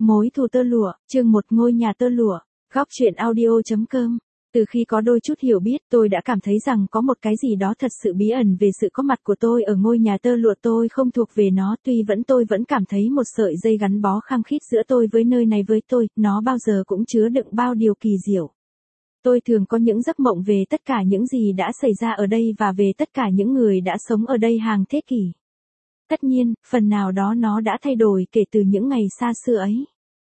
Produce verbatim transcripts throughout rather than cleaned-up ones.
Mối thù tơ lụa, chương một ngôi nhà tơ lụa, góc truyện audio.com. Từ khi có đôi chút hiểu biết, tôi đã cảm thấy rằng có một cái gì đó thật sự bí ẩn về sự có mặt của tôi ở ngôi nhà tơ lụa. Tôi không thuộc về nó, tuy vẫn tôi vẫn cảm thấy một sợi dây gắn bó khăng khít giữa tôi với nơi này với tôi, nó bao giờ cũng chứa đựng bao điều kỳ diệu. Tôi thường có những giấc mộng về tất cả những gì đã xảy ra ở đây và về tất cả những người đã sống ở đây hàng thế kỷ. Tất nhiên, phần nào đó nó đã thay đổi kể từ những ngày xa xưa ấy.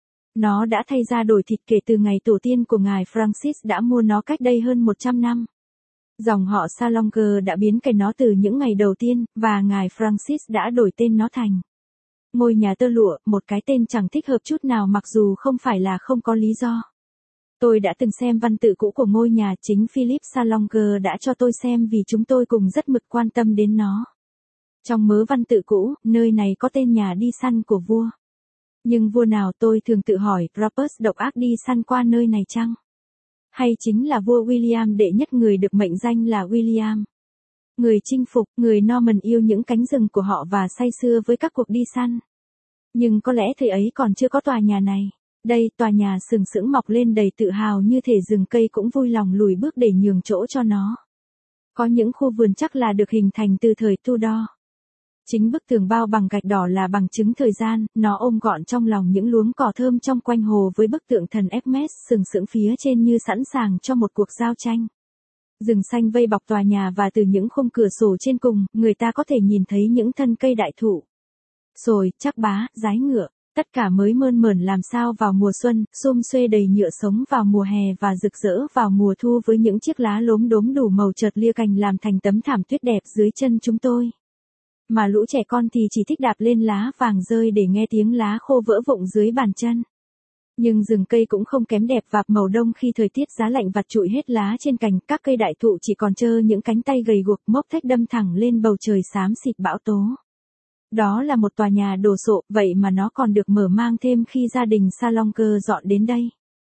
Nó đã thay ra đổi thịt kể từ ngày tổ tiên của ngài Francis đã mua nó cách đây hơn một trăm năm. Dòng họ Salonger đã biến cái nó từ những ngày đầu tiên, và ngài Francis đã đổi tên nó thành ngôi nhà tơ lụa, một cái tên chẳng thích hợp chút nào mặc dù không phải là không có lý do. Tôi đã từng xem văn tự cũ của ngôi nhà, chính Philip Salonger đã cho tôi xem vì chúng tôi cùng rất mực quan tâm đến nó. Trong mớ văn tự cũ, nơi này có tên nhà đi săn của vua. Nhưng vua nào, tôi thường tự hỏi, Robert độc ác đi săn qua nơi này chăng? Hay chính là vua William đệ nhất, người được mệnh danh là William? Người chinh phục, người Norman yêu những cánh rừng của họ và say sưa với các cuộc đi săn. Nhưng có lẽ thời ấy còn chưa có tòa nhà này. Đây, tòa nhà sừng sững mọc lên đầy tự hào như thể rừng cây cũng vui lòng lùi bước để nhường chỗ cho nó. Có những khu vườn chắc là được hình thành từ thời Tudor. Chính bức tường bao bằng gạch đỏ là bằng chứng thời gian, nó ôm gọn trong lòng những luống cỏ thơm trong quanh hồ với bức tượng thần Hermes sừng sững phía trên như sẵn sàng cho một cuộc giao tranh. Rừng xanh vây bọc tòa nhà và từ những khung cửa sổ trên cùng, người ta có thể nhìn thấy những thân cây đại thụ. Sồi, trắc bá, dái ngựa, tất cả mới mơn mởn làm sao vào mùa xuân, xum xuê đầy nhựa sống vào mùa hè và rực rỡ vào mùa thu với những chiếc lá lốm đốm đủ màu chợt lia cành làm thành tấm thảm tuyết đẹp dưới chân chúng tôi. Mà lũ trẻ con thì chỉ thích đạp lên lá vàng rơi để nghe tiếng lá khô vỡ vụn dưới bàn chân. Nhưng rừng cây cũng không kém đẹp và màu đông khi thời tiết giá lạnh vặt trụi hết lá trên cành, các cây đại thụ chỉ còn trơ những cánh tay gầy guộc mốc thách đâm thẳng lên bầu trời xám xịt bão tố. Đó là một tòa nhà đồ sộ, vậy mà nó còn được mở mang thêm khi gia đình Salonger dọn đến đây.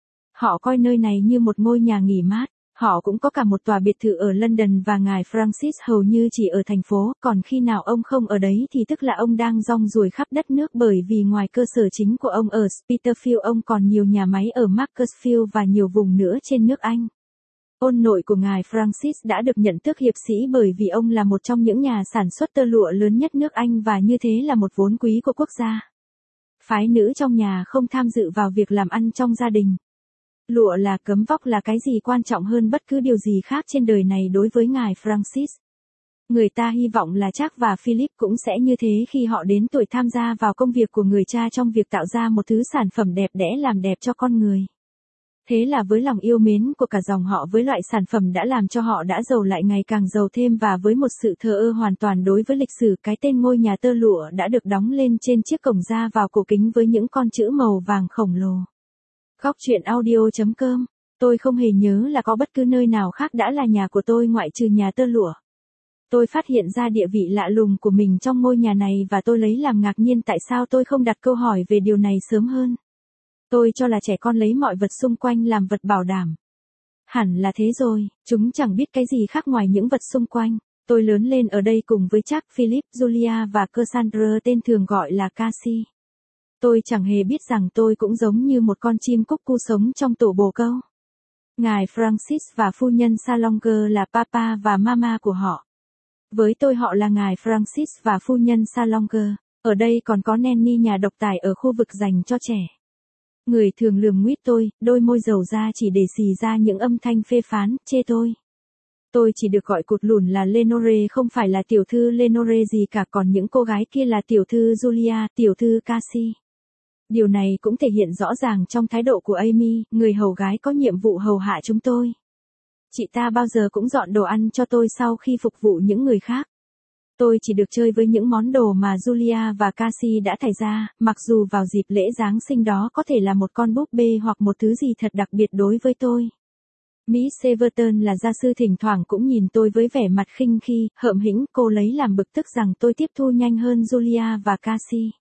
Họ coi nơi này như một ngôi nhà nghỉ mát. Họ cũng có cả một tòa biệt thự ở London và ngài Francis hầu như chỉ ở thành phố, còn khi nào ông không ở đấy thì tức là ông đang rong ruổi khắp đất nước, bởi vì ngoài cơ sở chính của ông ở Spitalfield, ông còn nhiều nhà máy ở Macclesfield và nhiều vùng nữa trên nước Anh. Ông nội của ngài Francis đã được nhận tước hiệp sĩ bởi vì ông là một trong những nhà sản xuất tơ lụa lớn nhất nước Anh và như thế là một vốn quý của quốc gia. Phái nữ trong nhà không tham dự vào việc làm ăn trong gia đình. Lụa là cấm, vóc là cái gì quan trọng hơn bất cứ điều gì khác trên đời này đối với ngài Francis. Người ta hy vọng là Jack và Philip cũng sẽ như thế khi họ đến tuổi tham gia vào công việc của người cha trong việc tạo ra một thứ sản phẩm đẹp đẽ làm đẹp cho con người. Thế là với lòng yêu mến của cả dòng họ với loại sản phẩm đã làm cho họ đã giàu lại ngày càng giàu thêm, và với một sự thờ ơ hoàn toàn đối với lịch sử, cái tên ngôi nhà tơ lụa đã được đóng lên trên chiếc cổng ra vào cổ kính với những con chữ màu vàng khổng lồ. Góc truyện audio.com. Tôi không hề nhớ là có bất cứ nơi nào khác đã là nhà của tôi ngoại trừ nhà tơ lụa. Tôi phát hiện ra địa vị lạ lùng của mình trong ngôi nhà này và tôi lấy làm ngạc nhiên tại sao tôi không đặt câu hỏi về điều này sớm hơn. Tôi cho là trẻ con lấy mọi vật xung quanh làm vật bảo đảm. Hẳn là thế rồi, chúng chẳng biết cái gì khác ngoài những vật xung quanh. Tôi lớn lên ở đây cùng với Jack, Philip, Julia và Cassandra, tên thường gọi là Cassie. Tôi chẳng hề biết rằng tôi cũng giống như một con chim cúc cu sống trong tổ bồ câu. Ngài Francis và phu nhân Salonger là papa và mama của họ. Với tôi họ là ngài Francis và phu nhân Salonger. Ở đây còn có Nanny, nhà độc tài ở khu vực dành cho trẻ. Người thường lườm nguýt tôi, đôi môi dầu ra chỉ để xì ra những âm thanh phê phán, chê tôi. Tôi chỉ được gọi cụt lùn là Lenore, không phải là tiểu thư Lenore gì cả, còn những cô gái kia là tiểu thư Julia, tiểu thư Cassie. Điều này cũng thể hiện rõ ràng trong thái độ của Amy, người hầu gái có nhiệm vụ hầu hạ chúng tôi. Chị ta bao giờ cũng dọn đồ ăn cho tôi sau khi phục vụ những người khác. Tôi chỉ được chơi với những món đồ mà Julia và Cassie đã thải ra, mặc dù vào dịp lễ Giáng sinh đó có thể là một con búp bê hoặc một thứ gì thật đặc biệt đối với tôi. Miss Severton là gia sư thỉnh thoảng cũng nhìn tôi với vẻ mặt khinh khi, hợm hĩnh, cô lấy làm bực tức rằng tôi tiếp thu nhanh hơn Julia và Cassie.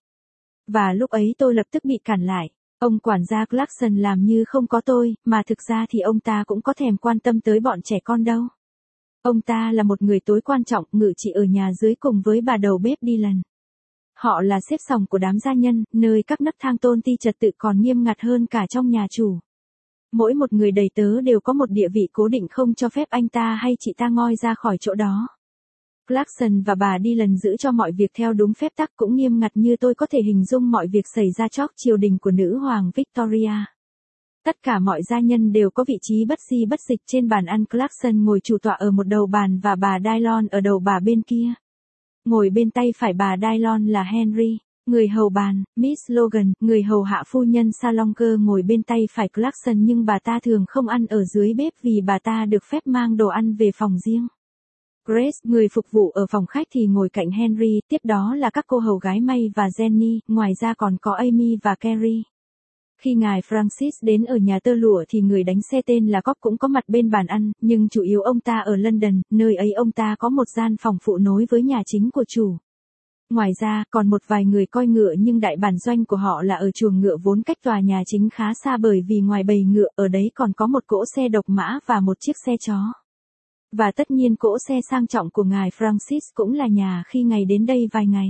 Và lúc ấy tôi lập tức bị cản lại. Ông quản gia Clarkson làm như không có tôi, mà thực ra thì ông ta cũng có thèm quan tâm tới bọn trẻ con đâu. Ông ta là một người tối quan trọng, ngự trị ở nhà dưới cùng với bà đầu bếp Dylan. Họ là xếp sòng của đám gia nhân, nơi các nấc thang tôn ti trật tự còn nghiêm ngặt hơn cả trong nhà chủ. Mỗi một người đầy tớ đều có một địa vị cố định, không cho phép anh ta hay chị ta ngoi ra khỏi chỗ đó. Clarkson và bà Dillon giữ cho mọi việc theo đúng phép tắc, cũng nghiêm ngặt như tôi có thể hình dung mọi việc xảy ra chóp triều đình của nữ hoàng Victoria. Tất cả mọi gia nhân đều có vị trí bất di bất dịch trên bàn ăn. Clarkson ngồi chủ tọa ở một đầu bàn và bà Dillon ở đầu bà bên kia. Ngồi bên tay phải bà Dillon là Henry, người hầu bàn. Miss Logan, người hầu hạ phu nhân Salonger, ngồi bên tay phải Clarkson, nhưng bà ta thường không ăn ở dưới bếp vì bà ta được phép mang đồ ăn về phòng riêng. Grace, người phục vụ ở phòng khách, thì ngồi cạnh Henry, tiếp đó là các cô hầu gái May và Jenny, ngoài ra còn có Amy và Carrie. Khi ngài Francis đến ở nhà tơ lụa thì người đánh xe tên là Cobb cũng có mặt bên bàn ăn, nhưng chủ yếu ông ta ở London, nơi ấy ông ta có một gian phòng phụ nối với nhà chính của chủ. Ngoài ra, còn một vài người coi ngựa, nhưng đại bản doanh của họ là ở chuồng ngựa vốn cách tòa nhà chính khá xa, bởi vì ngoài bầy ngựa ở đấy còn có một cỗ xe độc mã và một chiếc xe chó. Và tất nhiên cỗ xe sang trọng của ngài Francis cũng là nhà khi ngài đến đây vài ngày.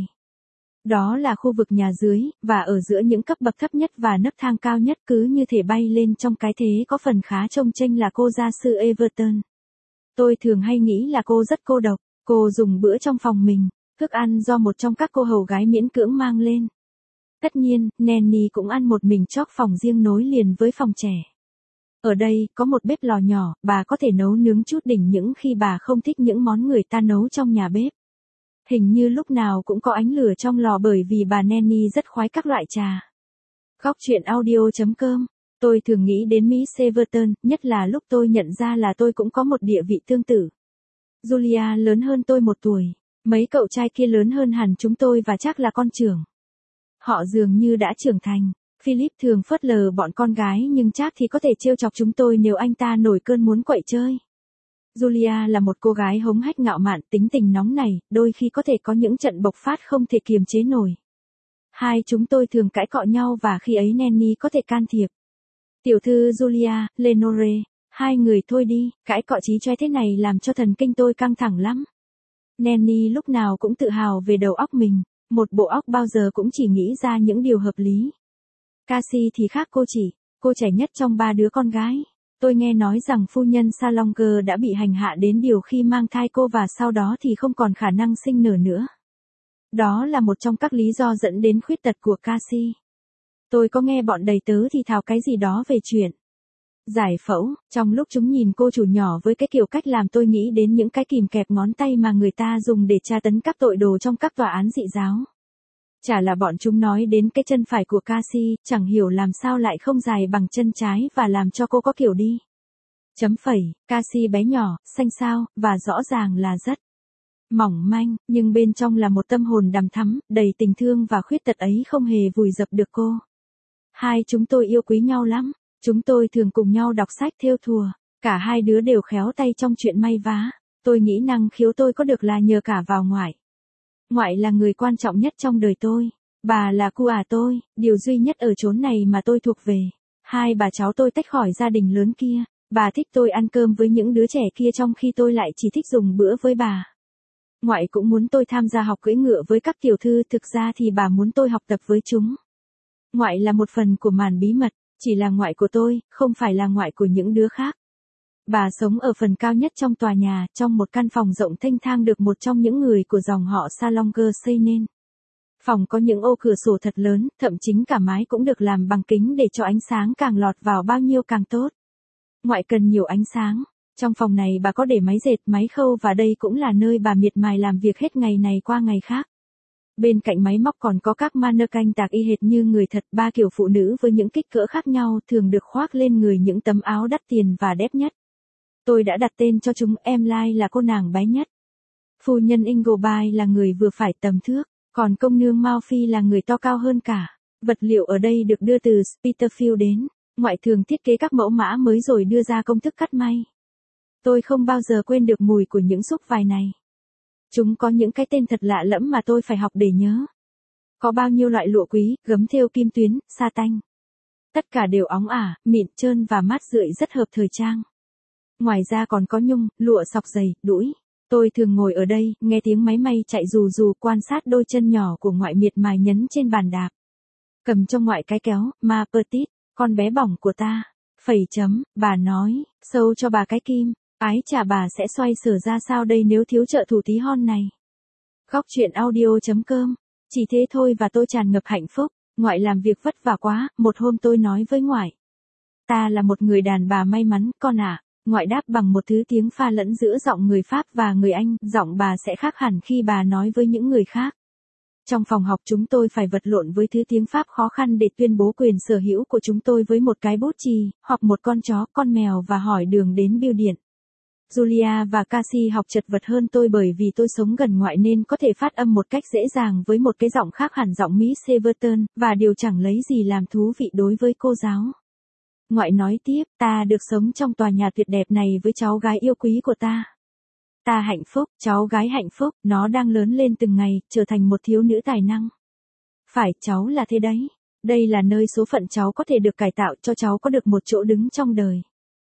Đó là khu vực nhà dưới, và ở giữa những cấp bậc thấp nhất và nấc thang cao nhất, cứ như thể bay lên trong cái thế có phần khá trông chênh, là cô gia sư Everton. Tôi thường hay nghĩ là cô rất cô độc, cô dùng bữa trong phòng mình, thức ăn do một trong các cô hầu gái miễn cưỡng mang lên. Tất nhiên, Nanny cũng ăn một mình chóc phòng riêng nối liền với phòng trẻ. Ở đây, có một bếp lò nhỏ, bà có thể nấu nướng chút đỉnh những khi bà không thích những món người ta nấu trong nhà bếp. Hình như lúc nào cũng có ánh lửa trong lò, bởi vì bà Nanny rất khoái các loại trà. Góc chuyện audio chấm com. Tôi thường nghĩ đến Miss Everton, nhất là lúc tôi nhận ra là tôi cũng có một địa vị tương tự. Julia lớn hơn tôi một tuổi, mấy cậu trai kia lớn hơn hẳn chúng tôi và chắc là con trưởng. Họ dường như đã trưởng thành. Philip thường phớt lờ bọn con gái, nhưng chắc thì có thể trêu chọc chúng tôi nếu anh ta nổi cơn muốn quậy chơi. Julia là một cô gái hống hách ngạo mạn, tính tình nóng nảy, đôi khi có thể có những trận bộc phát không thể kiềm chế nổi. Hai chúng tôi thường cãi cọ nhau, và khi ấy Nanny có thể can thiệp. Tiểu thư Julia, Lenore, hai người thôi đi, cãi cọ chí choe thế này làm cho thần kinh tôi căng thẳng lắm. Nanny lúc nào cũng tự hào về đầu óc mình, một bộ óc bao giờ cũng chỉ nghĩ ra những điều hợp lý. Cassie thì khác cô chị, cô trẻ nhất trong ba đứa con gái. Tôi nghe nói rằng phu nhân Salonger đã bị hành hạ đến điều khi mang thai cô, và sau đó thì không còn khả năng sinh nở nữa. Đó là một trong các lý do dẫn đến khuyết tật của Cassie. Tôi có nghe bọn đầy tớ thì thào cái gì đó về chuyện giải phẫu, trong lúc chúng nhìn cô chủ nhỏ với cái kiểu cách làm, tôi nghĩ đến những cái kìm kẹp ngón tay mà người ta dùng để tra tấn các tội đồ trong các tòa án dị giáo. Chả là bọn chúng nói đến cái chân phải của Cassie, chẳng hiểu làm sao lại không dài bằng chân trái và làm cho cô có kiểu đi. Chấm phẩy, Cassie bé nhỏ, xanh xao, và rõ ràng là rất mỏng manh, nhưng bên trong là một tâm hồn đằm thắm, đầy tình thương, và khuyết tật ấy không hề vùi dập được cô. Hai chúng tôi yêu quý nhau lắm, chúng tôi thường cùng nhau đọc sách, thêu thùa, cả hai đứa đều khéo tay trong chuyện may vá. Tôi nghĩ năng khiếu tôi có được là nhờ cả vào ngoại. Ngoại là người quan trọng nhất trong đời tôi. Bà là cu à tôi, điều duy nhất ở chốn này mà tôi thuộc về. Hai bà cháu tôi tách khỏi gia đình lớn kia. Bà thích tôi ăn cơm với những đứa trẻ kia, trong khi tôi lại chỉ thích dùng bữa với bà. Ngoại cũng muốn tôi tham gia học cưỡi ngựa với các tiểu thư, thực ra thì bà muốn tôi học tập với chúng. Ngoại là một phần của màn bí mật, chỉ là ngoại của tôi, không phải là ngoại của những đứa khác. Bà sống ở phần cao nhất trong tòa nhà, trong một căn phòng rộng thênh thang được một trong những người của dòng họ Salonger xây nên. Phòng có những ô cửa sổ thật lớn, thậm chính cả mái cũng được làm bằng kính để cho ánh sáng càng lọt vào bao nhiêu càng tốt. Ngoại cần nhiều ánh sáng. Trong phòng này bà có để máy dệt, máy khâu, và đây cũng là nơi bà miệt mài làm việc hết ngày này qua ngày khác. Bên cạnh máy móc còn có các mannequin tạc y hệt như người thật, ba kiểu phụ nữ với những kích cỡ khác nhau, thường được khoác lên người những tấm áo đắt tiền và đẹp nhất. Tôi đã đặt tên cho chúng. Emily là cô nàng bé nhất. Phu nhân Ingleby là người vừa phải tầm thước, còn công nương Murphy là người to cao hơn cả. Vật liệu ở đây được đưa từ Spitalfield đến. Ngoại thường thiết kế các mẫu mã mới rồi đưa ra công thức cắt may. Tôi không bao giờ quên được mùi của những xúc vải này. Chúng có những cái tên thật lạ lẫm mà tôi phải học để nhớ. Có bao nhiêu loại lụa quý, gấm thêu kim tuyến, sa tanh. Tất cả đều óng ả, mịn trơn và mát rượi, rất hợp thời trang. Ngoài ra còn có nhung, lụa sọc dày, đũi. Tôi thường ngồi ở đây, nghe tiếng máy may chạy rù rù, quan sát đôi chân nhỏ của ngoại miệt mài nhấn trên bàn đạp. Cầm trong ngoại cái kéo, ma petit, con bé bỏng của ta. Phẩy chấm, bà nói, sâu cho bà cái kim, ái chà bà sẽ xoay sở ra sao đây nếu thiếu trợ thủ tí hon này. Góc chuyện audio.com, chỉ thế thôi và tôi tràn ngập hạnh phúc, ngoại làm việc vất vả quá, một hôm tôi nói với ngoại. Ta là một người đàn bà may mắn, con ạ. À. Ngoại đáp bằng một thứ tiếng pha lẫn giữa giọng người Pháp và người Anh, giọng bà sẽ khác hẳn khi bà nói với những người khác. Trong phòng học chúng tôi phải vật lộn với thứ tiếng Pháp khó khăn để tuyên bố quyền sở hữu của chúng tôi với một cái bút chì, hoặc một con chó, con mèo và hỏi đường đến bưu điện. Julia và Cassie học chật vật hơn tôi bởi vì tôi sống gần ngoại nên có thể phát âm một cách dễ dàng với một cái giọng khác hẳn giọng Miss Severton, và điều chẳng lấy gì làm thú vị đối với cô giáo. Ngoại nói tiếp, ta được sống trong tòa nhà tuyệt đẹp này với cháu gái yêu quý của ta. Ta hạnh phúc, cháu gái hạnh phúc, nó đang lớn lên từng ngày, trở thành một thiếu nữ tài năng. Phải, cháu là thế đấy. Đây là nơi số phận cháu có thể được cải tạo cho cháu có được một chỗ đứng trong đời.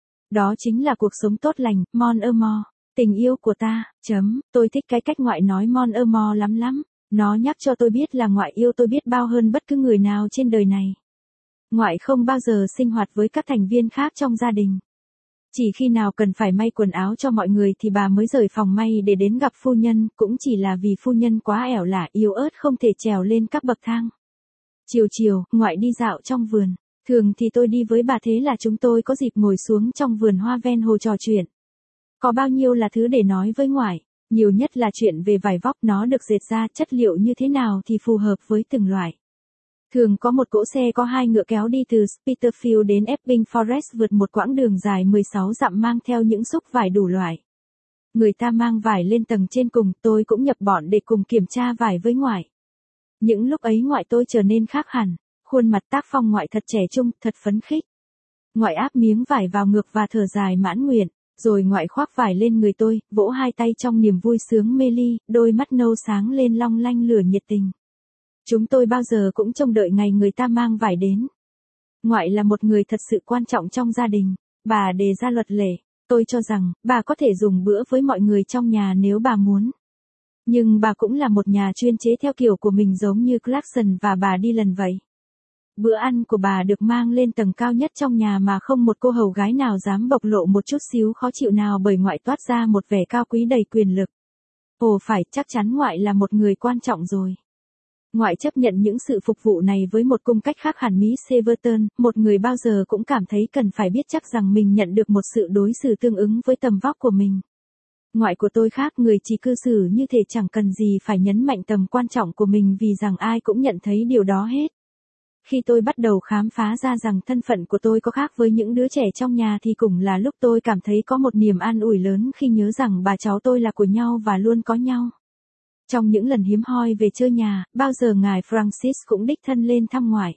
Đó chính là cuộc sống tốt lành, mon amour, tình yêu của ta, chấm, tôi thích cái cách ngoại nói mon amour lắm lắm. Nó nhắc cho tôi biết là ngoại yêu tôi biết bao hơn bất cứ người nào trên đời này. Ngoại không bao giờ sinh hoạt với các thành viên khác trong gia đình. Chỉ khi nào cần phải may quần áo cho mọi người thì bà mới rời phòng may để đến gặp phu nhân, cũng chỉ là vì phu nhân quá ẻo lả yếu ớt không thể trèo lên các bậc thang. Chiều chiều, ngoại đi dạo trong vườn. Thường thì tôi đi với bà, thế là chúng tôi có dịp ngồi xuống trong vườn hoa ven hồ trò chuyện. Có bao nhiêu là thứ để nói với ngoại, nhiều nhất là chuyện về vải vóc nó được dệt ra, chất liệu như thế nào thì phù hợp với từng loại. Thường có một cỗ xe có hai ngựa kéo đi từ Spitalfield đến Epping Forest vượt một quãng đường dài mười sáu dặm mang theo những xúc vải đủ loại. Người ta mang vải lên tầng trên cùng, tôi cũng nhập bọn để cùng kiểm tra vải với ngoại. Những lúc ấy ngoại tôi trở nên khác hẳn, khuôn mặt tác phong ngoại thật trẻ trung, thật phấn khích. Ngoại áp miếng vải vào ngực và thở dài mãn nguyện, rồi ngoại khoác vải lên người tôi, vỗ hai tay trong niềm vui sướng mê ly, đôi mắt nâu sáng lên long lanh lửa nhiệt tình. Chúng tôi bao giờ cũng trông đợi ngày người ta mang vải đến. Ngoại là một người thật sự quan trọng trong gia đình, bà đề ra luật lệ, tôi cho rằng, bà có thể dùng bữa với mọi người trong nhà nếu bà muốn. Nhưng bà cũng là một nhà chuyên chế theo kiểu của mình giống như Clarkson và bà Dylan vậy. Bữa ăn của bà được mang lên tầng cao nhất trong nhà mà không một cô hầu gái nào dám bộc lộ một chút xíu khó chịu nào bởi ngoại toát ra một vẻ cao quý đầy quyền lực. Ồ phải, chắc chắn ngoại là một người quan trọng rồi. Ngoại chấp nhận những sự phục vụ này với một cung cách khác hẳn Miss Severton, một người bao giờ cũng cảm thấy cần phải biết chắc rằng mình nhận được một sự đối xử tương ứng với tầm vóc của mình. Ngoại của tôi khác, người chỉ cư xử như thể chẳng cần gì phải nhấn mạnh tầm quan trọng của mình vì rằng ai cũng nhận thấy điều đó hết. Khi tôi bắt đầu khám phá ra rằng thân phận của tôi có khác với những đứa trẻ trong nhà thì cũng là lúc tôi cảm thấy có một niềm an ủi lớn khi nhớ rằng bà cháu tôi là của nhau và luôn có nhau. Trong những lần hiếm hoi về chơi nhà, bao giờ ngài Francis cũng đích thân lên thăm ngoại.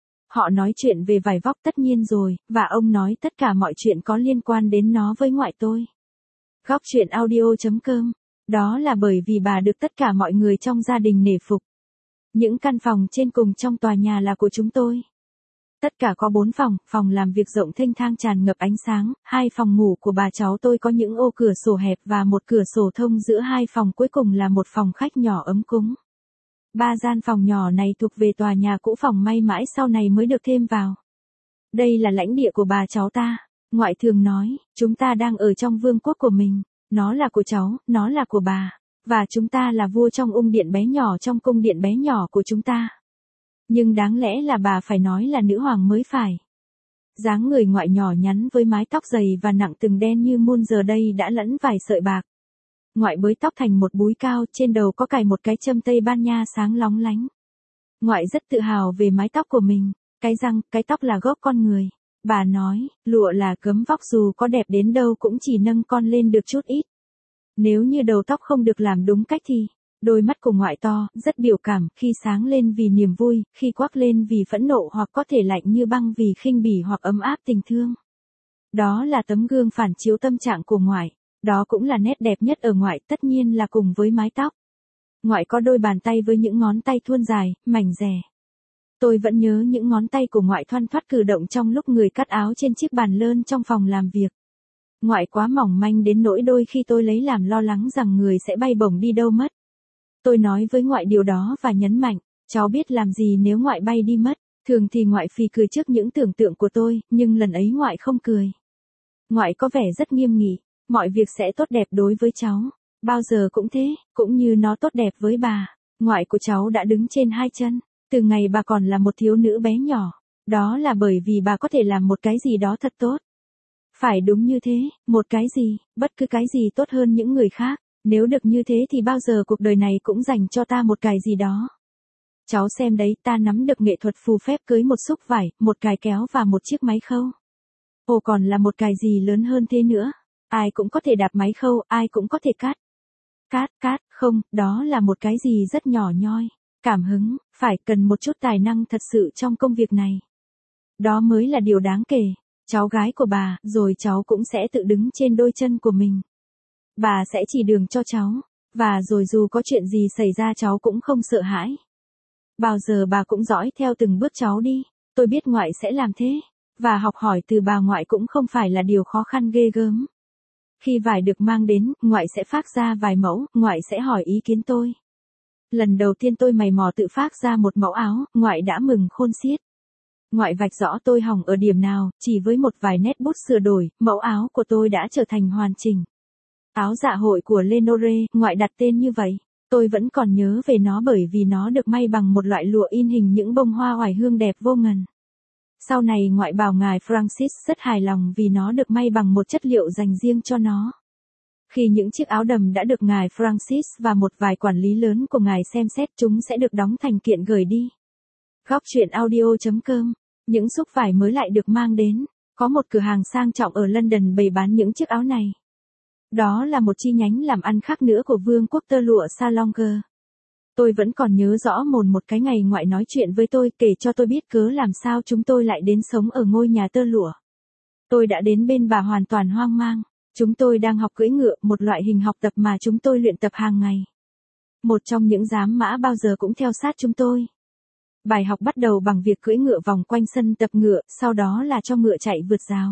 Họ nói chuyện về vải vóc tất nhiên rồi, và ông nói tất cả mọi chuyện có liên quan đến nó với ngoại tôi. Góc chuyện audio.com, đó là bởi vì bà được tất cả mọi người trong gia đình nể phục. Những căn phòng trên cùng trong tòa nhà là của chúng tôi. Tất cả có bốn phòng, phòng làm việc rộng thênh thang tràn ngập ánh sáng, hai phòng ngủ của bà cháu tôi có những ô cửa sổ hẹp và một cửa sổ thông giữa hai phòng, cuối cùng là một phòng khách nhỏ ấm cúng. Ba gian phòng nhỏ này thuộc về tòa nhà cũ, phòng may mãi sau này mới được thêm vào. Đây là lãnh địa của bà cháu ta, ngoại thường nói, chúng ta đang ở trong vương quốc của mình, nó là của cháu, nó là của bà, và chúng ta là vua trong ung điện bé nhỏ trong cung điện bé nhỏ của chúng ta. Nhưng đáng lẽ là bà phải nói là nữ hoàng mới phải. Dáng người ngoại nhỏ nhắn với mái tóc dày và nặng từng đen như mun giờ đây đã lẫn vài sợi bạc. Ngoại bới tóc thành một búi cao, trên đầu có cài một cái châm Tây Ban Nha sáng lóng lánh. Ngoại rất tự hào về mái tóc của mình, cái răng, cái tóc là gốc con người. Bà nói, lụa là gấm vóc dù có đẹp đến đâu cũng chỉ nâng con lên được chút ít. Nếu như đầu tóc không được làm đúng cách thì... Đôi mắt của ngoại to, rất biểu cảm, khi sáng lên vì niềm vui, khi quắc lên vì phẫn nộ hoặc có thể lạnh như băng vì khinh bỉ hoặc ấm áp tình thương. Đó là tấm gương phản chiếu tâm trạng của ngoại. Đó cũng là nét đẹp nhất ở ngoại, tất nhiên là cùng với mái tóc. Ngoại có đôi bàn tay với những ngón tay thuôn dài, mảnh dẻ. Tôi vẫn nhớ những ngón tay của ngoại thoăn thoắt cử động trong lúc người cắt áo trên chiếc bàn lơn trong phòng làm việc. Ngoại quá mỏng manh đến nỗi đôi khi tôi lấy làm lo lắng rằng người sẽ bay bổng đi đâu mất. Tôi nói với ngoại điều đó và nhấn mạnh, cháu biết làm gì nếu ngoại bay đi mất. Thường thì ngoại phì cười trước những tưởng tượng của tôi, nhưng lần ấy ngoại không cười. Ngoại có vẻ rất nghiêm nghị, mọi việc sẽ tốt đẹp đối với cháu. Bao giờ cũng thế, cũng như nó tốt đẹp với bà. Ngoại của cháu đã đứng trên hai chân, từ ngày bà còn là một thiếu nữ bé nhỏ. Đó là bởi vì bà có thể làm một cái gì đó thật tốt. Phải đúng như thế, một cái gì, bất cứ cái gì tốt hơn những người khác. Nếu được như thế thì bao giờ cuộc đời này cũng dành cho ta một cái gì đó. Cháu xem đấy, ta nắm được nghệ thuật phù phép cưới một xúc vải, một cài kéo và một chiếc máy khâu. Ồ, còn là một cài gì lớn hơn thế nữa. Ai cũng có thể đạp máy khâu, ai cũng có thể cắt. Cát, cát, không, đó là một cái gì rất nhỏ nhoi. Cảm hứng, phải cần một chút tài năng thật sự trong công việc này. Đó mới là điều đáng kể. Cháu gái của bà, rồi cháu cũng sẽ tự đứng trên đôi chân của mình. Bà sẽ chỉ đường cho cháu. Và rồi dù có chuyện gì xảy ra cháu cũng không sợ hãi. Bao giờ bà cũng dõi theo từng bước cháu đi. Tôi biết ngoại sẽ làm thế. Và học hỏi từ bà ngoại cũng không phải là điều khó khăn ghê gớm. Khi vải được mang đến, ngoại sẽ phác ra vài mẫu, ngoại sẽ hỏi ý kiến tôi. Lần đầu tiên tôi mày mò tự phác ra một mẫu áo, ngoại đã mừng khôn xiết. Ngoại vạch rõ tôi hỏng ở điểm nào, chỉ với một vài nét bút sửa đổi, mẫu áo của tôi đã trở thành hoàn chỉnh. Áo dạ hội của Lenore, ngoại đặt tên như vậy. Tôi vẫn còn nhớ về nó bởi vì nó được may bằng một loại lụa in hình những bông hoa oải hương đẹp vô ngần. Sau này ngoại bảo ngài Francis rất hài lòng vì nó được may bằng một chất liệu dành riêng cho nó. Khi những chiếc áo đầm đã được ngài Francis và một vài quản lý lớn của ngài xem xét, chúng sẽ được đóng thành kiện gửi đi. Góc truyện audio chấm com. Những xúc vải mới lại được mang đến. Có một cửa hàng sang trọng ở London bày bán những chiếc áo này. Đó là một chi nhánh làm ăn khác nữa của vương quốc tơ lụa Salonger. Tôi vẫn còn nhớ rõ mồn một cái ngày ngoại nói chuyện với tôi, kể cho tôi biết cớ làm sao chúng tôi lại đến sống ở ngôi nhà tơ lụa. Tôi đã đến bên bà hoàn toàn hoang mang. Chúng tôi đang học cưỡi ngựa, một loại hình học tập mà chúng tôi luyện tập hàng ngày. Một trong những giám mã bao giờ cũng theo sát chúng tôi. Bài học bắt đầu bằng việc cưỡi ngựa vòng quanh sân tập ngựa, sau đó là cho ngựa chạy vượt rào.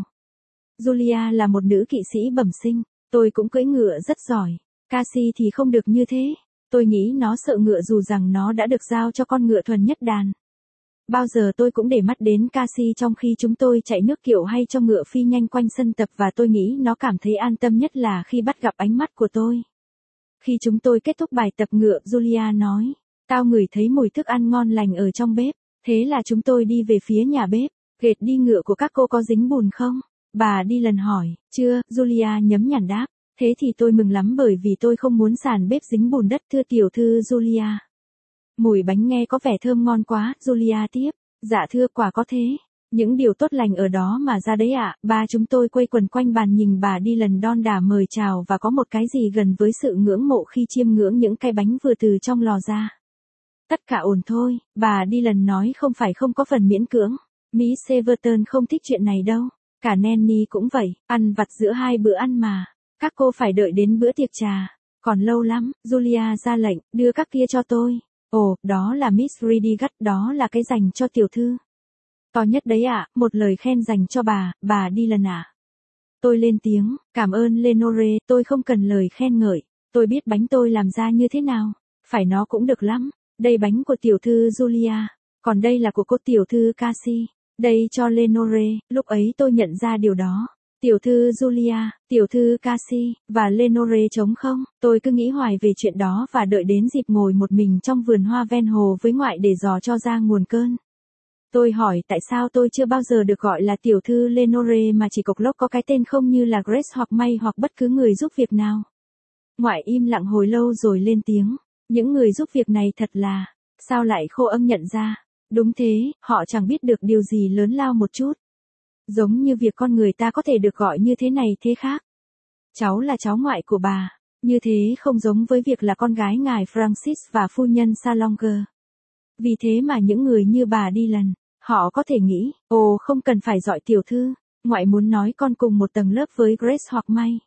Julia là một nữ kỵ sĩ bẩm sinh, tôi cũng cưỡi ngựa rất giỏi. Cassie thì không được như thế. Tôi nghĩ nó sợ ngựa dù rằng nó đã được giao cho con ngựa thuần nhất đàn. Bao giờ tôi cũng để mắt đến Cassie trong khi chúng tôi chạy nước kiệu hay cho ngựa phi nhanh quanh sân tập, và tôi nghĩ nó cảm thấy an tâm nhất là khi bắt gặp ánh mắt của tôi. Khi chúng tôi kết thúc bài tập ngựa, Julia nói, tao ngửi thấy mùi thức ăn ngon lành ở trong bếp. Thế là chúng tôi đi về phía nhà bếp. Gệt đi ngựa của các cô có dính bùn không? Bà đi lần hỏi, chưa, Julia nhấm nhản đáp. Thế thì tôi mừng lắm bởi vì tôi không muốn sàn bếp dính bùn đất, thưa tiểu thư Julia. Mùi bánh nghe có vẻ thơm ngon quá, Julia tiếp. Dạ thưa, quả có thế. Những điều tốt lành ở đó mà ra đấy ạ. Ba chúng tôi quây quần quanh bàn nhìn bà đi lần đon đả mời chào, và có một cái gì gần với sự ngưỡng mộ khi chiêm ngưỡng những cái bánh vừa từ trong lò ra. Tất cả ổn thôi, bà đi lần nói, không phải không có phần miễn cưỡng. Miss Severton không thích chuyện này đâu. Cả Nanny cũng vậy, ăn vặt giữa hai bữa ăn mà. Các cô phải đợi đến bữa tiệc trà. Còn lâu lắm, Julia ra lệnh, đưa các kia cho tôi. Ồ, đó là Miss Ridigut, đó là cái dành cho tiểu thư. To nhất đấy ạ, một lời khen dành cho bà, bà đi lần ạ. Tôi lên tiếng, cảm ơn Lenore, tôi không cần lời khen ngợi. Tôi biết bánh tôi làm ra như thế nào. Phải, nó cũng được lắm. Đây bánh của tiểu thư Julia. Còn đây là của cô tiểu thư Cassie. Đây cho Lenore. Lúc ấy tôi nhận ra điều đó. Tiểu thư Julia, tiểu thư Cassie, và Lenore trống không. Tôi cứ nghĩ hoài về chuyện đó và đợi đến dịp ngồi một mình trong vườn hoa ven hồ với ngoại để dò cho ra nguồn cơn. Tôi hỏi tại sao tôi chưa bao giờ được gọi là tiểu thư Lenore mà chỉ cộc lốc có cái tên không như là Grace hoặc May hoặc bất cứ người giúp việc nào. Ngoại im lặng hồi lâu rồi lên tiếng. Những người giúp việc này thật là, sao lại khô âm nhận ra. Đúng thế, họ chẳng biết được điều gì lớn lao một chút. Giống như việc con người ta có thể được gọi như thế này thế khác. Cháu là cháu ngoại của bà. Như thế không giống với việc là con gái ngài Francis và phu nhân Salonger. Vì thế mà những người như bà đi lần, họ có thể nghĩ, ồ không cần phải gọi tiểu thư. Ngoại muốn nói con cùng một tầng lớp với Grace hoặc May.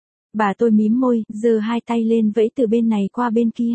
Bà tôi mím môi, giơ hai tay lên vẫy từ bên này qua bên kia.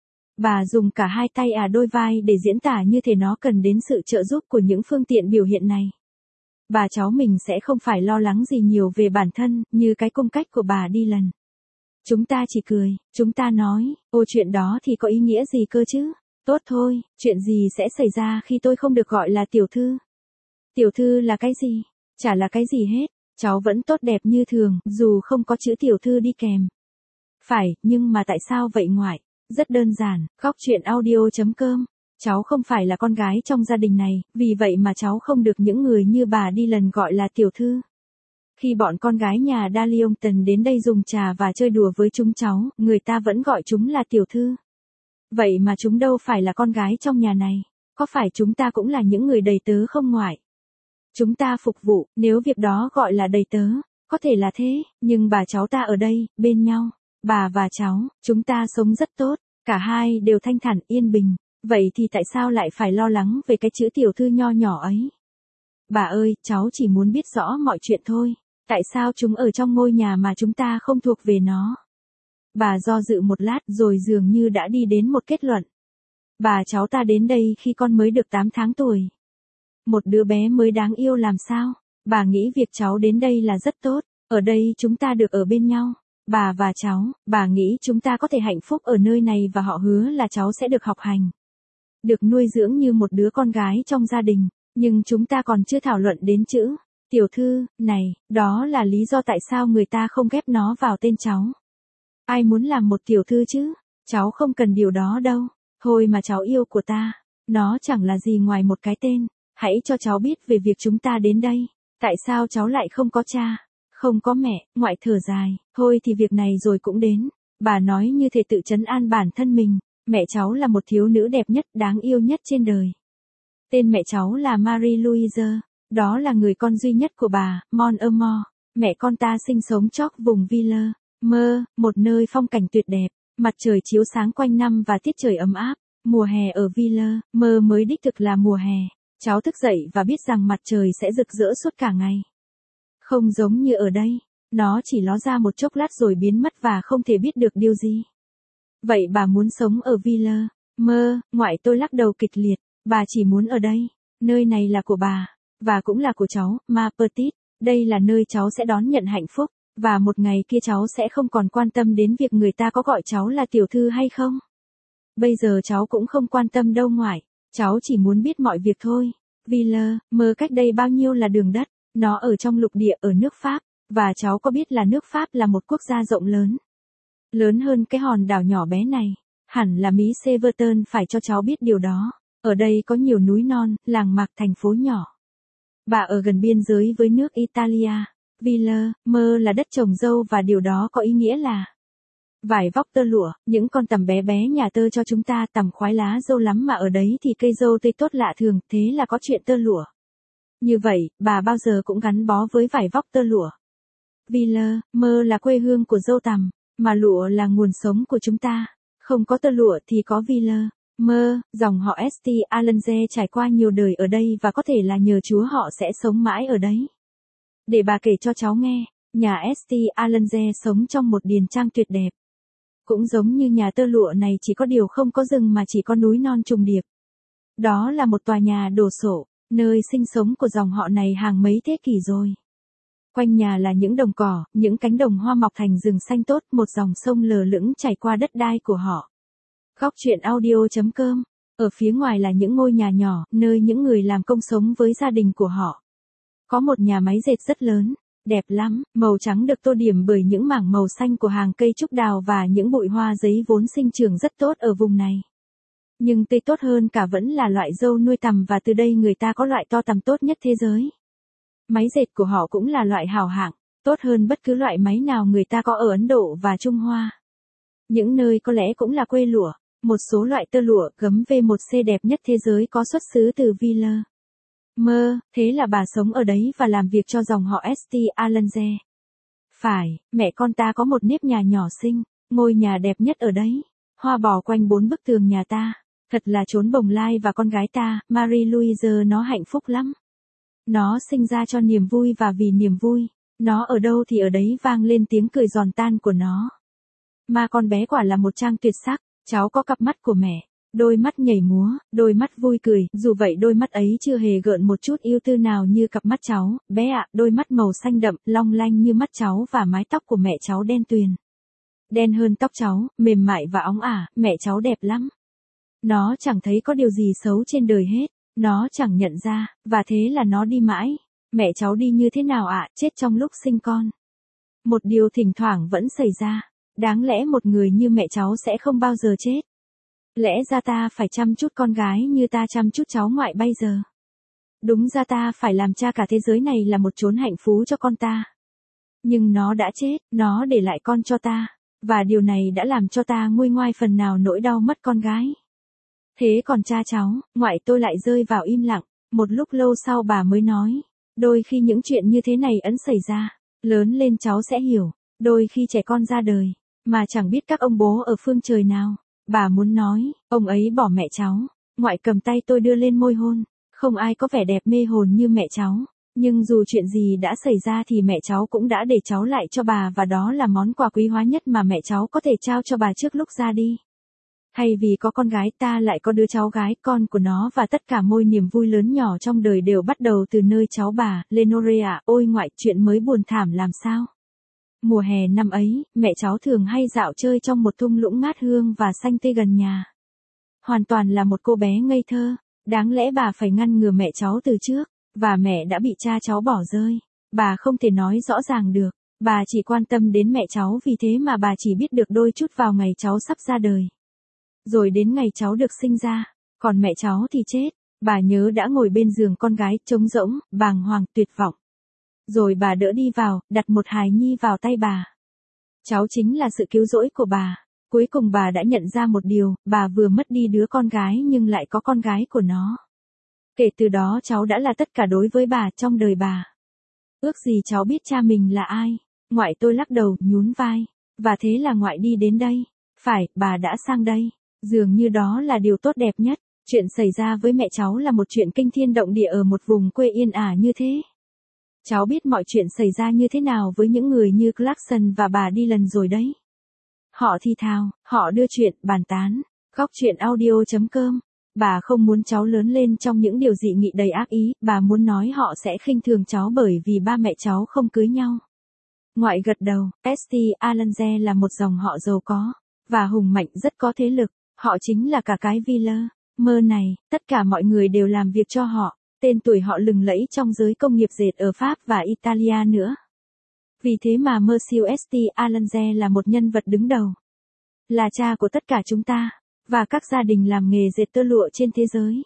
Bà dùng cả hai tay à đôi vai để diễn tả như thể nó cần đến sự trợ giúp của những phương tiện biểu hiện này. Bà cháu mình sẽ không phải lo lắng gì nhiều về bản thân, như cái cung cách của bà Dylan. Chúng ta chỉ cười, chúng ta nói, ô chuyện đó thì có ý nghĩa gì cơ chứ? Tốt thôi, chuyện gì sẽ xảy ra khi tôi không được gọi là tiểu thư? Tiểu thư là cái gì? Chả là cái gì hết, cháu vẫn tốt đẹp như thường, dù không có chữ tiểu thư đi kèm. Phải, nhưng mà tại sao vậy ngoại? Rất đơn giản, góc chuyện audio.com. Cháu không phải là con gái trong gia đình này, vì vậy mà cháu không được những người như bà Dylan gọi là tiểu thư. Khi bọn con gái nhà Darlington đến đây dùng trà và chơi đùa với chúng cháu, người ta vẫn gọi chúng là tiểu thư. Vậy mà chúng đâu phải là con gái trong nhà này, có phải chúng ta cũng là những người đầy tớ không ngoại? Chúng ta phục vụ, nếu việc đó gọi là đầy tớ, có thể là thế, nhưng bà cháu ta ở đây, bên nhau, bà và cháu, chúng ta sống rất tốt, cả hai đều thanh thản yên bình, vậy thì tại sao lại phải lo lắng về cái chữ tiểu thư nho nhỏ ấy? Bà ơi, cháu chỉ muốn biết rõ mọi chuyện thôi, tại sao chúng ở trong ngôi nhà mà chúng ta không thuộc về nó? Bà do dự một lát rồi dường như đã đi đến một kết luận. Bà cháu ta đến đây khi con mới được tám tháng tuổi. Một đứa bé mới đáng yêu làm sao? Bà nghĩ việc cháu đến đây là rất tốt, ở đây chúng ta được ở bên nhau. Bà và cháu, bà nghĩ chúng ta có thể hạnh phúc ở nơi này và họ hứa là cháu sẽ được học hành. Được nuôi dưỡng như một đứa con gái trong gia đình, nhưng chúng ta còn chưa thảo luận đến chữ tiểu thư này, đó là lý do tại sao người ta không ghép nó vào tên cháu. Ai muốn làm một tiểu thư chứ? Cháu không cần điều đó đâu. Thôi mà cháu yêu của ta, nó chẳng là gì ngoài một cái tên. Hãy cho cháu biết về việc chúng ta đến đây. Tại sao cháu lại không có cha, không có mẹ? Ngoại thở dài, thôi thì việc này rồi cũng đến. Bà nói như thể tự trấn an bản thân mình. Mẹ cháu là một thiếu nữ đẹp nhất, đáng yêu nhất trên đời. Tên mẹ cháu là Marie Louise, đó là người con duy nhất của bà, Mon Amour. Mẹ con ta sinh sống chót vùng Ville, Mơ, một nơi phong cảnh tuyệt đẹp, mặt trời chiếu sáng quanh năm và tiết trời ấm áp. Mùa hè ở Ville, Mơ mới đích thực là mùa hè. Cháu thức dậy và biết rằng mặt trời sẽ rực rỡ suốt cả ngày. Không giống như ở đây, nó chỉ ló ra một chốc lát rồi biến mất và không thể biết được điều gì. Vậy bà muốn sống ở Ville, Mơ? Ngoại tôi lắc đầu kịch liệt, bà chỉ muốn ở đây. Nơi này là của bà, và cũng là của cháu, ma Petit. Đây là nơi cháu sẽ đón nhận hạnh phúc, và một ngày kia cháu sẽ không còn quan tâm đến việc người ta có gọi cháu là tiểu thư hay không. Bây giờ cháu cũng không quan tâm đâu ngoại, cháu chỉ muốn biết mọi việc thôi. Ville, Mơ cách đây bao nhiêu là đường đất, nó ở trong lục địa ở nước Pháp, và cháu có biết là nước Pháp là một quốc gia rộng lớn. Lớn hơn cái hòn đảo nhỏ bé này, hẳn là Mỹ Severton phải cho cháu biết điều đó. Ở đây có nhiều núi non, làng mạc, thành phố nhỏ. Bà ở gần biên giới với nước Italia. Ville, Mơ là đất trồng dâu và điều đó có ý nghĩa là vải vóc tơ lụa, những con tằm bé bé nhà tơ cho chúng ta tằm khoái lá dâu lắm mà ở đấy thì cây dâu tươi tốt lạ thường, thế là có chuyện tơ lụa. Như vậy, bà bao giờ cũng gắn bó với vải vóc tơ lụa. Ville, Mơ là quê hương của dâu tằm, mà lụa là nguồn sống của chúng ta. Không có tơ lụa thì có Ville, Mơ, dòng họ St. Allende trải qua nhiều đời ở đây và có thể là nhờ Chúa họ sẽ sống mãi ở đấy. Để bà kể cho cháu nghe, nhà St. Allende sống trong một điền trang tuyệt đẹp. Cũng giống như nhà tơ lụa này chỉ có điều không có rừng mà chỉ có núi non trùng điệp. Đó là một tòa nhà đồ sộ, nơi sinh sống của dòng họ này hàng mấy thế kỷ rồi. Quanh nhà là những đồng cỏ, những cánh đồng hoa mọc thành rừng xanh tốt, một dòng sông lờ lững chảy qua đất đai của họ. Góc chuyện audio.com. Ở phía ngoài là những ngôi nhà nhỏ, nơi những người làm công sống với gia đình của họ. Có một nhà máy dệt rất lớn, đẹp lắm, màu trắng được tô điểm bởi những mảng màu xanh của hàng cây trúc đào và những bụi hoa giấy vốn sinh trưởng rất tốt ở vùng này. Nhưng tươi tốt hơn cả vẫn là loại dâu nuôi tằm và từ đây người ta có loại to tằm tốt nhất thế giới. Máy dệt của họ cũng là loại hảo hạng, tốt hơn bất cứ loại máy nào người ta có ở Ấn Độ và Trung Hoa. Những nơi có lẽ cũng là quê lụa, một số loại tơ lụa gấm V một C đẹp nhất thế giới có xuất xứ từ Ville, Mơ, thế là bà sống ở đấy và làm việc cho dòng họ St. Allende. Phải, mẹ con ta có một nếp nhà nhỏ xinh, ngôi nhà đẹp nhất ở đấy. Hoa bò quanh bốn bức tường nhà ta, thật là chốn bồng lai và con gái ta, Marie Louise nó hạnh phúc lắm. Nó sinh ra cho niềm vui và vì niềm vui, nó ở đâu thì ở đấy vang lên tiếng cười giòn tan của nó. Mà con bé quả là một trang tuyệt sắc, cháu có cặp mắt của mẹ, Đôi mắt nhảy múa, đôi mắt vui cười, dù vậy đôi mắt ấy chưa hề gợn một chút ưu tư nào như cặp mắt cháu, bé ạ, đôi mắt màu xanh đậm, long lanh như mắt cháu và mái tóc của mẹ cháu đen tuyền. Đen hơn tóc cháu, mềm mại và óng ả, mẹ cháu đẹp lắm. Nó chẳng thấy có điều gì xấu trên đời hết, nó chẳng nhận ra, và thế là nó đi mãi. Mẹ cháu đi như thế nào ạ, chết trong lúc sinh con. Một điều thỉnh thoảng vẫn xảy ra, đáng lẽ một người như mẹ cháu sẽ không bao giờ chết. Lẽ ra ta phải chăm chút con gái như ta chăm chút cháu ngoại bây giờ. Đúng ra ta phải làm cha cả thế giới này là một chốn hạnh phú cho con ta. Nhưng nó đã chết, nó để lại con cho ta, và điều này đã làm cho ta nguôi ngoai phần nào nỗi đau mất con gái. Thế còn cha cháu, ngoại tôi lại rơi vào im lặng, một lúc lâu sau bà mới nói, đôi khi những chuyện như thế này ẩn xảy ra, lớn lên cháu sẽ hiểu, đôi khi trẻ con ra đời, mà chẳng biết các ông bố ở phương trời nào. Bà muốn nói, ông ấy bỏ mẹ cháu, ngoại cầm tay tôi đưa lên môi hôn, không ai có vẻ đẹp mê hồn như mẹ cháu, nhưng dù chuyện gì đã xảy ra thì mẹ cháu cũng đã để cháu lại cho bà và đó là món quà quý hóa nhất mà mẹ cháu có thể trao cho bà trước lúc ra đi. Hay vì có con gái ta lại có đứa cháu gái con của nó và tất cả môi niềm vui lớn nhỏ trong đời đều bắt đầu từ nơi cháu bà, Lenore ạ, ôi ngoại chuyện mới buồn thảm làm sao. Mùa hè năm ấy, mẹ cháu thường hay dạo chơi trong một thung lũng ngát hương và xanh tươi gần nhà. Hoàn toàn là một cô bé ngây thơ, đáng lẽ bà phải ngăn ngừa mẹ cháu từ trước, và mẹ đã bị cha cháu bỏ rơi. Bà không thể nói rõ ràng được, bà chỉ quan tâm đến mẹ cháu vì thế mà bà chỉ biết được đôi chút vào ngày cháu sắp ra đời. Rồi đến ngày cháu được sinh ra, còn mẹ cháu thì chết, bà nhớ đã ngồi bên giường con gái, trống rỗng, bàng hoàng, tuyệt vọng. Rồi bà đỡ đi vào, đặt một hài nhi vào tay bà. Cháu chính là sự cứu rỗi của bà. Cuối cùng bà đã nhận ra một điều, bà vừa mất đi đứa con gái nhưng lại có con gái của nó. Kể từ đó cháu đã là tất cả đối với bà trong đời bà. Ước gì cháu biết cha mình là ai. Ngoại tôi lắc đầu, nhún vai. Và thế là ngoại đi đến đây. Phải, bà đã sang đây. Dường như đó là điều tốt đẹp nhất. Chuyện xảy ra với mẹ cháu là một chuyện kinh thiên động địa ở một vùng quê yên ả như thế. Cháu biết mọi chuyện xảy ra như thế nào với những người như Clarkson và bà Dylan rồi đấy. Họ thi thào, họ đưa chuyện, bàn tán. Góc chuyện audio chấm com. Bà không muốn cháu lớn lên trong những điều dị nghị đầy ác ý, bà muốn nói họ sẽ khinh thường cháu bởi vì ba mẹ cháu không cưới nhau. Ngoại gật đầu, ét tê Allenze là một dòng họ giàu có, và hùng mạnh rất có thế lực, họ chính là cả cái Villa Mơ này, tất cả mọi người đều làm việc cho họ. Tên tuổi họ lừng lẫy trong giới công nghiệp dệt ở Pháp và Italia nữa. Vì thế mà Monsieur ét tê Allenze là một nhân vật đứng đầu. Là cha của tất cả chúng ta, và các gia đình làm nghề dệt tơ lụa trên thế giới.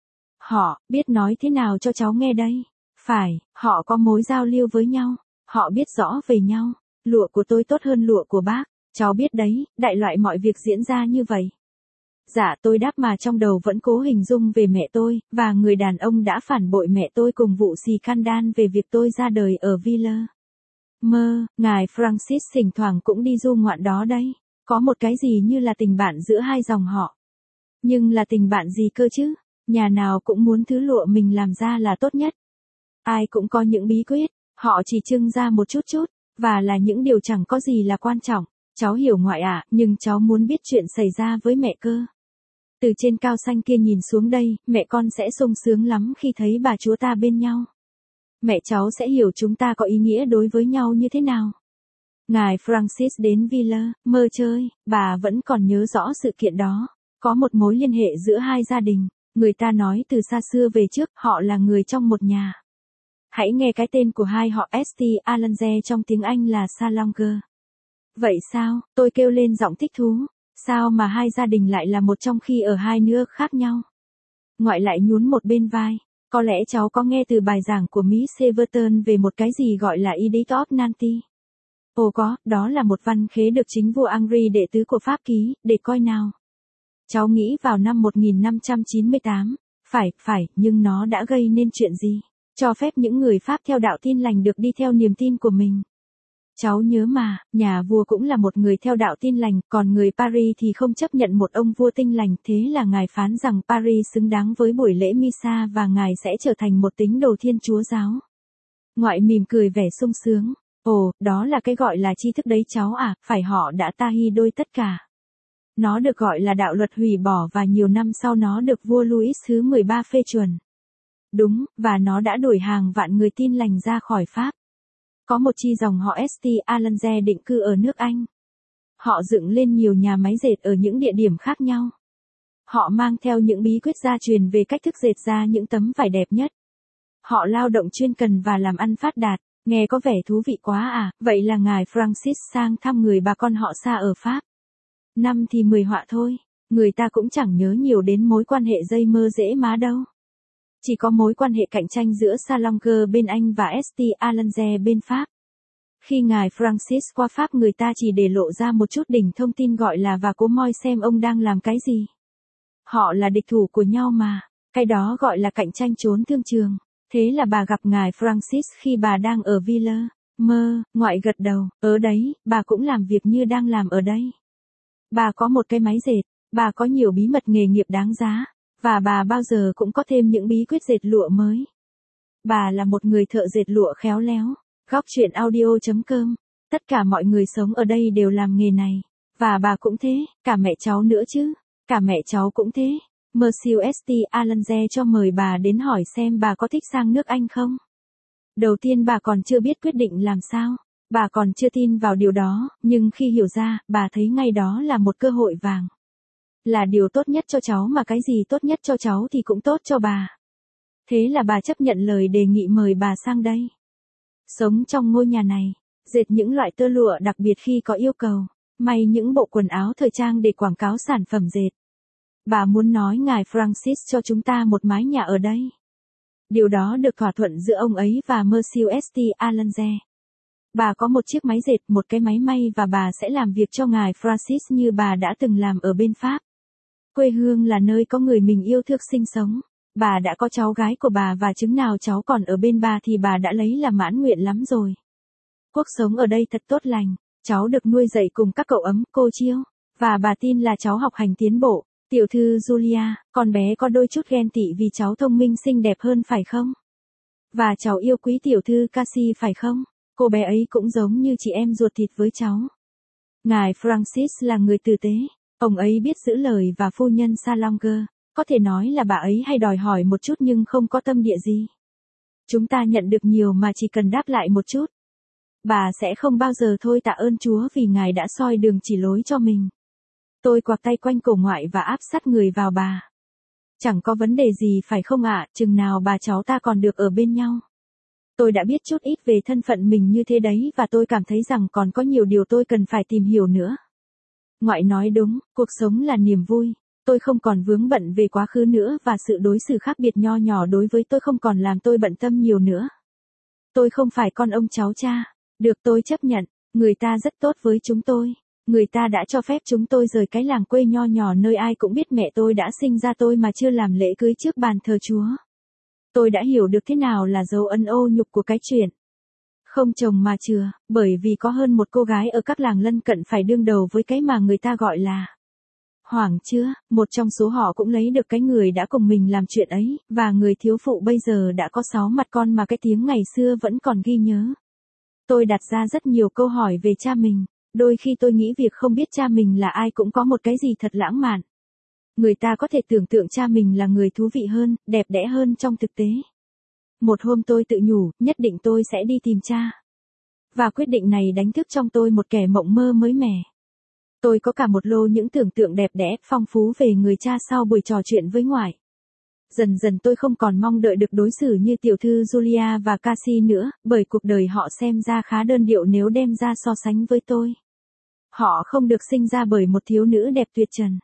Họ biết nói thế nào cho cháu nghe đây. Phải, họ có mối giao lưu với nhau. Họ biết rõ về nhau. Lụa của tôi tốt hơn lụa của bác. Cháu biết đấy, đại loại mọi việc diễn ra như vậy. Dạ tôi đáp mà trong đầu vẫn cố hình dung về mẹ tôi, và người đàn ông đã phản bội mẹ tôi cùng vụ xì can về việc tôi ra đời ở Villa Mơ, ngài Francis thỉnh thoảng cũng đi du ngoạn đó đấy. Có một cái gì như là tình bạn giữa hai dòng họ. Nhưng là tình bạn gì cơ chứ? Nhà nào cũng muốn thứ lụa mình làm ra là tốt nhất. Ai cũng có những bí quyết, họ chỉ trưng ra một chút chút, và là những điều chẳng có gì là quan trọng. Cháu hiểu ngoại ạ, à, nhưng cháu muốn biết chuyện xảy ra với mẹ cơ. Từ trên cao xanh kia nhìn xuống đây, mẹ con sẽ sung sướng lắm khi thấy bà chúa ta bên nhau. Mẹ cháu sẽ hiểu chúng ta có ý nghĩa đối với nhau như thế nào. Ngài Francis đến Villa Mơ chơi, bà vẫn còn nhớ rõ sự kiện đó. Có một mối liên hệ giữa hai gia đình. Người ta nói từ xa xưa về trước, họ là người trong một nhà. Hãy nghe cái tên của hai họ ét tê Allenze trong tiếng Anh là Salonger. Vậy sao? Tôi kêu lên giọng thích thú. Sao mà hai gia đình lại là một trong khi ở hai nước khác nhau? Ngoại lại nhún một bên vai. Có lẽ cháu có nghe từ bài giảng của Miss Severton về một cái gì gọi là Edict of Nantes. Ồ có, đó là một văn khế được chính vua Henry đệ tứ của Pháp ký, để coi nào. Cháu nghĩ vào năm một nghìn năm trăm chín mươi tám. Phải, phải, nhưng nó đã gây nên chuyện gì? Cho phép những người Pháp theo đạo Tin lành được đi theo niềm tin của mình. Cháu nhớ mà, nhà vua cũng là một người theo đạo Tin lành, còn người Paris thì không chấp nhận một ông vua tinh lành, thế là ngài phán rằng Paris xứng đáng với buổi lễ Misa và ngài sẽ trở thành một tín đồ Thiên Chúa giáo. Ngoại mỉm cười vẻ sung sướng. Ồ, đó là cái gọi là tri thức đấy cháu à, phải họ đã tahi đôi tất cả. Nó được gọi là đạo luật hủy bỏ và nhiều năm sau nó được vua Louis thứ mười ba phê chuẩn. Đúng, và nó đã đuổi hàng vạn người tin lành ra khỏi Pháp. Có một chi dòng họ St. Allende định cư ở nước Anh. Họ dựng lên nhiều nhà máy dệt ở những địa điểm khác nhau. Họ mang theo những bí quyết gia truyền về cách thức dệt ra những tấm vải đẹp nhất. Họ lao động chuyên cần và làm ăn phát đạt. Nghe có vẻ thú vị quá à, vậy là ngài Francis sang thăm người bà con họ xa ở Pháp. Năm thì mười họa thôi, người ta cũng chẳng nhớ nhiều đến mối quan hệ dây mơ dễ má đâu. Chỉ có mối quan hệ cạnh tranh giữa Salonger bên Anh và St. Allende bên Pháp. Khi ngài Francis qua Pháp người ta chỉ để lộ ra một chút đỉnh thông tin gọi là và cố moi xem ông đang làm cái gì. Họ là địch thủ của nhau mà, cái đó gọi là cạnh tranh trốn thương trường. Thế là bà gặp ngài Francis khi bà đang ở Villa, mơ, ngoại gật đầu, ở đấy, bà cũng làm việc như đang làm ở đây. Bà có một cái máy dệt, bà có nhiều bí mật nghề nghiệp đáng giá, và bà bao giờ cũng có thêm những bí quyết dệt lụa mới. Bà là một người thợ dệt lụa khéo léo. Góc chuyện audio chấm com. Tất cả mọi người sống ở đây đều làm nghề này. Và bà cũng thế, cả mẹ cháu nữa chứ. Cả mẹ cháu cũng thế. Monsieur St. Allende cho mời bà đến hỏi xem bà có thích sang nước Anh không. Đầu tiên bà còn chưa biết quyết định làm sao. Bà còn chưa tin vào điều đó, nhưng khi hiểu ra, bà thấy ngay đó là một cơ hội vàng. Là điều tốt nhất cho cháu mà cái gì tốt nhất cho cháu thì cũng tốt cho bà. Thế là bà chấp nhận lời đề nghị mời bà sang đây. Sống trong ngôi nhà này, dệt những loại tơ lụa đặc biệt khi có yêu cầu, may những bộ quần áo thời trang để quảng cáo sản phẩm dệt. Bà muốn nói ngài Francis cho chúng ta một mái nhà ở đây. Điều đó được thỏa thuận giữa ông ấy và Monsieur St. Allende. Bà có một chiếc máy dệt, một cái máy may và bà sẽ làm việc cho ngài Francis như bà đã từng làm ở bên Pháp. Quê hương là nơi có người mình yêu thương sinh sống. Bà đã có cháu gái của bà và chứng nào cháu còn ở bên bà thì bà đã lấy là mãn nguyện lắm rồi. Cuộc sống ở đây thật tốt lành, cháu được nuôi dạy cùng các cậu ấm, cô Chiêu, và bà tin là cháu học hành tiến bộ. Tiểu thư Julia, con bé có đôi chút ghen tị vì cháu thông minh xinh đẹp hơn phải không? Và cháu yêu quý tiểu thư Cassie phải không? Cô bé ấy cũng giống như chị em ruột thịt với cháu. Ngài Francis là người tử tế, ông ấy biết giữ lời và phu nhân Salonger. Có thể nói là bà ấy hay đòi hỏi một chút nhưng không có tâm địa gì. Chúng ta nhận được nhiều mà chỉ cần đáp lại một chút. Bà sẽ không bao giờ thôi tạ ơn Chúa vì Ngài đã soi đường chỉ lối cho mình. Tôi quạc tay quanh cổ ngoại và áp sát người vào bà. Chẳng có vấn đề gì phải không ạ, chừng nào bà cháu ta còn được ở bên nhau. Tôi đã biết chút ít về thân phận mình như thế đấy và tôi cảm thấy rằng còn có nhiều điều tôi cần phải tìm hiểu nữa. Ngoại nói đúng, cuộc sống là niềm vui. Tôi không còn vướng bận về quá khứ nữa và sự đối xử khác biệt nho nhỏ đối với tôi không còn làm tôi bận tâm nhiều nữa. Tôi không phải con ông cháu cha. Được tôi chấp nhận, người ta rất tốt với chúng tôi. Người ta đã cho phép chúng tôi rời cái làng quê nho nhỏ nơi ai cũng biết mẹ tôi đã sinh ra tôi mà chưa làm lễ cưới trước bàn thờ Chúa. Tôi đã hiểu được thế nào là dấu ân ô nhục của cái chuyện không chồng mà chừa, bởi vì có hơn một cô gái ở các làng lân cận phải đương đầu với cái mà người ta gọi là hoảng chưa, một trong số họ cũng lấy được cái người đã cùng mình làm chuyện ấy, và người thiếu phụ bây giờ đã có sáu mặt con mà cái tiếng ngày xưa vẫn còn ghi nhớ. Tôi đặt ra rất nhiều câu hỏi về cha mình, đôi khi tôi nghĩ việc không biết cha mình là ai cũng có một cái gì thật lãng mạn. Người ta có thể tưởng tượng cha mình là người thú vị hơn, đẹp đẽ hơn trong thực tế. Một hôm tôi tự nhủ, nhất định tôi sẽ đi tìm cha. Và quyết định này đánh thức trong tôi một kẻ mộng mơ mới mẻ. Tôi có cả một lô những tưởng tượng đẹp đẽ, phong phú về người cha sau buổi trò chuyện với ngoại. Dần dần tôi không còn mong đợi được đối xử như tiểu thư Julia và Cassie nữa, bởi cuộc đời họ xem ra khá đơn điệu nếu đem ra so sánh với tôi. Họ không được sinh ra bởi một thiếu nữ đẹp tuyệt trần.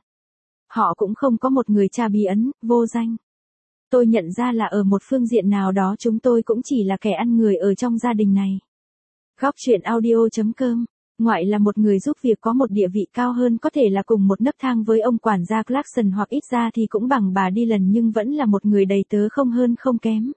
Họ cũng không có một người cha bí ẩn, vô danh. Tôi nhận ra là ở một phương diện nào đó chúng tôi cũng chỉ là kẻ ăn người ở trong gia đình này. Góc chuyện audio chấm com. Ngoại là một người giúp việc có một địa vị cao hơn, có thể là cùng một nấc thang với ông quản gia Clarkson hoặc ít ra thì cũng bằng bà đi lần, nhưng vẫn là một người đầy tớ không hơn không kém.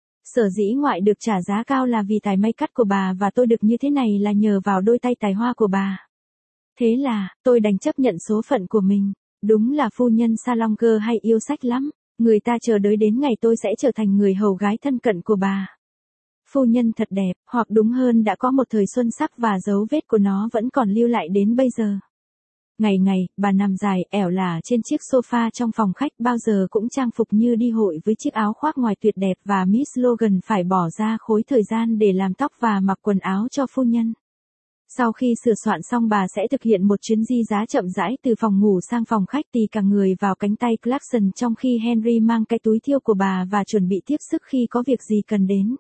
Sở dĩ ngoại được trả giá cao là vì tài may cắt của bà và tôi được như thế này là nhờ vào đôi tay tài hoa của bà. Thế là, tôi đành chấp nhận số phận của mình. Đúng là phu nhân Salonger hay yêu sách lắm. Người ta chờ đợi đến ngày tôi sẽ trở thành người hầu gái thân cận của bà. Phu nhân thật đẹp, hoặc đúng hơn đã có một thời xuân sắc và dấu vết của nó vẫn còn lưu lại đến bây giờ. Ngày ngày, bà nằm dài, ẻo lả trên chiếc sofa trong phòng khách, bao giờ cũng trang phục như đi hội với chiếc áo khoác ngoài tuyệt đẹp, và Miss Logan phải bỏ ra khối thời gian để làm tóc và mặc quần áo cho phu nhân. Sau khi sửa soạn xong, bà sẽ thực hiện một chuyến di giá chậm rãi từ phòng ngủ sang phòng khách, tì cả người vào cánh tay Clarkson, trong khi Henry mang cái túi thiêu của bà và chuẩn bị tiếp sức khi có việc gì cần đến.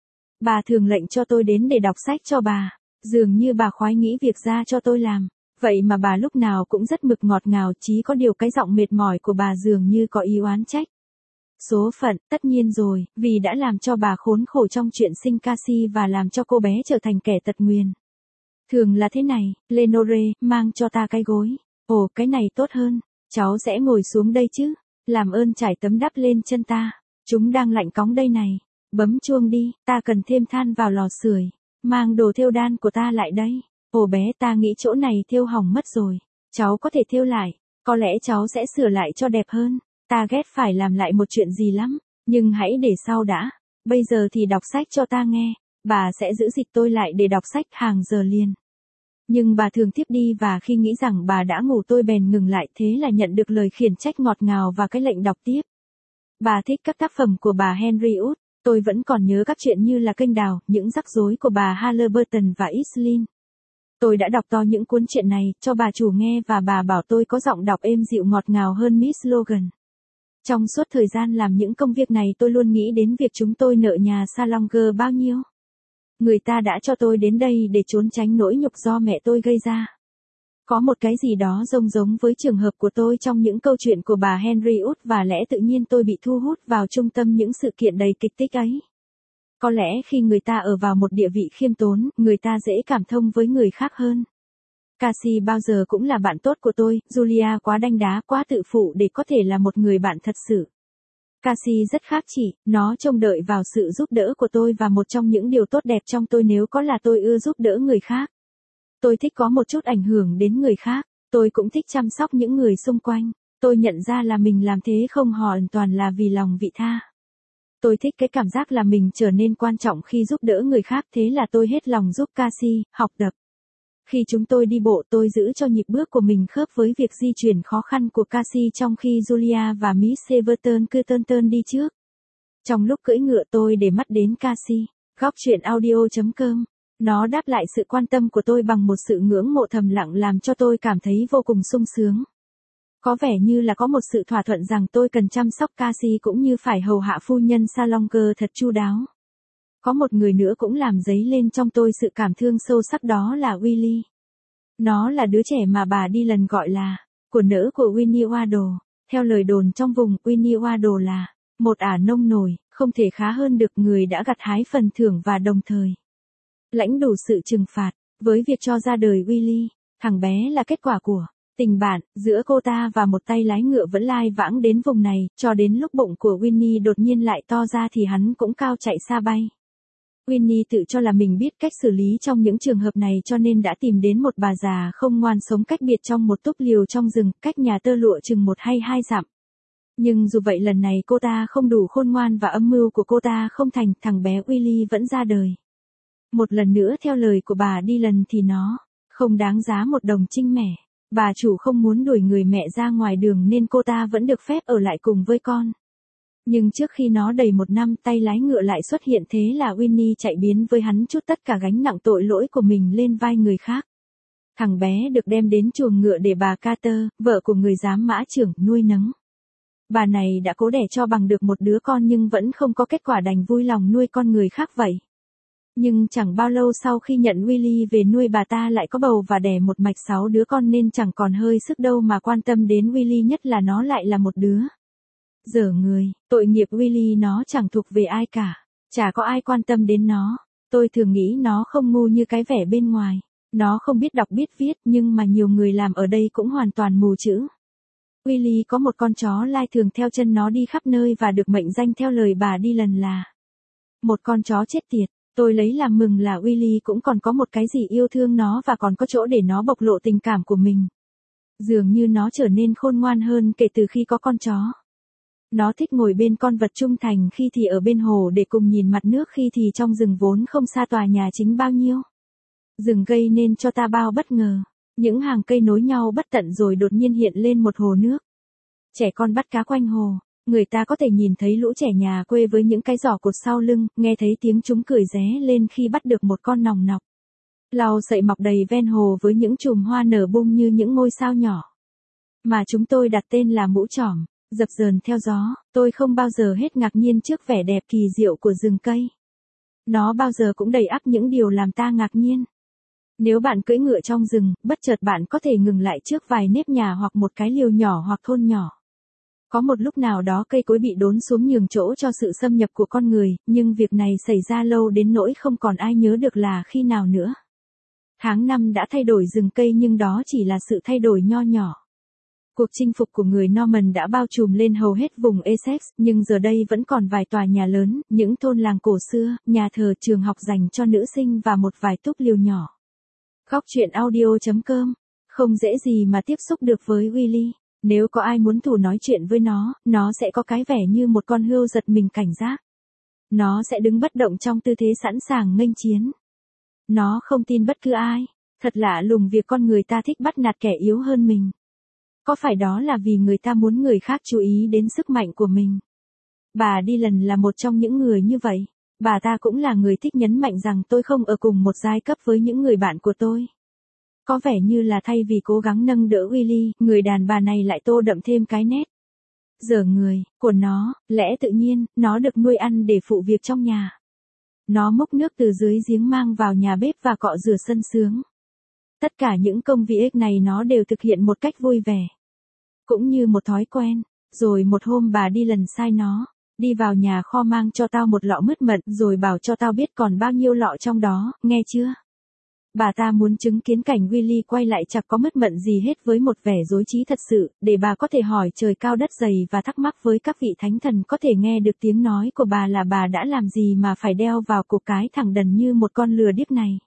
Bà thường lệnh cho tôi đến để đọc sách cho bà, dường như bà khoái nghĩ việc ra cho tôi làm. Vậy mà bà lúc nào cũng rất mực ngọt ngào, chỉ có điều cái giọng mệt mỏi của bà dường như có ý oán trách. Số phận, tất nhiên rồi, vì đã làm cho bà khốn khổ trong chuyện sinh Cassie và làm cho cô bé trở thành kẻ tật nguyền. Thường là thế này, Lenore, mang cho ta cái gối. Ồ, cái này tốt hơn, cháu sẽ ngồi xuống đây chứ. Làm ơn trải tấm đắp lên chân ta, chúng đang lạnh cóng đây này. Bấm chuông đi, ta cần thêm than vào lò sưởi. Mang đồ thêu đan của ta lại đây. Ồ bé, ta nghĩ chỗ này thêu hỏng mất rồi. Cháu có thể thêu lại, có lẽ cháu sẽ sửa lại cho đẹp hơn. Ta ghét phải làm lại một chuyện gì lắm, nhưng hãy để sau đã. Bây giờ thì đọc sách cho ta nghe. Bà sẽ giữ dịch tôi lại để đọc sách hàng giờ liền. Nhưng bà thường tiếp đi, và khi nghĩ rằng bà đã ngủ tôi bèn ngừng lại, thế là nhận được lời khiển trách ngọt ngào và cái lệnh đọc tiếp. Bà thích các tác phẩm của bà Henry Wood. Tôi vẫn còn nhớ các chuyện như là Kênh Đào, những rắc rối của bà Halliburton và Iselin. Tôi đã đọc to những cuốn truyện này cho bà chủ nghe, và bà bảo tôi có giọng đọc êm dịu ngọt ngào hơn Miss Logan. Trong suốt thời gian làm những công việc này, tôi luôn nghĩ đến việc chúng tôi nợ nhà Salonger bao nhiêu. Người ta đã cho tôi đến đây để trốn tránh nỗi nhục do mẹ tôi gây ra. Có một cái gì đó giống giống với trường hợp của tôi trong những câu chuyện của bà Henry Wood, và lẽ tự nhiên tôi bị thu hút vào trung tâm những sự kiện đầy kịch tích ấy. Có lẽ khi người ta ở vào một địa vị khiêm tốn, người ta dễ cảm thông với người khác hơn. Cassie bao giờ cũng là bạn tốt của tôi, Julia quá đanh đá, quá tự phụ để có thể là một người bạn thật sự. Cassie rất khác chị, nó trông đợi vào sự giúp đỡ của tôi, và một trong những điều tốt đẹp trong tôi nếu có là tôi ưa giúp đỡ người khác. Tôi thích có một chút ảnh hưởng đến người khác, tôi cũng thích chăm sóc những người xung quanh. Tôi nhận ra là mình làm thế không hoàn toàn là vì lòng vị tha. Tôi thích cái cảm giác là mình trở nên quan trọng khi giúp đỡ người khác, thế là tôi hết lòng giúp Cassie học đập. Khi chúng tôi đi bộ, tôi giữ cho nhịp bước của mình khớp với việc di chuyển khó khăn của Cassie, trong khi Julia và Miss Severton cứ tơn tơn đi trước. Trong lúc cưỡi ngựa, tôi để mắt đến Cassie. Góc truyện audio chấm com. Nó đáp lại sự quan tâm của tôi bằng một sự ngưỡng mộ thầm lặng, làm cho tôi cảm thấy vô cùng sung sướng. Có vẻ như là có một sự thỏa thuận rằng tôi cần chăm sóc Cassie cũng như phải hầu hạ phu nhân Salonger thật chu đáo. Có một người nữa cũng làm dấy lên trong tôi sự cảm thương sâu sắc, đó là Willie. Nó là đứa trẻ mà bà Dylan gọi là của nỡ của Winnie Waddle. Theo lời đồn trong vùng, Winnie Waddle là một ả nông nổi, không thể khá hơn được, người đã gặt hái phần thưởng và đồng thời lãnh đủ sự trừng phạt với việc cho ra đời Willie. Thằng bé là kết quả của tình bạn giữa cô ta và một tay lái ngựa vẫn lai vãng đến vùng này, cho đến lúc bụng của Winnie đột nhiên lại to ra thì hắn cũng cao chạy xa bay. Winnie tự cho là mình biết cách xử lý trong những trường hợp này, cho nên đã tìm đến một bà già không ngoan sống cách biệt trong một túp liều trong rừng, cách nhà tơ lụa chừng một hay hai dặm. Nhưng dù vậy lần này cô ta không đủ khôn ngoan và âm mưu của cô ta không thành, thằng bé Willie vẫn ra đời. Một lần nữa theo lời của bà Dylan thì nó không đáng giá một đồng trinh mẻ. Bà chủ không muốn đuổi người mẹ ra ngoài đường nên cô ta vẫn được phép ở lại cùng với con. Nhưng trước khi nó đầy một năm, tay lái ngựa lại xuất hiện, thế là Winnie chạy biến với hắn, trút tất cả gánh nặng tội lỗi của mình lên vai người khác. Thằng bé được đem đến chuồng ngựa để bà Carter, vợ của người giám mã trưởng, nuôi nấng. Bà này đã cố đẻ cho bằng được một đứa con nhưng vẫn không có kết quả, đành vui lòng nuôi con người khác vậy. Nhưng chẳng bao lâu sau khi nhận Willie về nuôi, bà ta lại có bầu và đẻ một mạch sáu đứa con, nên chẳng còn hơi sức đâu mà quan tâm đến Willie, nhất là nó lại là một đứa dở người. Tội nghiệp Willie, nó chẳng thuộc về ai cả, chả có ai quan tâm đến nó. Tôi thường nghĩ nó không ngu như cái vẻ bên ngoài. Nó không biết đọc biết viết, nhưng mà nhiều người làm ở đây cũng hoàn toàn mù chữ. Willie có một con chó lai thường theo chân nó đi khắp nơi và được mệnh danh theo lời bà Dylan là một con chó chết tiệt. Tôi lấy làm mừng là Willie cũng còn có một cái gì yêu thương nó và còn có chỗ để nó bộc lộ tình cảm của mình. Dường như nó trở nên khôn ngoan hơn kể từ khi có con chó. Nó thích ngồi bên con vật trung thành, khi thì ở bên hồ để cùng nhìn mặt nước, khi thì trong rừng vốn không xa tòa nhà chính bao nhiêu. Rừng gây nên cho ta bao bất ngờ. Những hàng cây nối nhau bất tận rồi đột nhiên hiện lên một hồ nước. Trẻ con bắt cá quanh hồ, người ta có thể nhìn thấy lũ trẻ nhà quê với những cái giỏ cột sau lưng, nghe thấy tiếng chúng cười ré lên khi bắt được một con nòng nọc. Lau sậy mọc đầy ven hồ với những chùm hoa nở bung như những ngôi sao nhỏ. Mà chúng tôi đặt tên là mũ trỏm, dập dờn theo gió, tôi không bao giờ hết ngạc nhiên trước vẻ đẹp kỳ diệu của rừng cây. Nó bao giờ cũng đầy ắp những điều làm ta ngạc nhiên. Nếu bạn cưỡi ngựa trong rừng, bất chợt bạn có thể ngừng lại trước vài nếp nhà hoặc một cái liều nhỏ hoặc thôn nhỏ. Có một lúc nào đó cây cối bị đốn xuống nhường chỗ cho sự xâm nhập của con người, nhưng việc này xảy ra lâu đến nỗi không còn ai nhớ được là khi nào nữa. Tháng năm đã thay đổi rừng cây nhưng đó chỉ là sự thay đổi nho nhỏ. Cuộc chinh phục của người Norman đã bao trùm lên hầu hết vùng Essex, nhưng giờ đây vẫn còn vài tòa nhà lớn, những thôn làng cổ xưa, nhà thờ, trường học dành cho nữ sinh và một vài túp liều nhỏ. Góc truyện audio chấm com. Không dễ gì mà tiếp xúc được với Willy. Nếu có ai muốn thử nói chuyện với nó, nó sẽ có cái vẻ như một con hươu giật mình cảnh giác. Nó sẽ đứng bất động trong tư thế sẵn sàng nghênh chiến. Nó không tin bất cứ ai. Thật lạ lùng việc con người ta thích bắt nạt kẻ yếu hơn mình. Có phải đó là vì người ta muốn người khác chú ý đến sức mạnh của mình? Bà Dylan là một trong những người như vậy. Bà ta cũng là người thích nhấn mạnh rằng tôi không ở cùng một giai cấp với những người bạn của tôi. Có vẻ như là thay vì cố gắng nâng đỡ Willy, người đàn bà này lại tô đậm thêm cái nét dở người của nó, lẽ tự nhiên, nó được nuôi ăn để phụ việc trong nhà. Nó múc nước từ dưới giếng mang vào nhà bếp và cọ rửa sân sướng. Tất cả những công việc này nó đều thực hiện một cách vui vẻ. Cũng như một thói quen. Rồi một hôm bà đi lần sai nó. Đi vào nhà kho mang cho tao một lọ mứt mận rồi bảo cho tao biết còn bao nhiêu lọ trong đó, nghe chưa? Bà ta muốn chứng kiến cảnh Willy quay lại chẳng có mứt mận gì hết với một vẻ dối trí thật sự, để bà có thể hỏi trời cao đất dày và thắc mắc với các vị thánh thần có thể nghe được tiếng nói của bà là bà đã làm gì mà phải đeo vào cổ cái thẳng đần như một con lừa điếc này.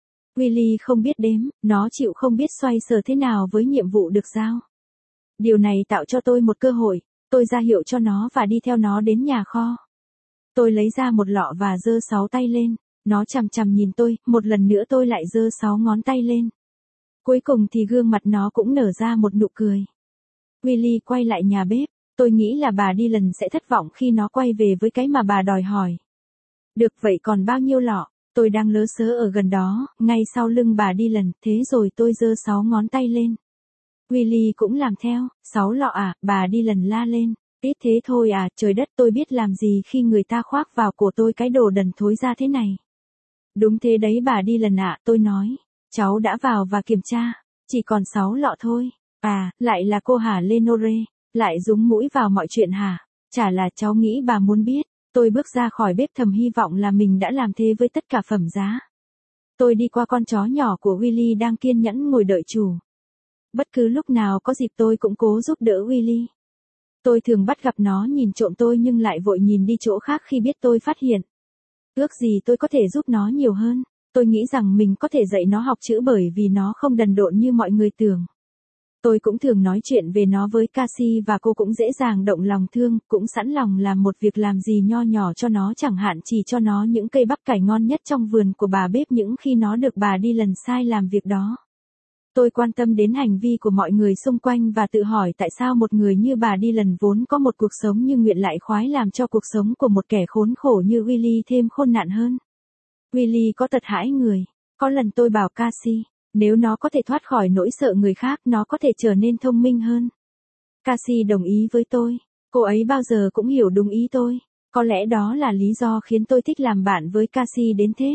Willy không biết đếm, nó chịu không biết xoay sở thế nào với nhiệm vụ được giao. Điều này tạo cho tôi một cơ hội, tôi ra hiệu cho nó và đi theo nó đến nhà kho. Tôi lấy ra một lọ và giơ sáu tay lên, nó chằm chằm nhìn tôi, một lần nữa tôi lại giơ sáu ngón tay lên. Cuối cùng thì gương mặt nó cũng nở ra một nụ cười. Willy quay lại nhà bếp, tôi nghĩ là bà Dylan sẽ thất vọng khi nó quay về với cái mà bà đòi hỏi. Được vậy còn bao nhiêu lọ? Tôi đang lớ sớ ở gần đó, ngay sau lưng bà Dylan, thế rồi tôi giơ sáu ngón tay lên. Willy cũng làm theo, sáu lọ à, bà Dylan la lên, ít thế thôi à, trời đất tôi biết làm gì khi người ta khoác vào cổ tôi cái đồ đần thối ra thế này. Đúng thế đấy bà Dylan ạ, tôi nói, cháu đã vào và kiểm tra, chỉ còn sáu lọ thôi, à, lại là cô hả Lenore, lại dúng mũi vào mọi chuyện hả, chả là cháu nghĩ bà muốn biết. Tôi bước ra khỏi bếp thầm hy vọng là mình đã làm thế với tất cả phẩm giá. Tôi đi qua con chó nhỏ của Willy đang kiên nhẫn ngồi đợi chủ. Bất cứ lúc nào có dịp tôi cũng cố giúp đỡ Willy. Tôi thường bắt gặp nó nhìn trộm tôi nhưng lại vội nhìn đi chỗ khác khi biết tôi phát hiện. Ước gì tôi có thể giúp nó nhiều hơn. Tôi nghĩ rằng mình có thể dạy nó học chữ bởi vì nó không đần độn như mọi người tưởng. Tôi cũng thường nói chuyện về nó với Cassie và cô cũng dễ dàng động lòng thương, cũng sẵn lòng làm một việc làm gì nho nhỏ cho nó, chẳng hạn chỉ cho nó những cây bắp cải ngon nhất trong vườn của bà bếp những khi nó được bà đi lần sai làm việc đó. Tôi quan tâm đến hành vi của mọi người xung quanh và tự hỏi tại sao một người như bà đi lần vốn có một cuộc sống như nguyện lại khoái làm cho cuộc sống của một kẻ khốn khổ như Willy thêm khốn nạn hơn. Willy có tật hãi người. Có lần tôi bảo Cassie, nếu nó có thể thoát khỏi nỗi sợ người khác, nó có thể trở nên thông minh hơn. Cassie đồng ý với tôi. Cô ấy bao giờ cũng hiểu đúng ý tôi. Có lẽ đó là lý do khiến tôi thích làm bạn với Cassie đến thế.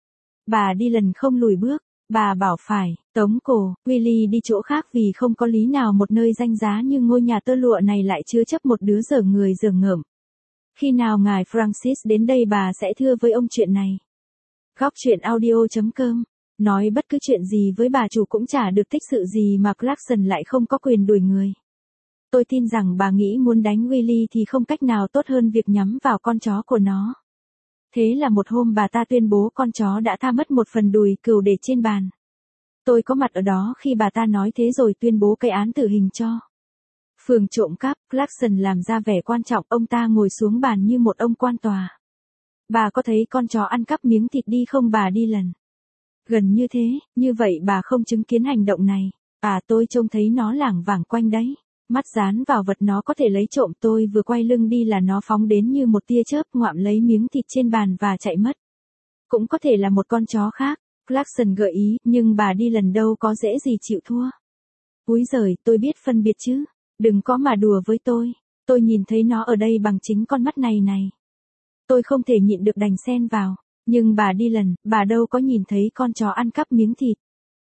Bà đi lần không lùi bước. Bà bảo phải, tống cổ, Willy đi chỗ khác vì không có lý nào một nơi danh giá như ngôi nhà tơ lụa này lại chứa chấp một đứa dở người dở ngợm. Khi nào ngài Francis đến đây bà sẽ thưa với ông chuyện này. Góc truyện audio chấm com. Nói bất cứ chuyện gì với bà chủ cũng chả được tích sự gì mà Clarkson lại không có quyền đuổi người. Tôi tin rằng bà nghĩ muốn đánh Willy thì không cách nào tốt hơn việc nhắm vào con chó của nó. Thế là một hôm bà ta tuyên bố con chó đã tha mất một phần đùi cừu để trên bàn. Tôi có mặt ở đó khi bà ta nói thế rồi tuyên bố cái án tử hình cho. Phường trộm cắp, Clarkson làm ra vẻ quan trọng, ông ta ngồi xuống bàn như một ông quan tòa. Bà có thấy con chó ăn cắp miếng thịt đi không bà đi lần? Gần như thế, như vậy bà không chứng kiến hành động này. À tôi trông thấy nó lảng vảng quanh đấy. Mắt dán vào vật nó có thể lấy trộm, tôi vừa quay lưng đi là nó phóng đến như một tia chớp, ngoạm lấy miếng thịt trên bàn và chạy mất. Cũng có thể là một con chó khác, Clarkson gợi ý, nhưng bà đi lần đâu có dễ gì chịu thua. Úi giời, tôi biết phân biệt chứ. Đừng có mà đùa với tôi. Tôi nhìn thấy nó ở đây bằng chính con mắt này này. Tôi không thể nhịn được đành xen vào. Nhưng bà đi lần, bà đâu có nhìn thấy con chó ăn cắp miếng thịt.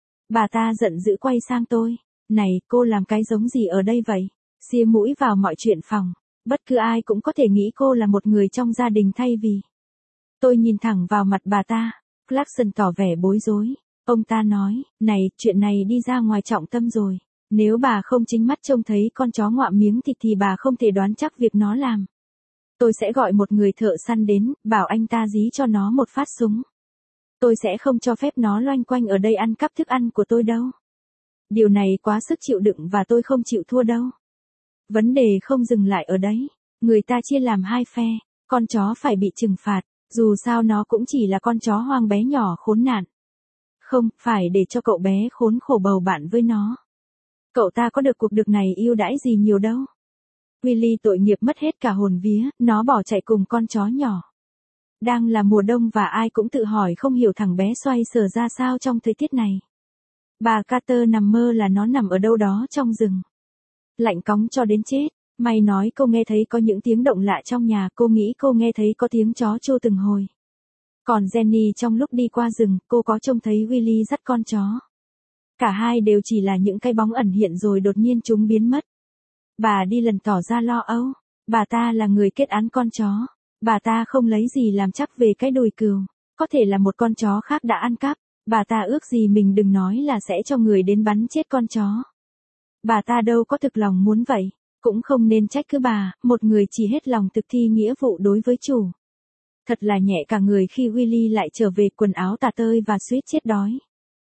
Bà ta giận dữ quay sang tôi. Này, cô làm cái giống gì ở đây vậy? Xia mũi vào mọi chuyện phòng. Bất cứ ai cũng có thể nghĩ cô là một người trong gia đình thay vì. Tôi nhìn thẳng vào mặt bà ta. Clarkson tỏ vẻ bối rối. Ông ta nói, này, chuyện này đi ra ngoài trọng tâm rồi. Nếu bà không chính mắt trông thấy con chó ngoạm miếng thịt thì bà không thể đoán chắc việc nó làm. Tôi sẽ gọi một người thợ săn đến, bảo anh ta dí cho nó một phát súng. Tôi sẽ không cho phép nó loanh quanh ở đây ăn cắp thức ăn của tôi đâu. Điều này quá sức chịu đựng và tôi không chịu thua đâu. Vấn đề không dừng lại ở đấy. Người ta chia làm hai phe, con chó phải bị trừng phạt, dù sao nó cũng chỉ là con chó hoang bé nhỏ khốn nạn. Không, phải để cho cậu bé khốn khổ bầu bạn với nó. Cậu ta có được cuộc được này yêu đãi gì nhiều đâu. Willy tội nghiệp mất hết cả hồn vía, nó bỏ chạy cùng con chó nhỏ. Đang là mùa đông và ai cũng tự hỏi không hiểu thằng bé xoay sở ra sao trong thời tiết này. Bà Carter nằm mơ là nó nằm ở đâu đó trong rừng. Lạnh cóng cho đến chết. May nói cô nghe thấy có những tiếng động lạ trong nhà, cô nghĩ cô nghe thấy có tiếng chó trô từng hồi. Còn Jenny trong lúc đi qua rừng, cô có trông thấy Willy dắt con chó. Cả hai đều chỉ là những cái bóng ẩn hiện rồi đột nhiên chúng biến mất. Bà đi lần tỏ ra lo âu. Bà ta là người kết án con chó. Bà ta không lấy gì làm chắc về cái đùi cừu. Có thể là một con chó khác đã ăn cắp. Bà ta ước gì mình đừng nói là sẽ cho người đến bắn chết con chó. Bà ta đâu có thực lòng muốn vậy. Cũng không nên trách cứ bà, một người chỉ hết lòng thực thi nghĩa vụ đối với chủ. Thật là nhẹ cả người khi Willy lại trở về quần áo tả tơi và suýt chết đói.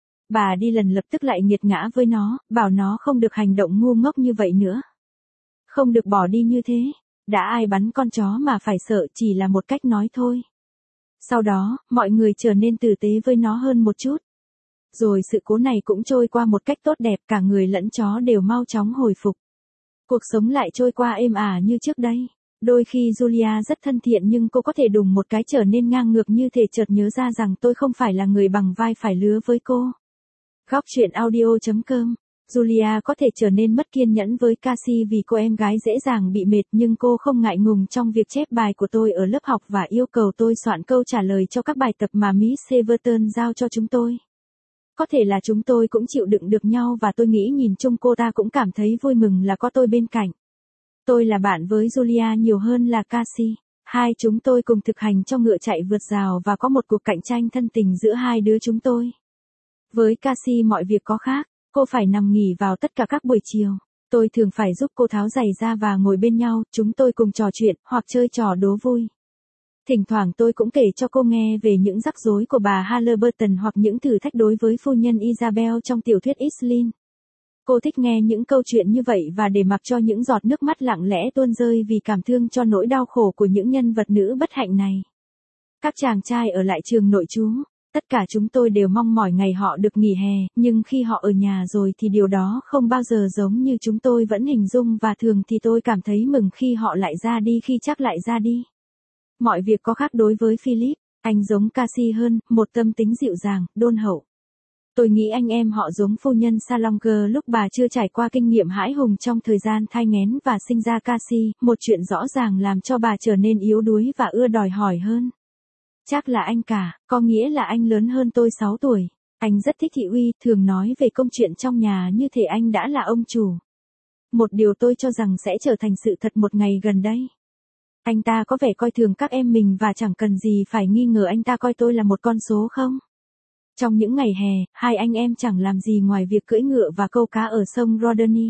Bà đi lần lập tức lại nghiệt ngã với nó, bảo nó không được hành động ngu ngốc như vậy nữa. Không được bỏ đi như thế. Đã ai bắn con chó mà phải sợ, chỉ là một cách nói thôi. Sau đó, mọi người trở nên tử tế với nó hơn một chút. Rồi sự cố này cũng trôi qua một cách tốt đẹp, cả người lẫn chó đều mau chóng hồi phục. Cuộc sống lại trôi qua êm ả như trước đây. Đôi khi Julia rất thân thiện nhưng cô có thể đùng một cái trở nên ngang ngược như thể chợt nhớ ra rằng tôi không phải là người bằng vai phải lứa với cô. Góc truyện audio chấm com. Julia có thể trở nên mất kiên nhẫn với Cassie vì cô em gái dễ dàng bị mệt, nhưng cô không ngại ngùng trong việc chép bài của tôi ở lớp học và yêu cầu tôi soạn câu trả lời cho các bài tập mà Miss Severton giao cho chúng tôi. Có thể là chúng tôi cũng chịu đựng được nhau và tôi nghĩ nhìn chung cô ta cũng cảm thấy vui mừng là có tôi bên cạnh. Tôi là bạn với Julia nhiều hơn là Cassie. Hai chúng tôi cùng thực hành cho ngựa chạy vượt rào và có một cuộc cạnh tranh thân tình giữa hai đứa chúng tôi. Với Cassie mọi việc có khác, cô phải nằm nghỉ vào tất cả các buổi chiều. Tôi thường phải giúp cô tháo giày ra và ngồi bên nhau, chúng tôi cùng trò chuyện hoặc chơi trò đố vui. Thỉnh thoảng tôi cũng kể cho cô nghe về những rắc rối của bà Halliburton hoặc những thử thách đối với phu nhân Isabel trong tiểu thuyết Iselin. Cô thích nghe những câu chuyện như vậy và để mặc cho những giọt nước mắt lặng lẽ tuôn rơi vì cảm thương cho nỗi đau khổ của những nhân vật nữ bất hạnh này. Các chàng trai ở lại trường nội trú, tất cả chúng tôi đều mong mỏi ngày họ được nghỉ hè, nhưng khi họ ở nhà rồi thì điều đó không bao giờ giống như chúng tôi vẫn hình dung và thường thì tôi cảm thấy mừng khi họ lại ra đi khi chắc lại ra đi. Mọi việc có khác đối với Philip, anh giống Cassie hơn, một tâm tính dịu dàng, đôn hậu. Tôi nghĩ anh em họ giống phu nhân Salonger lúc bà chưa trải qua kinh nghiệm hãi hùng trong thời gian thai nghén và sinh ra Cassie, một chuyện rõ ràng làm cho bà trở nên yếu đuối và ưa đòi hỏi hơn. Chắc là anh cả, có nghĩa là anh lớn hơn tôi sáu tuổi. Anh rất thích thị uy, thường nói về công chuyện trong nhà như thể anh đã là ông chủ. Một điều tôi cho rằng sẽ trở thành sự thật một ngày gần đây. Anh ta có vẻ coi thường các em mình và chẳng cần gì phải nghi ngờ anh ta coi tôi là một con số không. Trong những ngày hè, hai anh em chẳng làm gì ngoài việc cưỡi ngựa và câu cá ở sông Rodney.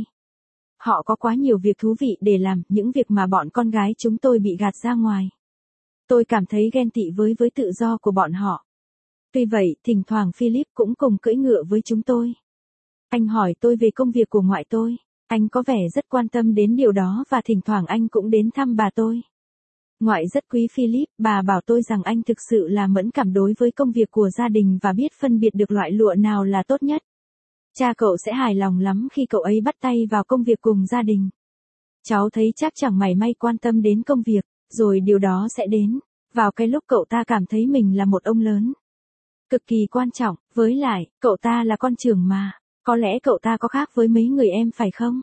Họ có quá nhiều việc thú vị để làm, những việc mà bọn con gái chúng tôi bị gạt ra ngoài. Tôi cảm thấy ghen tị với với tự do của bọn họ. Tuy vậy, thỉnh thoảng Philip cũng cùng cưỡi ngựa với chúng tôi. Anh hỏi tôi về công việc của ngoại tôi. Anh có vẻ rất quan tâm đến điều đó và thỉnh thoảng anh cũng đến thăm bà tôi. Ngoại rất quý Philip, bà bảo tôi rằng anh thực sự là mẫn cảm đối với công việc của gia đình và biết phân biệt được loại lụa nào là tốt nhất. Cha cậu sẽ hài lòng lắm khi cậu ấy bắt tay vào công việc cùng gia đình. Cháu thấy chắc chẳng mảy may quan tâm đến công việc, rồi điều đó sẽ đến, vào cái lúc cậu ta cảm thấy mình là một ông lớn. Cực kỳ quan trọng, với lại, cậu ta là con trưởng mà, có lẽ cậu ta có khác với mấy người em phải không?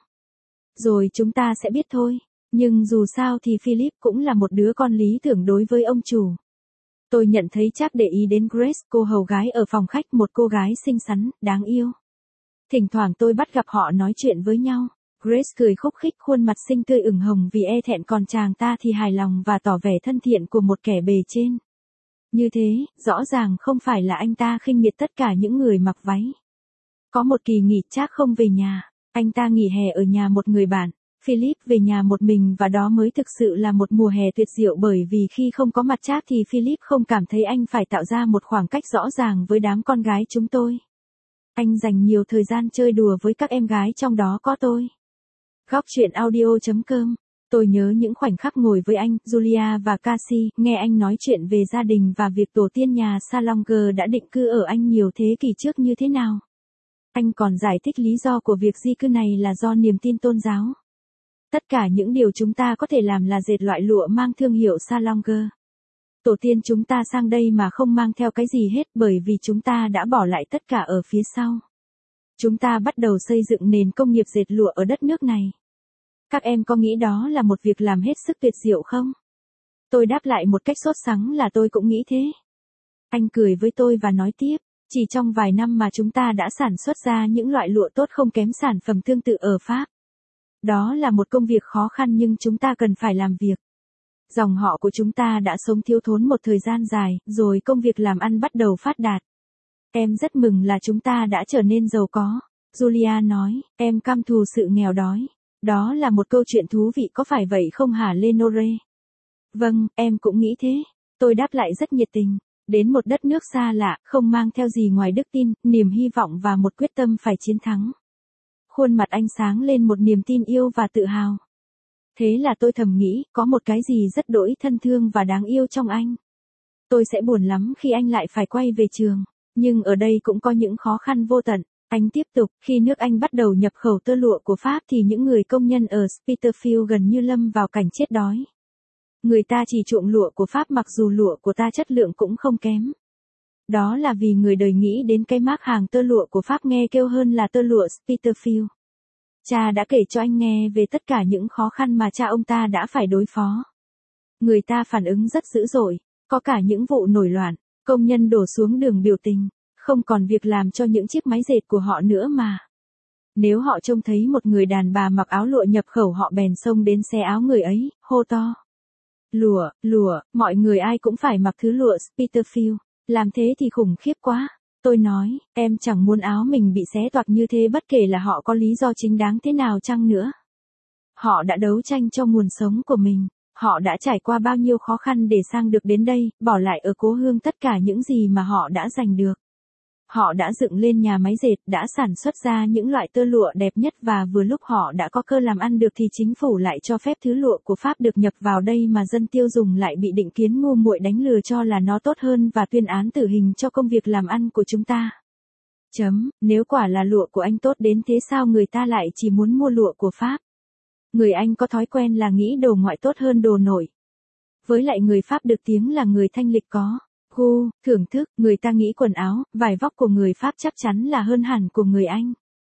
Rồi chúng ta sẽ biết thôi, nhưng dù sao thì Philip cũng là một đứa con lý tưởng đối với ông chủ. Tôi nhận thấy chắc để ý đến Grace, cô hầu gái ở phòng khách, một cô gái xinh xắn, đáng yêu. Thỉnh thoảng tôi bắt gặp họ nói chuyện với nhau. Grace cười khúc khích, khuôn mặt xinh tươi ửng hồng vì e thẹn, còn chàng ta thì hài lòng và tỏ vẻ thân thiện của một kẻ bề trên. Như thế, rõ ràng không phải là anh ta khinh miệt tất cả những người mặc váy. Có một kỳ nghỉ chắc không về nhà, anh ta nghỉ hè ở nhà một người bạn. Philip về nhà một mình và đó mới thực sự là một mùa hè tuyệt diệu, bởi vì khi không có mặt Trác thì Philip không cảm thấy anh phải tạo ra một khoảng cách rõ ràng với đám con gái chúng tôi. Anh dành nhiều thời gian chơi đùa với các em gái, trong đó có tôi. Góc truyện audio chấm com. Tôi nhớ những khoảnh khắc ngồi với anh, Julia và Cassie, nghe anh nói chuyện về gia đình và việc tổ tiên nhà Salonger đã định cư ở Anh nhiều thế kỷ trước như thế nào. Anh còn giải thích lý do của việc di cư này là do niềm tin tôn giáo. Tất cả những điều chúng ta có thể làm là dệt loại lụa mang thương hiệu Salonger. Tổ tiên chúng ta sang đây mà không mang theo cái gì hết, bởi vì chúng ta đã bỏ lại tất cả ở phía sau. Chúng ta bắt đầu xây dựng nền công nghiệp dệt lụa ở đất nước này. Các em có nghĩ đó là một việc làm hết sức tuyệt diệu không? Tôi đáp lại một cách sốt sắng là tôi cũng nghĩ thế. Anh cười với tôi và nói tiếp, chỉ trong vài năm mà chúng ta đã sản xuất ra những loại lụa tốt không kém sản phẩm tương tự ở Pháp. Đó là một công việc khó khăn nhưng chúng ta cần phải làm việc. Dòng họ của chúng ta đã sống thiếu thốn một thời gian dài, rồi công việc làm ăn bắt đầu phát đạt. Em rất mừng là chúng ta đã trở nên giàu có. Julia nói, em căm thù sự nghèo đói. Đó là một câu chuyện thú vị, có phải vậy không hả Lenore? Vâng, em cũng nghĩ thế. Tôi đáp lại rất nhiệt tình. Đến một đất nước xa lạ, không mang theo gì ngoài đức tin, niềm hy vọng và một quyết tâm phải chiến thắng. Khuôn mặt anh sáng lên một niềm tin yêu và tự hào. Thế là tôi thầm nghĩ, có một cái gì rất đỗi thân thương và đáng yêu trong anh. Tôi sẽ buồn lắm khi anh lại phải quay về trường. Nhưng ở đây cũng có những khó khăn vô tận. Anh tiếp tục, khi nước Anh bắt đầu nhập khẩu tơ lụa của Pháp thì những người công nhân ở Spitalfield gần như lâm vào cảnh chết đói. Người ta chỉ chuộng lụa của Pháp mặc dù lụa của ta chất lượng cũng không kém. Đó là vì người đời nghĩ đến cái mác hàng tơ lụa của Pháp nghe kêu hơn là tơ lụa Spitalfield. Cha đã kể cho anh nghe về tất cả những khó khăn mà cha ông ta đã phải đối phó. Người ta phản ứng rất dữ dội, có cả những vụ nổi loạn, công nhân đổ xuống đường biểu tình, không còn việc làm cho những chiếc máy dệt của họ nữa mà. Nếu họ trông thấy một người đàn bà mặc áo lụa nhập khẩu họ bèn xông đến xé áo người ấy, hô to. Lụa, lụa, mọi người ai cũng phải mặc thứ lụa Spitalfield, làm thế thì khủng khiếp quá. Tôi nói, em chẳng muốn áo mình bị xé toạc như thế bất kể là họ có lý do chính đáng thế nào chăng nữa. Họ đã đấu tranh cho nguồn sống của mình, họ đã trải qua bao nhiêu khó khăn để sang được đến đây, bỏ lại ở cố hương tất cả những gì mà họ đã giành được. Họ đã dựng lên nhà máy dệt, đã sản xuất ra những loại tơ lụa đẹp nhất và vừa lúc họ đã có cơ làm ăn được thì chính phủ lại cho phép thứ lụa của Pháp được nhập vào đây mà dân tiêu dùng lại bị định kiến ngu muội đánh lừa cho là nó tốt hơn và tuyên án tử hình cho công việc làm ăn của chúng ta. Chấm, nếu quả là lụa của anh tốt đến thế sao người ta lại chỉ muốn mua lụa của Pháp? Người Anh có thói quen là nghĩ đồ ngoại tốt hơn đồ nội. Với lại người Pháp được tiếng là người thanh lịch có gu, thưởng thức, người ta nghĩ quần áo, vải vóc của người Pháp chắc chắn là hơn hẳn của người Anh.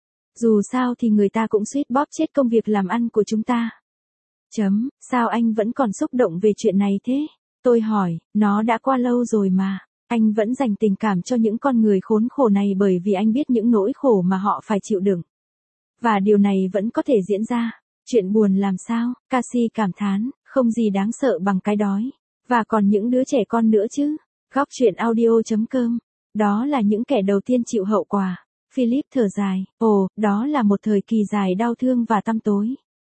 Dù sao thì người ta cũng suýt bóp chết công việc làm ăn của chúng ta. Chấm, sao anh vẫn còn xúc động về chuyện này thế? Tôi hỏi, nó đã qua lâu rồi mà. Anh vẫn dành tình cảm cho những con người khốn khổ này bởi vì anh biết những nỗi khổ mà họ phải chịu đựng. Và điều này vẫn có thể diễn ra. Chuyện buồn làm sao? Cassie cảm thán, không gì đáng sợ bằng cái đói. Và còn những đứa trẻ con nữa chứ. Góc truyện audio chấm com. Đó là những kẻ đầu tiên chịu hậu quả. Philip thở dài, ồ, đó là một thời kỳ dài đau thương và tăm tối.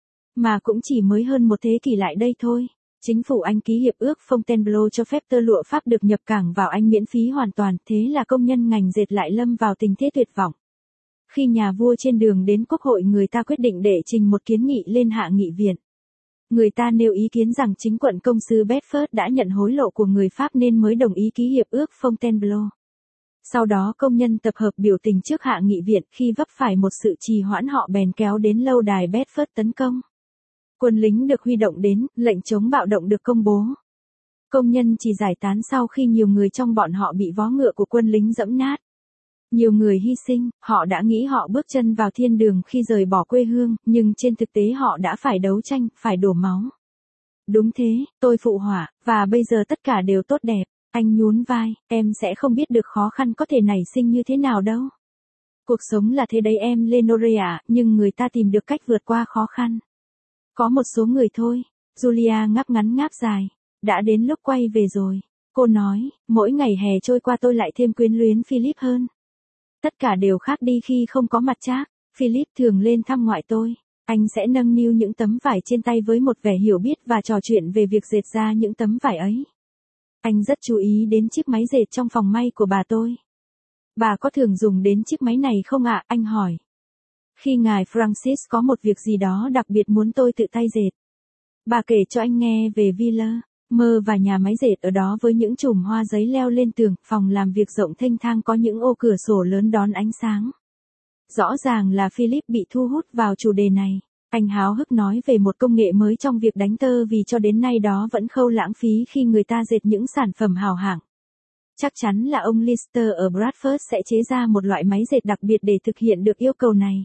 Mà cũng chỉ mới hơn một thế kỷ lại đây thôi. Chính phủ Anh ký hiệp ước Fontainebleau cho phép tơ lụa Pháp được nhập cảng vào Anh miễn phí hoàn toàn, thế là công nhân ngành dệt lại lâm vào tình thế tuyệt vọng. Khi nhà vua trên đường đến quốc hội người ta quyết định đệ trình một kiến nghị lên hạ nghị viện. Người ta nêu ý kiến rằng chính quận công sư Bedford đã nhận hối lộ của người Pháp nên mới đồng ý ký hiệp ước Fontainebleau. Sau đó công nhân tập hợp biểu tình trước hạ nghị viện, khi vấp phải một sự trì hoãn họ bèn kéo đến lâu đài Bedford tấn công. Quân lính được huy động đến, lệnh chống bạo động được công bố. Công nhân chỉ giải tán sau khi nhiều người trong bọn họ bị vó ngựa của quân lính giẫm nát. Nhiều người hy sinh, họ đã nghĩ họ bước chân vào thiên đường khi rời bỏ quê hương, nhưng trên thực tế họ đã phải đấu tranh, phải đổ máu. Đúng thế, tôi phụ họa, và bây giờ tất cả đều tốt đẹp. Anh nhún vai, em sẽ không biết được khó khăn có thể nảy sinh như thế nào đâu. Cuộc sống là thế đấy em Lenore ạ, nhưng người ta tìm được cách vượt qua khó khăn. Có một số người thôi. Julia ngáp ngắn ngáp dài. Đã đến lúc quay về rồi. Cô nói, mỗi ngày hè trôi qua tôi lại thêm quyến luyến Philip hơn. Tất cả đều khác đi khi không có mặt Trác. Philip thường lên thăm ngoại tôi. Anh sẽ nâng niu những tấm vải trên tay với một vẻ hiểu biết và trò chuyện về việc dệt ra những tấm vải ấy. Anh rất chú ý đến chiếc máy dệt trong phòng may của bà tôi. Bà có thường dùng đến chiếc máy này không ạ? Anh hỏi. Khi ngài Francis có một việc gì đó đặc biệt muốn tôi tự tay dệt. Bà kể cho anh nghe về Villa, mơ và nhà máy dệt ở đó với những chùm hoa giấy leo lên tường, phòng làm việc rộng thênh thang có những ô cửa sổ lớn đón ánh sáng. Rõ ràng là Philip bị thu hút vào chủ đề này. Anh háo hức nói về một công nghệ mới trong việc đánh tơ vì cho đến nay đó vẫn khâu lãng phí khi người ta dệt những sản phẩm hào hạng. Chắc chắn là ông Lister ở Bradford sẽ chế ra một loại máy dệt đặc biệt để thực hiện được yêu cầu này.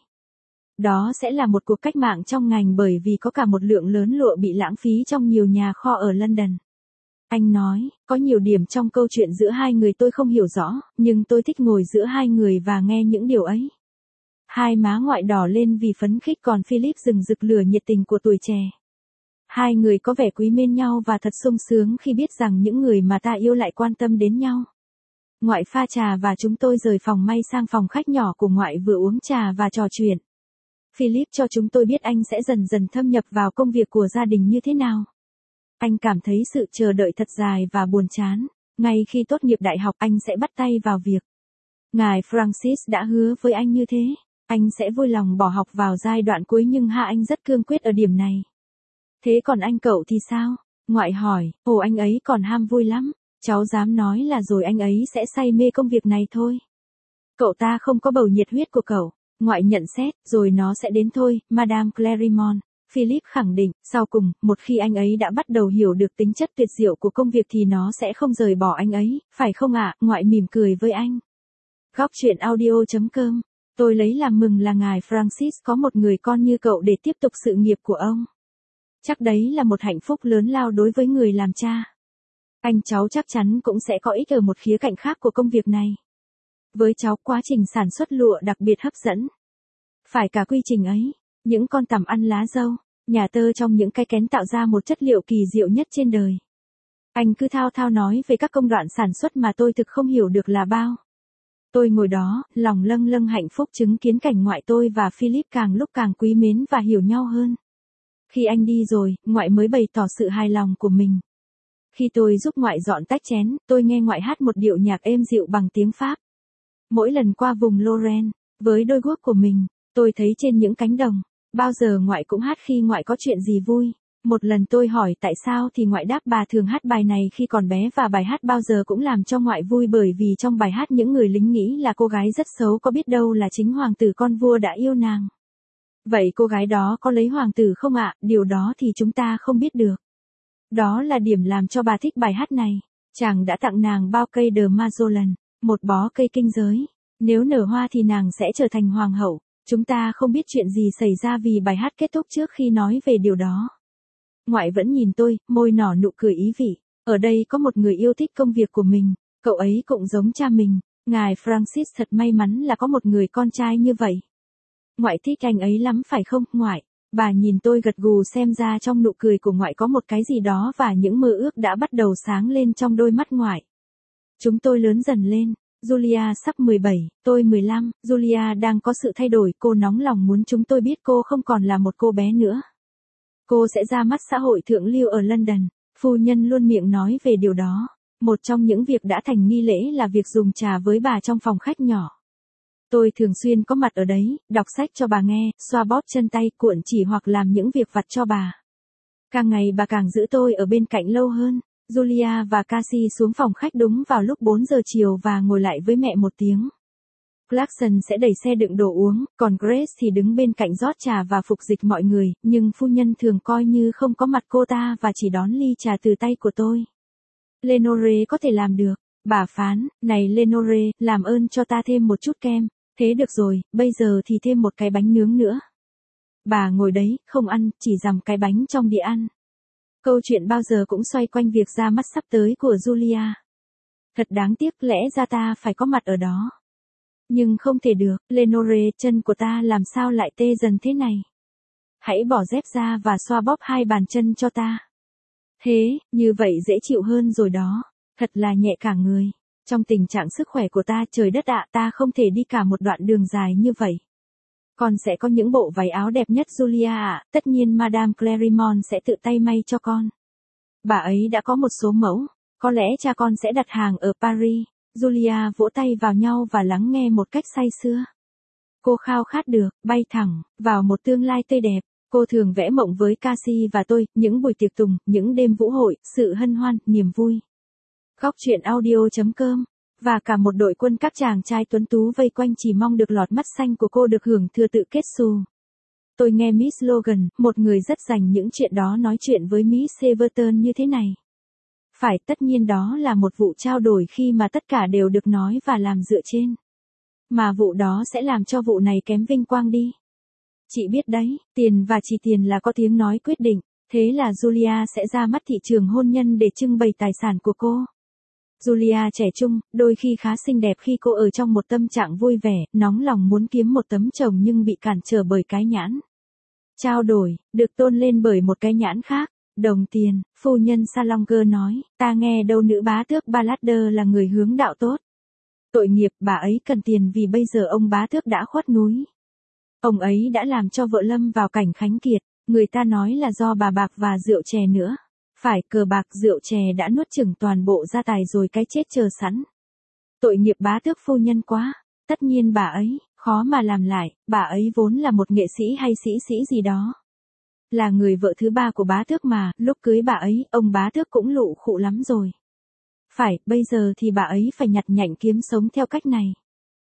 Đó sẽ là một cuộc cách mạng trong ngành bởi vì có cả một lượng lớn lụa bị lãng phí trong nhiều nhà kho ở London. Anh nói, có nhiều điểm trong câu chuyện giữa hai người tôi không hiểu rõ, nhưng tôi thích ngồi giữa hai người và nghe những điều ấy. Hai má ngoại đỏ lên vì phấn khích còn Philip rừng rực lửa nhiệt tình của tuổi trẻ. Hai người có vẻ quý mến nhau và thật sung sướng khi biết rằng những người mà ta yêu lại quan tâm đến nhau. Ngoại pha trà và chúng tôi rời phòng may sang phòng khách nhỏ của ngoại vừa uống trà và trò chuyện. Philip cho chúng tôi biết anh sẽ dần dần thâm nhập vào công việc của gia đình như thế nào. Anh cảm thấy sự chờ đợi thật dài và buồn chán. Ngay khi tốt nghiệp đại học anh sẽ bắt tay vào việc. Ngài Francis đã hứa với anh như thế. Anh sẽ vui lòng bỏ học vào giai đoạn cuối nhưng ha anh rất cương quyết ở điểm này. Thế còn anh cậu thì sao? Ngoại hỏi, ồ anh ấy còn ham vui lắm. Cháu dám nói là rồi anh ấy sẽ say mê công việc này thôi. Cậu ta không có bầu nhiệt huyết của cậu. Ngoại nhận xét, rồi nó sẽ đến thôi, Madame Claremont. Philip khẳng định, sau cùng, một khi anh ấy đã bắt đầu hiểu được tính chất tuyệt diệu của công việc thì nó sẽ không rời bỏ anh ấy, phải không ạ? Ngoại mỉm cười với anh. Góc truyện audio chấm com. Tôi lấy làm mừng là ngài Francis có một người con như cậu để tiếp tục sự nghiệp của ông. Chắc đấy là một hạnh phúc lớn lao đối với người làm cha. Anh cháu chắc chắn cũng sẽ có ích ở một khía cạnh khác của công việc này. Với cháu quá trình sản xuất lụa đặc biệt hấp dẫn. Phải cả quy trình ấy, những con tằm ăn lá dâu, nhà tơ trong những cái kén tạo ra một chất liệu kỳ diệu nhất trên đời. Anh cứ thao thao nói về các công đoạn sản xuất mà tôi thực không hiểu được là bao. Tôi ngồi đó, lòng lâng lâng hạnh phúc chứng kiến cảnh ngoại tôi và Philip càng lúc càng quý mến và hiểu nhau hơn. Khi anh đi rồi, ngoại mới bày tỏ sự hài lòng của mình. Khi tôi giúp ngoại dọn tách chén, tôi nghe ngoại hát một điệu nhạc êm dịu bằng tiếng Pháp. Mỗi lần qua vùng Lorraine, với đôi guốc của mình, tôi thấy trên những cánh đồng, bao giờ ngoại cũng hát khi ngoại có chuyện gì vui. Một lần tôi hỏi tại sao thì ngoại đáp bà thường hát bài này khi còn bé và bài hát bao giờ cũng làm cho ngoại vui bởi vì trong bài hát những người lính nghĩ là cô gái rất xấu có biết đâu là chính hoàng tử con vua đã yêu nàng. Vậy cô gái đó có lấy hoàng tử không ạ? Điều đó thì chúng ta không biết được. Đó là điểm làm cho bà thích bài hát này. Chàng đã tặng nàng bao cây de Mazolan, một bó cây kinh giới. Nếu nở hoa thì nàng sẽ trở thành hoàng hậu. Chúng ta không biết chuyện gì xảy ra vì bài hát kết thúc trước khi nói về điều đó. Ngoại vẫn nhìn tôi, môi nở nụ cười ý vị. Ở đây có một người yêu thích công việc của mình. Cậu ấy cũng giống cha mình. Ngài Francis thật may mắn là có một người con trai như vậy. Ngoại thích anh ấy lắm phải không, ngoại? Bà nhìn tôi gật gù xem ra trong nụ cười của ngoại có một cái gì đó và những mơ ước đã bắt đầu sáng lên trong đôi mắt ngoại. Chúng tôi lớn dần lên. Julia sắp mười bảy, tôi mười lăm, Julia đang có sự thay đổi, cô nóng lòng muốn chúng tôi biết cô không còn là một cô bé nữa. Cô sẽ ra mắt xã hội thượng lưu ở London, phu nhân luôn miệng nói về điều đó. Một trong những việc đã thành nghi lễ là việc dùng trà với bà trong phòng khách nhỏ. Tôi thường xuyên có mặt ở đấy, đọc sách cho bà nghe, xoa bóp chân tay, cuộn chỉ hoặc làm những việc vặt cho bà. Càng ngày bà càng giữ tôi ở bên cạnh lâu hơn. Julia và Cassie xuống phòng khách đúng vào lúc bốn giờ chiều và ngồi lại với mẹ một tiếng. Clarkson sẽ đẩy xe đựng đồ uống, còn Grace thì đứng bên cạnh rót trà và phục dịch mọi người, nhưng phu nhân thường coi như không có mặt cô ta và chỉ đón ly trà từ tay của tôi. Lenore có thể làm được. Bà phán, này Lenore, làm ơn cho ta thêm một chút kem. Thế được rồi, bây giờ thì thêm một cái bánh nướng nữa. Bà ngồi đấy, không ăn, chỉ dằm cái bánh trong đĩa ăn. Câu chuyện bao giờ cũng xoay quanh việc ra mắt sắp tới của Julia. Thật đáng tiếc, lẽ ra ta phải có mặt ở đó. Nhưng không thể được, Lenore, chân của ta làm sao lại tê dần thế này? Hãy bỏ dép ra và xoa bóp hai bàn chân cho ta. Thế, như vậy dễ chịu hơn rồi đó. Thật là nhẹ cả người. Trong tình trạng sức khỏe của ta, trời đất ạ, ta không thể đi cả một đoạn đường dài như vậy. Con sẽ có những bộ váy áo đẹp nhất Julia ạ, tất nhiên Madame Claremont sẽ tự tay may cho con. Bà ấy đã có một số mẫu, có lẽ cha con sẽ đặt hàng ở Paris. Julia vỗ tay vào nhau và lắng nghe một cách say sưa. Cô khao khát được, bay thẳng, vào một tương lai tươi đẹp. Cô thường vẽ mộng với Cassie và tôi, những buổi tiệc tùng, những đêm vũ hội, sự hân hoan, niềm vui. Góc truyện audio chấm com và cả một đội quân các chàng trai tuấn tú vây quanh chỉ mong được lọt mắt xanh của cô được hưởng thừa tự kết xù. Tôi nghe Miss Logan, một người rất dành những chuyện đó, nói chuyện với Miss Severton như thế này. Phải, tất nhiên đó là một vụ trao đổi khi mà tất cả đều được nói và làm dựa trên. Mà vụ đó sẽ làm cho vụ này kém vinh quang đi. Chị biết đấy, tiền và chỉ tiền là có tiếng nói quyết định, thế là Julia sẽ ra mắt thị trường hôn nhân để trưng bày tài sản của cô. Julia trẻ trung, đôi khi khá xinh đẹp khi cô ở trong một tâm trạng vui vẻ, nóng lòng muốn kiếm một tấm chồng nhưng bị cản trở bởi cái nhãn. Trao đổi, được tôn lên bởi một cái nhãn khác, đồng tiền, phu nhân Salonger nói, ta nghe đâu nữ bá tước Ballader là người hướng đạo tốt. Tội nghiệp, bà ấy cần tiền vì bây giờ ông bá tước đã khuất núi. Ông ấy đã làm cho vợ lâm vào cảnh khánh kiệt, người ta nói là do bà bạc và rượu chè nữa. Phải, cờ bạc rượu chè đã nuốt chửng toàn bộ gia tài rồi, cái chết chờ sẵn. Tội nghiệp bá tước phu nhân quá, tất nhiên bà ấy, khó mà làm lại, bà ấy vốn là một nghệ sĩ hay sĩ sĩ gì đó. Là người vợ thứ ba của bá tước mà, lúc cưới bà ấy, ông bá tước cũng lụ khụ lắm rồi. Phải, bây giờ thì bà ấy phải nhặt nhạnh kiếm sống theo cách này.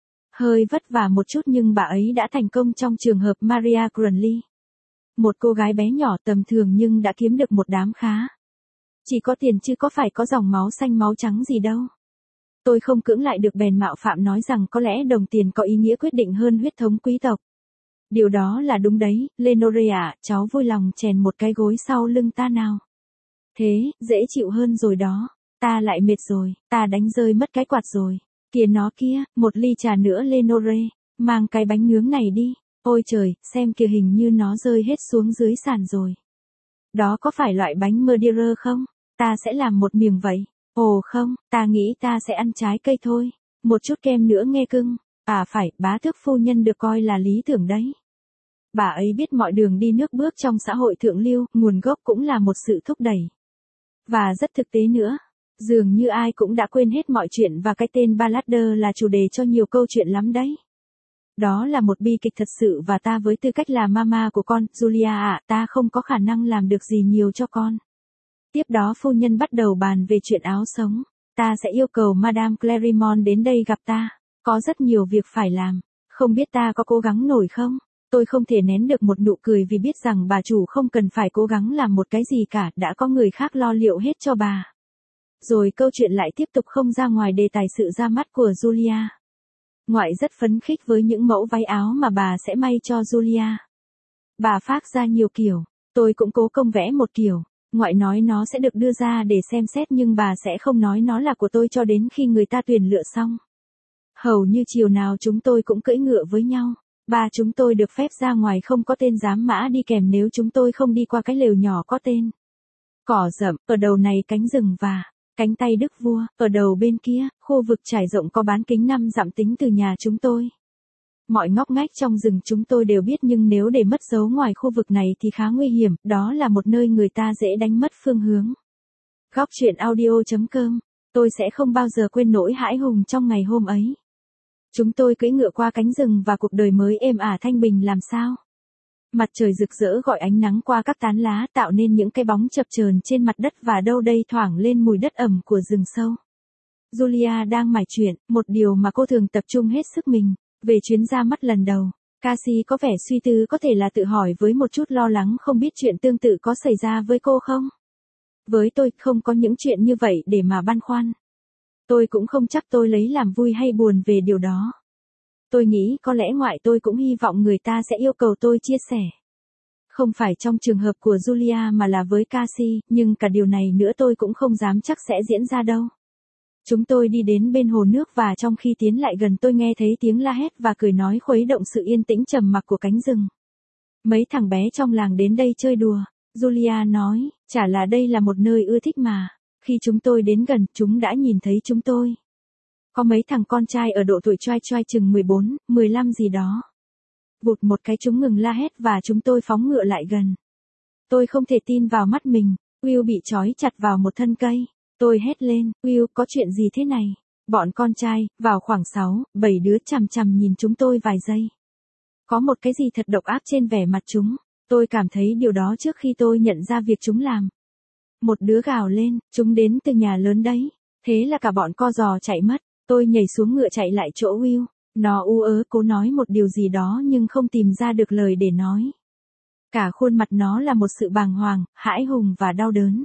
Hơi vất vả một chút nhưng bà ấy đã thành công trong trường hợp Maria Grunley. Một cô gái bé nhỏ tầm thường nhưng đã kiếm được một đám khá. Chỉ có tiền chứ có phải có dòng máu xanh máu trắng gì đâu. Tôi không cưỡng lại được bèn mạo phạm nói rằng có lẽ đồng tiền có ý nghĩa quyết định hơn huyết thống quý tộc. Điều đó là đúng đấy, Lenore ạ, cháu vui lòng chèn một cái gối sau lưng ta nào. Thế, dễ chịu hơn rồi đó. Ta lại mệt rồi, ta đánh rơi mất cái quạt rồi. Kìa nó kia, một ly trà nữa Lenore, mang cái bánh nướng này đi. Ôi trời, xem kìa, hình như nó rơi hết xuống dưới sàn rồi. Đó có phải loại bánh murderer không? Ta sẽ làm một miếng vậy. Ồ không, ta nghĩ ta sẽ ăn trái cây thôi. Một chút kem nữa nghe cưng. À phải, bá tước phu nhân được coi là lý tưởng đấy. Bà ấy biết mọi đường đi nước bước trong xã hội thượng lưu, nguồn gốc cũng là một sự thúc đẩy. Và rất thực tế nữa. Dường như ai cũng đã quên hết mọi chuyện và cái tên Ballader là chủ đề cho nhiều câu chuyện lắm đấy. Đó là một bi kịch thật sự và ta với tư cách là mama của con, Julia ạ, ta không có khả năng làm được gì nhiều cho con. Tiếp đó phu nhân bắt đầu bàn về chuyện áo sống. Ta sẽ yêu cầu Madame Claremont đến đây gặp ta. Có rất nhiều việc phải làm. Không biết ta có cố gắng nổi không? Tôi không thể nén được một nụ cười vì biết rằng bà chủ không cần phải cố gắng làm một cái gì cả, đã có người khác lo liệu hết cho bà. Rồi câu chuyện lại tiếp tục không ra ngoài đề tài sự ra mắt của Julia. Ngoại rất phấn khích với những mẫu váy áo mà bà sẽ may cho Julia. Bà phác ra nhiều kiểu, tôi cũng cố công vẽ một kiểu. Ngoại nói nó sẽ được đưa ra để xem xét nhưng bà sẽ không nói nó là của tôi cho đến khi người ta tuyển lựa xong. Hầu như chiều nào chúng tôi cũng cưỡi ngựa với nhau. Ba chúng tôi được phép ra ngoài không có tên giám mã đi kèm nếu chúng tôi không đi qua cái lều nhỏ có tên. Cỏ rậm, ở đầu này cánh rừng và cánh tay đức vua, ở đầu bên kia, khu vực trải rộng có bán kính năm dặm tính từ nhà chúng tôi. Mọi ngóc ngách trong rừng chúng tôi đều biết nhưng nếu để mất dấu ngoài khu vực này thì khá nguy hiểm, đó là một nơi người ta dễ đánh mất phương hướng. Góc truyện audio chấm com, tôi sẽ không bao giờ quên nỗi hãi hùng trong ngày hôm ấy. Chúng tôi cưỡi ngựa qua cánh rừng và cuộc đời mới êm ả thanh bình làm sao. Mặt trời rực rỡ gọi ánh nắng qua các tán lá tạo nên những cái bóng chập chờn trên mặt đất và đâu đây thoảng lên mùi đất ẩm của rừng sâu. Julia đang mải chuyện, một điều mà cô thường tập trung hết sức mình, về chuyến ra mắt lần đầu. Cassie có vẻ suy tư, có thể là tự hỏi với một chút lo lắng không biết chuyện tương tự có xảy ra với cô không? Với tôi, không có những chuyện như vậy để mà băn khoăn. Tôi cũng không chắc tôi lấy làm vui hay buồn về điều đó. Tôi nghĩ có lẽ ngoại tôi cũng hy vọng người ta sẽ yêu cầu tôi chia sẻ. Không phải trong trường hợp của Julia mà là với Cassie, nhưng cả điều này nữa tôi cũng không dám chắc sẽ diễn ra đâu. Chúng tôi đi đến bên hồ nước và trong khi tiến lại gần tôi nghe thấy tiếng la hét và cười nói khuấy động sự yên tĩnh trầm mặc của cánh rừng. Mấy thằng bé trong làng đến đây chơi đùa, Julia nói, chả là đây là một nơi ưa thích mà. Khi chúng tôi đến gần, chúng đã nhìn thấy chúng tôi. Có mấy thằng con trai ở độ tuổi choai choai chừng mười bốn, mười lăm gì đó. Vụt một cái chúng ngừng la hét và chúng tôi phóng ngựa lại gần. Tôi không thể tin vào mắt mình, Will bị trói chặt vào một thân cây. Tôi hét lên, Will, có chuyện gì thế này? Bọn con trai, vào khoảng sáu, bảy đứa chằm chằm nhìn chúng tôi vài giây. Có một cái gì thật độc ác trên vẻ mặt chúng. Tôi cảm thấy điều đó trước khi tôi nhận ra việc chúng làm. Một đứa gào lên, chúng đến từ nhà lớn đấy. Thế là cả bọn co giò chạy mất. Tôi nhảy xuống ngựa chạy lại chỗ Will. Nó u ớ cố nói một điều gì đó nhưng không tìm ra được lời để nói. Cả khuôn mặt nó là một sự bàng hoàng, hãi hùng và đau đớn.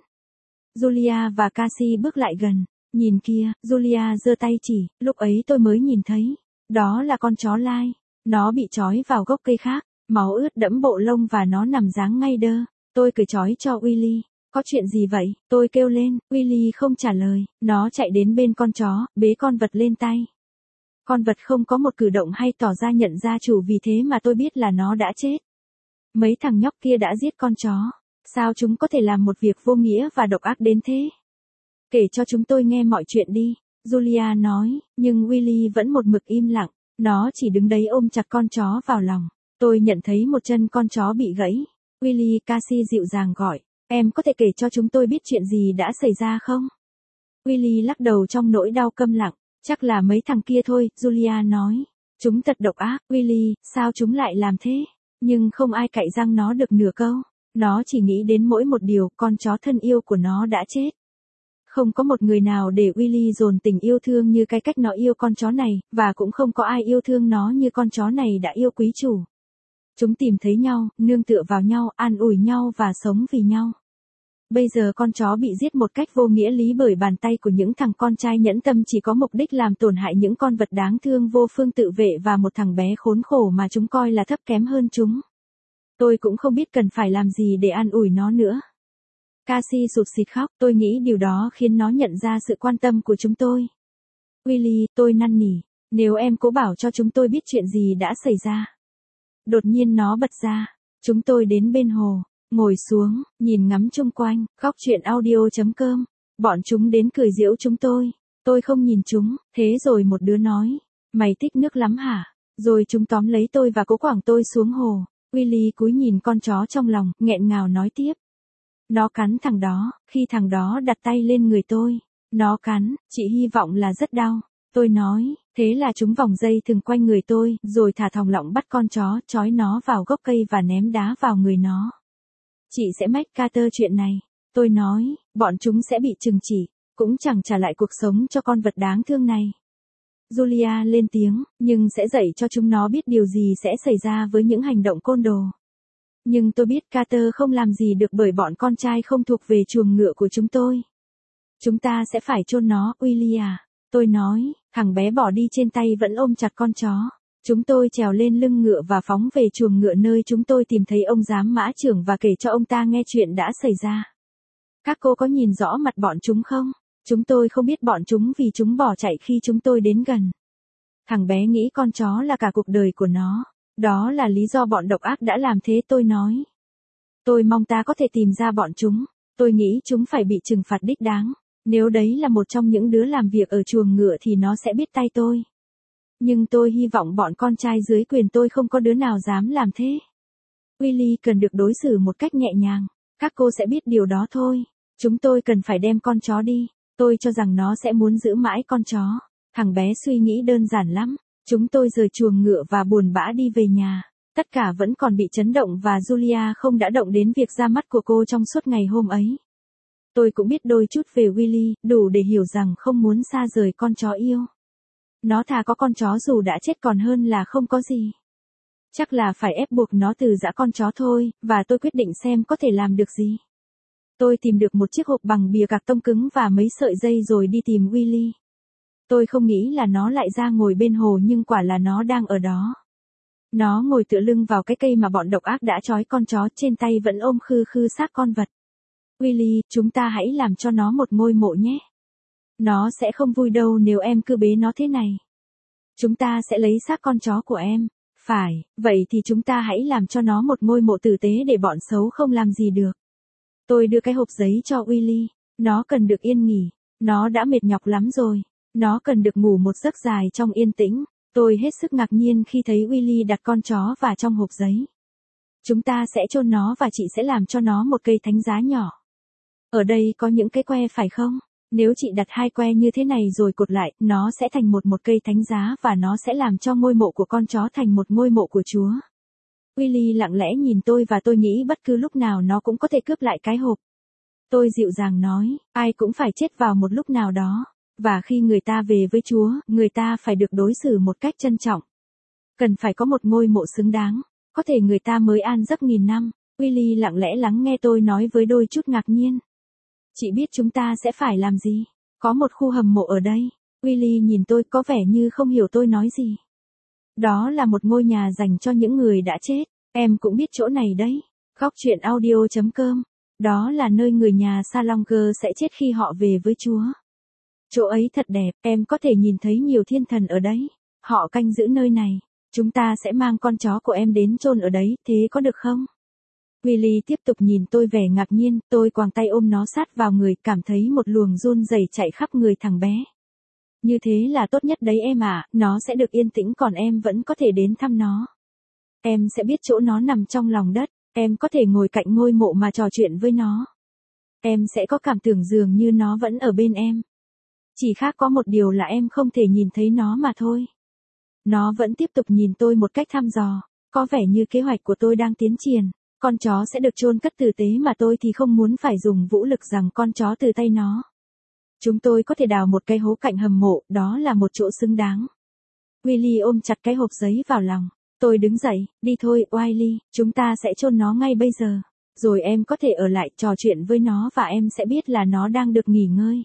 Julia và Cassie bước lại gần. Nhìn kia, Julia giơ tay chỉ, lúc ấy tôi mới nhìn thấy. Đó là con chó lai. Nó bị trói vào gốc cây khác, máu ướt đẫm bộ lông và nó nằm dáng ngay đơ. Tôi cởi trói cho Willy. Có chuyện gì vậy? Tôi kêu lên, Willy không trả lời. Nó chạy đến bên con chó, bế con vật lên tay. Con vật không có một cử động hay tỏ ra nhận ra chủ, vì thế mà tôi biết là nó đã chết. Mấy thằng nhóc kia đã giết con chó. Sao chúng có thể làm một việc vô nghĩa và độc ác đến thế? Kể cho chúng tôi nghe mọi chuyện đi, Julia nói, nhưng Willy vẫn một mực im lặng. Nó chỉ đứng đấy ôm chặt con chó vào lòng. Tôi nhận thấy một chân con chó bị gãy. Willy, Cassie dịu dàng gọi, em có thể kể cho chúng tôi biết chuyện gì đã xảy ra không? Willy lắc đầu trong nỗi đau câm lặng. Chắc là mấy thằng kia thôi, Julia nói. Chúng thật độc ác, Willy, sao chúng lại làm thế? Nhưng không ai cạy răng nó được nửa câu. Nó chỉ nghĩ đến mỗi một điều, con chó thân yêu của nó đã chết. Không có một người nào để Willy dồn tình yêu thương như cái cách nó yêu con chó này, và cũng không có ai yêu thương nó như con chó này đã yêu quý chủ. Chúng tìm thấy nhau, nương tựa vào nhau, an ủi nhau và sống vì nhau. Bây giờ con chó bị giết một cách vô nghĩa lý bởi bàn tay của những thằng con trai nhẫn tâm chỉ có mục đích làm tổn hại những con vật đáng thương vô phương tự vệ và một thằng bé khốn khổ mà chúng coi là thấp kém hơn chúng. Tôi cũng không biết cần phải làm gì để an ủi nó nữa. Cassie sụt sịt khóc, tôi nghĩ điều đó khiến nó nhận ra sự quan tâm của chúng tôi. Willy, tôi năn nỉ, nếu em cố bảo cho chúng tôi biết chuyện gì đã xảy ra. Đột nhiên nó bật ra, chúng tôi đến bên hồ, ngồi xuống, nhìn ngắm chung quanh, góc truyện audio chấm com. Bọn chúng đến cười giễu chúng tôi, tôi không nhìn chúng, thế rồi một đứa nói, mày thích nước lắm hả? Rồi chúng tóm lấy tôi và cố quẳng tôi xuống hồ. Willy cúi nhìn con chó trong lòng, nghẹn ngào nói tiếp. Nó cắn thằng đó, khi thằng đó đặt tay lên người tôi. Nó cắn, chị hy vọng là rất đau. Tôi nói, thế là chúng vòng dây thừng quanh người tôi, rồi thả thòng lọng bắt con chó, trói nó vào gốc cây và ném đá vào người nó. Chị sẽ mách Carter chuyện này. Tôi nói, bọn chúng sẽ bị trừng trị, cũng chẳng trả lại cuộc sống cho con vật đáng thương này. Julia lên tiếng, nhưng sẽ dạy cho chúng nó biết điều gì sẽ xảy ra với những hành động côn đồ. Nhưng tôi biết Carter không làm gì được bởi bọn con trai không thuộc về chuồng ngựa của chúng tôi. Chúng ta sẽ phải chôn nó, Willy à. Tôi nói, thằng bé bỏ đi trên tay vẫn ôm chặt con chó. Chúng tôi trèo lên lưng ngựa và phóng về chuồng ngựa nơi chúng tôi tìm thấy ông giám mã trưởng và kể cho ông ta nghe chuyện đã xảy ra. Các cô có nhìn rõ mặt bọn chúng không? Chúng tôi không biết bọn chúng vì chúng bỏ chạy khi chúng tôi đến gần. Thằng bé nghĩ con chó là cả cuộc đời của nó. Đó là lý do bọn độc ác đã làm thế, tôi nói. Tôi mong ta có thể tìm ra bọn chúng. Tôi nghĩ chúng phải bị trừng phạt đích đáng. Nếu đấy là một trong những đứa làm việc ở chuồng ngựa thì nó sẽ biết tay tôi. Nhưng tôi hy vọng bọn con trai dưới quyền tôi không có đứa nào dám làm thế. Willy cần được đối xử một cách nhẹ nhàng. Các cô sẽ biết điều đó thôi. Chúng tôi cần phải đem con chó đi. Tôi cho rằng nó sẽ muốn giữ mãi con chó. Thằng bé suy nghĩ đơn giản lắm. Chúng tôi rời chuồng ngựa và buồn bã đi về nhà. Tất cả vẫn còn bị chấn động và Julia không đã động đến việc ra mắt của cô trong suốt ngày hôm ấy. Tôi cũng biết đôi chút về Willy, đủ để hiểu rằng không muốn xa rời con chó yêu. Nó thà có con chó dù đã chết còn hơn là không có gì. Chắc là phải ép buộc nó từ giã con chó thôi, và tôi quyết định xem có thể làm được gì. Tôi tìm được một chiếc hộp bằng bìa cạc tông cứng và mấy sợi dây rồi đi tìm Willy. Tôi không nghĩ là nó lại ra ngồi bên hồ nhưng quả là nó đang ở đó. Nó ngồi tựa lưng vào cái cây mà bọn độc ác đã trói con chó, trên tay vẫn ôm khư khư xác con vật. Willy, chúng ta hãy làm cho nó một ngôi mộ nhé. Nó sẽ không vui đâu nếu em cứ bế nó thế này. Chúng ta sẽ lấy xác con chó của em. Phải, vậy thì chúng ta hãy làm cho nó một ngôi mộ tử tế để bọn xấu không làm gì được. Tôi đưa cái hộp giấy cho Willy. Nó cần được yên nghỉ. Nó đã mệt nhọc lắm rồi. Nó cần được ngủ một giấc dài trong yên tĩnh. Tôi hết sức ngạc nhiên khi thấy Willy đặt con chó vào trong hộp giấy. Chúng ta sẽ chôn nó và chị sẽ làm cho nó một cây thánh giá nhỏ. Ở đây có những cái que phải không? Nếu chị đặt hai que như thế này rồi cột lại, nó sẽ thành một một cây thánh giá và nó sẽ làm cho ngôi mộ của con chó thành một ngôi mộ của Chúa. Willy lặng lẽ nhìn tôi và tôi nghĩ bất cứ lúc nào nó cũng có thể cướp lại cái hộp. Tôi dịu dàng nói, ai cũng phải chết vào một lúc nào đó. Và khi người ta về với Chúa, người ta phải được đối xử một cách trân trọng. Cần phải có một ngôi mộ xứng đáng. Có thể người ta mới an giấc nghìn năm. Willy lặng lẽ lắng nghe tôi nói với đôi chút ngạc nhiên. Chị biết chúng ta sẽ phải làm gì? Có một khu hầm mộ ở đây. Willy nhìn tôi có vẻ như không hiểu tôi nói gì. Đó là một ngôi nhà dành cho những người đã chết. Em cũng biết chỗ này đấy. Góc truyện audio chấm com. Đó là nơi người nhà Salonger sẽ chết khi họ về với Chúa. Chỗ ấy thật đẹp, em có thể nhìn thấy nhiều thiên thần ở đấy. Họ canh giữ nơi này. Chúng ta sẽ mang con chó của em đến chôn ở đấy, thế có được không? Willy tiếp tục nhìn tôi vẻ ngạc nhiên, tôi quàng tay ôm nó sát vào người, cảm thấy một luồng run rẩy chạy khắp người thằng bé. Như thế là tốt nhất đấy em ạ, à, nó sẽ được yên tĩnh còn em vẫn có thể đến thăm nó. Em sẽ biết chỗ nó nằm trong lòng đất, em có thể ngồi cạnh ngôi mộ mà trò chuyện với nó. Em sẽ có cảm tưởng dường như nó vẫn ở bên em. Chỉ khác có một điều là em không thể nhìn thấy nó mà thôi. Nó vẫn tiếp tục nhìn tôi một cách thăm dò, có vẻ như kế hoạch của tôi đang tiến triển. Con chó sẽ được chôn cất tử tế mà tôi thì không muốn phải dùng vũ lực giằng con chó từ tay nó. Chúng tôi có thể đào một cái hố cạnh hầm mộ, đó là một chỗ xứng đáng. Willy ôm chặt cái hộp giấy vào lòng. Tôi đứng dậy, đi thôi, Willy, chúng ta sẽ chôn nó ngay bây giờ. Rồi em có thể ở lại trò chuyện với nó và em sẽ biết là nó đang được nghỉ ngơi.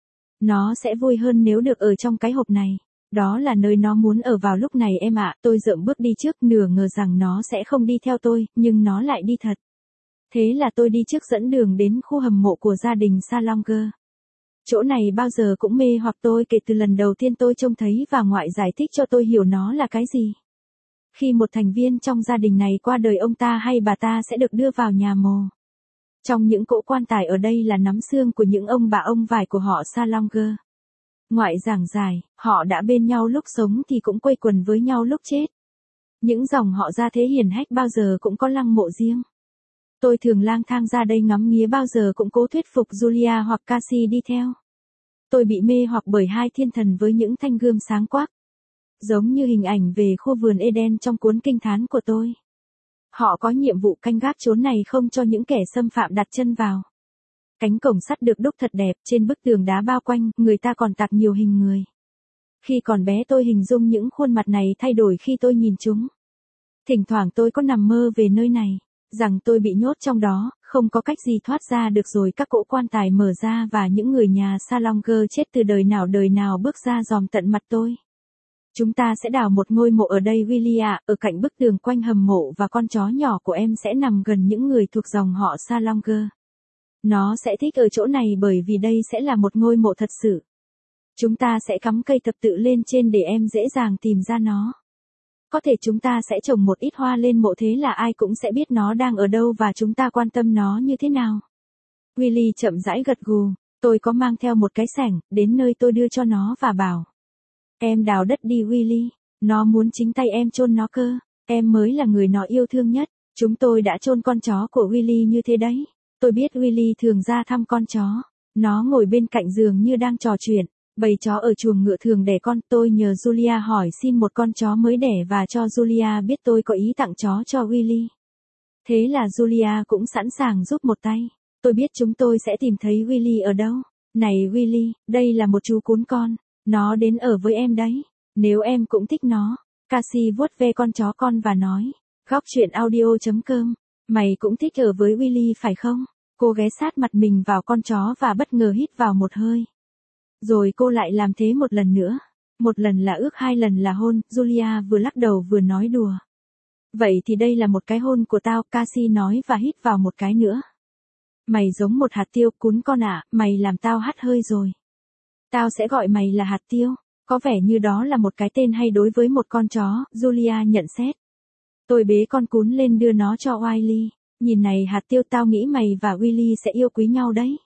Nó sẽ vui hơn nếu được ở trong cái hộp này. Đó là nơi nó muốn ở vào lúc này em ạ. Tôi dậm bước đi trước, nửa ngờ rằng nó sẽ không đi theo tôi, nhưng nó lại đi thật. Thế là tôi đi trước dẫn đường đến khu hầm mộ của gia đình Salonger. Chỗ này bao giờ cũng mê hoặc tôi kể từ lần đầu tiên tôi trông thấy và ngoại giải thích cho tôi hiểu nó là cái gì. Khi một thành viên trong gia đình này qua đời, ông ta hay bà ta sẽ được đưa vào nhà mồ. Trong những cỗ quan tài ở đây là nắm xương của những ông bà ông vải của họ Salonger. Ngoại giảng giải, họ đã bên nhau lúc sống thì cũng quây quần với nhau lúc chết. Những dòng họ gia thế hiển hách bao giờ cũng có lăng mộ riêng. Tôi thường lang thang ra đây ngắm nghía, bao giờ cũng cố thuyết phục Julia hoặc Cassie đi theo. Tôi bị mê hoặc bởi hai thiên thần với những thanh gươm sáng quắc. Giống như hình ảnh về khu vườn Eden trong cuốn kinh thán của tôi. Họ có nhiệm vụ canh gác chốn này không cho những kẻ xâm phạm đặt chân vào. Cánh cổng sắt được đúc thật đẹp, trên bức tường đá bao quanh, người ta còn tạc nhiều hình người. Khi còn bé tôi hình dung những khuôn mặt này thay đổi khi tôi nhìn chúng. Thỉnh thoảng tôi có nằm mơ về nơi này, rằng tôi bị nhốt trong đó, không có cách gì thoát ra được, rồi các cỗ quan tài mở ra và những người nhà Salonger chết từ đời nào đời nào bước ra dòm tận mặt tôi. Chúng ta sẽ đào một ngôi mộ ở đây Willy ạ, ở cạnh bức tường quanh hầm mộ, và con chó nhỏ của em sẽ nằm gần những người thuộc dòng họ Salonger. Nó sẽ thích ở chỗ này bởi vì đây sẽ là một ngôi mộ thật sự. Chúng ta sẽ cắm cây thập tự lên trên để em dễ dàng tìm ra nó. Có thể chúng ta sẽ trồng một ít hoa lên mộ, thế là ai cũng sẽ biết nó đang ở đâu và chúng ta quan tâm nó như thế nào. Willy chậm rãi gật gù. Tôi có mang theo một cái xẻng, đến nơi tôi đưa cho nó và bảo. Em đào đất đi Willy, nó muốn chính tay em chôn nó cơ, em mới là người nó yêu thương nhất. Chúng tôi đã chôn con chó của Willy như thế đấy. Tôi biết Willy thường ra thăm con chó. Nó ngồi bên cạnh giường như đang trò chuyện. Bầy chó ở chuồng ngựa thường đẻ con, tôi nhờ Julia hỏi xin một con chó mới đẻ và cho Julia biết tôi có ý tặng chó cho Willy. Thế là Julia cũng sẵn sàng giúp một tay. Tôi biết chúng tôi sẽ tìm thấy Willy ở đâu. Này Willy, đây là một chú cún con. Nó đến ở với em đấy. Nếu em cũng thích nó. Cassie vuốt ve con chó con và nói. Góc truyện audio chấm com. Mày cũng thích ở với Willy phải không? Cô ghé sát mặt mình vào con chó và bất ngờ hít vào một hơi. Rồi cô lại làm thế một lần nữa. Một lần là ước, hai lần là hôn. Julia vừa lắc đầu vừa nói đùa. Vậy thì đây là một cái hôn của tao, Cassie nói và hít vào một cái nữa. Mày giống một hạt tiêu, cún con ạ, mày làm tao hắt hơi rồi. Tao sẽ gọi mày là hạt tiêu. Có vẻ như đó là một cái tên hay đối với một con chó, Julia nhận xét. Tôi bế con cún lên đưa nó cho Wiley. Nhìn này hạt tiêu, tao nghĩ mày và Willy sẽ yêu quý nhau đấy.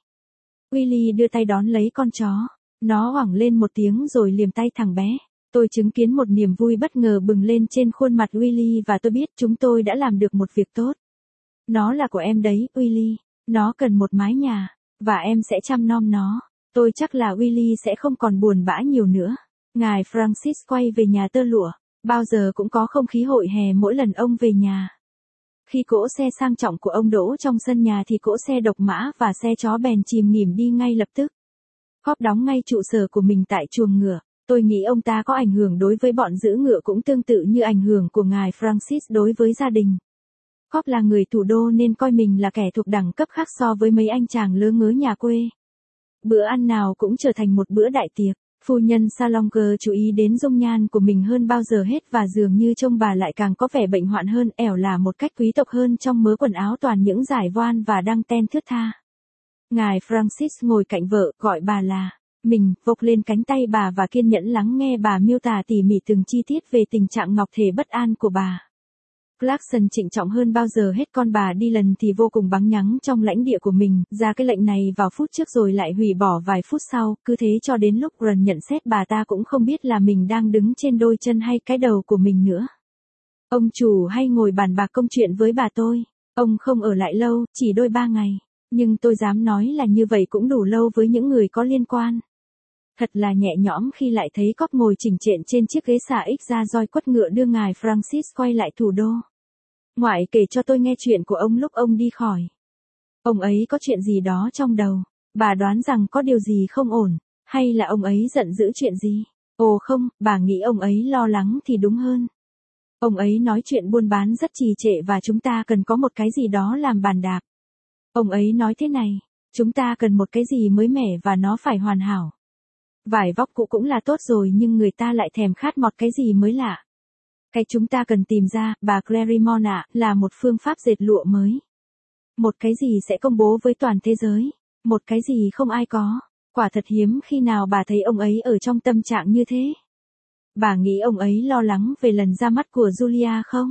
Willy đưa tay đón lấy con chó. Nó hoảng lên một tiếng rồi liềm tay thằng bé. Tôi chứng kiến một niềm vui bất ngờ bừng lên trên khuôn mặt Willy và tôi biết chúng tôi đã làm được một việc tốt. Nó là của em đấy, Willy. Nó cần một mái nhà. Và em sẽ chăm nom nó. Tôi chắc là Willy sẽ không còn buồn bã nhiều nữa. Ngài Francis quay về nhà tơ lụa. Bao giờ cũng có không khí hội hè mỗi lần ông về nhà. Khi cỗ xe sang trọng của ông đỗ trong sân nhà thì cỗ xe độc mã và xe chó bèn chìm nghỉm đi ngay lập tức. Góp đóng ngay trụ sở của mình tại chuồng ngựa. Tôi nghĩ ông ta có ảnh hưởng đối với bọn giữ ngựa cũng tương tự như ảnh hưởng của ngài Francis đối với gia đình. Góp là người thủ đô nên coi mình là kẻ thuộc đẳng cấp khác so với mấy anh chàng lớ ngớ nhà quê. Bữa ăn nào cũng trở thành một bữa đại tiệc. Phu nhân Salonger chú ý đến dung nhan của mình hơn bao giờ hết và dường như trông bà lại càng có vẻ bệnh hoạn hơn, ẻo là một cách quý tộc hơn trong mớ quần áo toàn những dải voan và đăng ten thướt tha. Ngài Francis ngồi cạnh vợ, gọi bà là mình, vộc lên cánh tay bà và kiên nhẫn lắng nghe bà miêu tả tỉ mỉ từng chi tiết về tình trạng ngọc thể bất an của bà. Clarkson trịnh trọng hơn bao giờ hết, con bà đi lần thì vô cùng bắn nhắng trong lãnh địa của mình, ra cái lệnh này vào phút trước rồi lại hủy bỏ vài phút sau, cứ thế cho đến lúc Ron nhận xét bà ta cũng không biết là mình đang đứng trên đôi chân hay cái đầu của mình nữa. Ông chủ hay ngồi bàn bạc công chuyện với bà tôi, ông không ở lại lâu, chỉ đôi ba ngày, nhưng tôi dám nói là như vậy cũng đủ lâu với những người có liên quan. Thật là nhẹ nhõm khi lại thấy Cop ngồi chỉnh trện trên chiếc ghế xà ích ra roi quất ngựa đưa ngài Francis quay lại thủ đô. Ngoại kể cho tôi nghe chuyện của ông lúc ông đi khỏi. Ông ấy có chuyện gì đó trong đầu. Bà đoán rằng có điều gì không ổn. Hay là ông ấy giận dữ chuyện gì? Ồ không, bà nghĩ ông ấy lo lắng thì đúng hơn. Ông ấy nói chuyện buôn bán rất trì trệ và chúng ta cần có một cái gì đó làm bàn đạp. Ông ấy nói thế này, chúng ta cần một cái gì mới mẻ và nó phải hoàn hảo. Vải vóc cũ cũng là tốt rồi nhưng người ta lại thèm khát một cái gì mới lạ. Cái chúng ta cần tìm ra, bà Claremont ạ, là một phương pháp dệt lụa mới. Một cái gì sẽ công bố với toàn thế giới. Một cái gì không ai có. Quả thật hiếm khi nào bà thấy ông ấy ở trong tâm trạng như thế. Bà nghĩ ông ấy lo lắng về lần ra mắt của Julia không?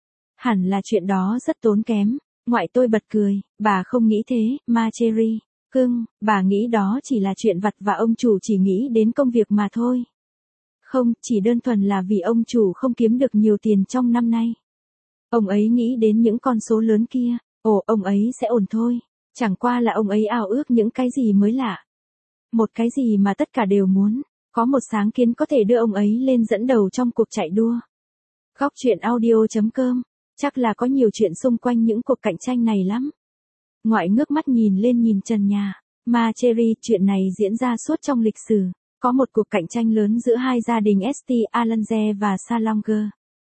Hẳn là chuyện đó rất tốn kém. Ngoại tôi bật cười, bà không nghĩ thế, Marjorie. Cưng, bà nghĩ đó chỉ là chuyện vặt và ông chủ chỉ nghĩ đến công việc mà thôi. Không, chỉ đơn thuần là vì ông chủ không kiếm được nhiều tiền trong năm nay. Ông ấy nghĩ đến những con số lớn kia, ồ, ông ấy sẽ ổn thôi. Chẳng qua là ông ấy ao ước những cái gì mới lạ. Một cái gì mà tất cả đều muốn. Có một sáng kiến có thể đưa ông ấy lên dẫn đầu trong cuộc chạy đua. Góc truyện audio chấm com. Chắc là có nhiều chuyện xung quanh những cuộc cạnh tranh này lắm. Ngoại ngước mắt nhìn lên nhìn trần nhà. Marjorie, chuyện này diễn ra suốt trong lịch sử. Có một cuộc cạnh tranh lớn giữa hai gia đình St. Alange và Salonger.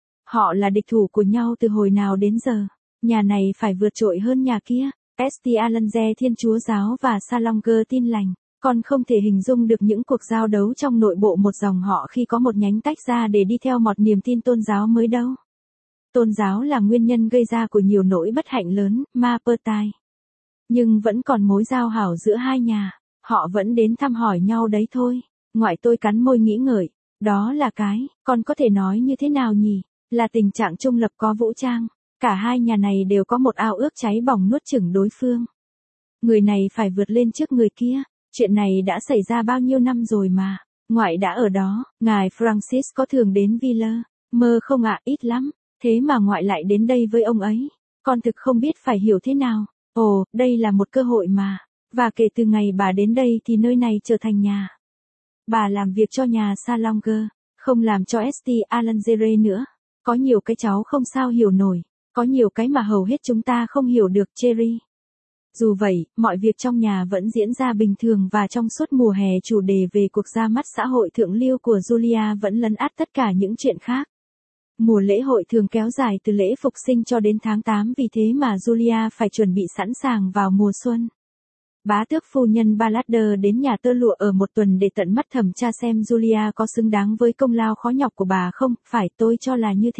Họ là địch thủ của nhau từ hồi nào đến giờ. Nhà này phải vượt trội hơn nhà kia. St. Alange Thiên Chúa giáo và Salonger Tin lành. Còn không thể hình dung được những cuộc giao đấu trong nội bộ một dòng họ khi có một nhánh tách ra để đi theo một niềm tin tôn giáo mới đâu. Tôn giáo là nguyên nhân gây ra của nhiều nỗi bất hạnh lớn, ma pơ tai. Nhưng vẫn còn mối giao hảo giữa hai nhà. Họ vẫn đến thăm hỏi nhau đấy thôi. Ngoại tôi cắn môi nghĩ ngợi. Đó là cái, con có thể nói như thế nào nhỉ? Là tình trạng trung lập có vũ trang. Cả hai nhà này đều có một ao ước cháy bỏng nuốt chửng đối phương. Người này phải vượt lên trước người kia. Chuyện này đã xảy ra bao nhiêu năm rồi mà. Ngoại đã ở đó. Ngài Francis có thường đến Villa. Mơ không ạ, ít lắm. Thế mà ngoại lại đến đây với ông ấy. Con thực không biết phải hiểu thế nào. Ồ, đây là một cơ hội mà. Và kể từ ngày bà đến đây thì nơi này trở thành nhà. Bà làm việc cho nhà Salonger, không làm cho Estée Alanger nữa. Có nhiều cái cháu không sao hiểu nổi, có nhiều cái mà hầu hết chúng ta không hiểu được, Cherry. Dù vậy, mọi việc trong nhà vẫn diễn ra bình thường và trong suốt mùa hè chủ đề về cuộc ra mắt xã hội thượng lưu của Julia vẫn lấn át tất cả những chuyện khác. Mùa lễ hội thường kéo dài từ lễ phục sinh cho đến tháng tám, vì thế mà Julia phải chuẩn bị sẵn sàng vào mùa xuân. Bá tước phu nhân Ballader đến nhà tơ lụa ở một tuần để tận mắt thẩm tra xem Julia có xứng đáng với công lao khó nhọc của bà không, phải, tôi cho là như thế.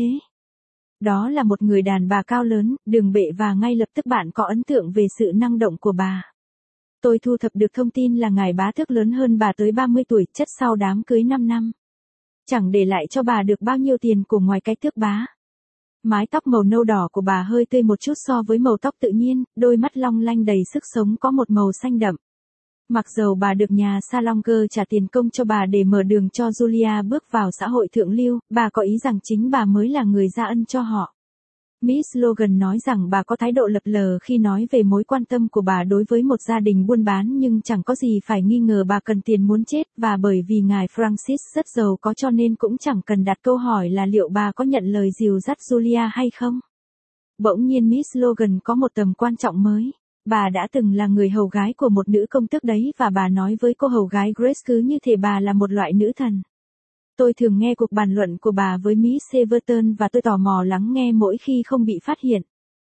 Đó là một người đàn bà cao lớn, đường bệ và ngay lập tức bạn có ấn tượng về sự năng động của bà. Tôi thu thập được thông tin là ngài bá tước lớn hơn bà tới ba mươi tuổi, chất sau đám cưới năm năm. Chẳng để lại cho bà được bao nhiêu tiền của ngoài cái tước bá. Mái tóc màu nâu đỏ của bà hơi tươi một chút so với màu tóc tự nhiên, đôi mắt long lanh đầy sức sống có một màu xanh đậm. Mặc dầu bà được nhà Salonger trả tiền công cho bà để mở đường cho Julia bước vào xã hội thượng lưu, bà có ý rằng chính bà mới là người ra ân cho họ. Miss Logan nói rằng bà có thái độ lập lờ khi nói về mối quan tâm của bà đối với một gia đình buôn bán, nhưng chẳng có gì phải nghi ngờ bà cần tiền muốn chết, và bởi vì ngài Francis rất giàu có cho nên cũng chẳng cần đặt câu hỏi là liệu bà có nhận lời dìu dắt Julia hay không. Bỗng nhiên Miss Logan có một tầm quan trọng mới. Bà đã từng là người hầu gái của một nữ công tước đấy, và bà nói với cô hầu gái Grace cứ như thể bà là một loại nữ thần. Tôi thường nghe cuộc bàn luận của bà với Miss Severton và tôi tò mò lắng nghe mỗi khi không bị phát hiện.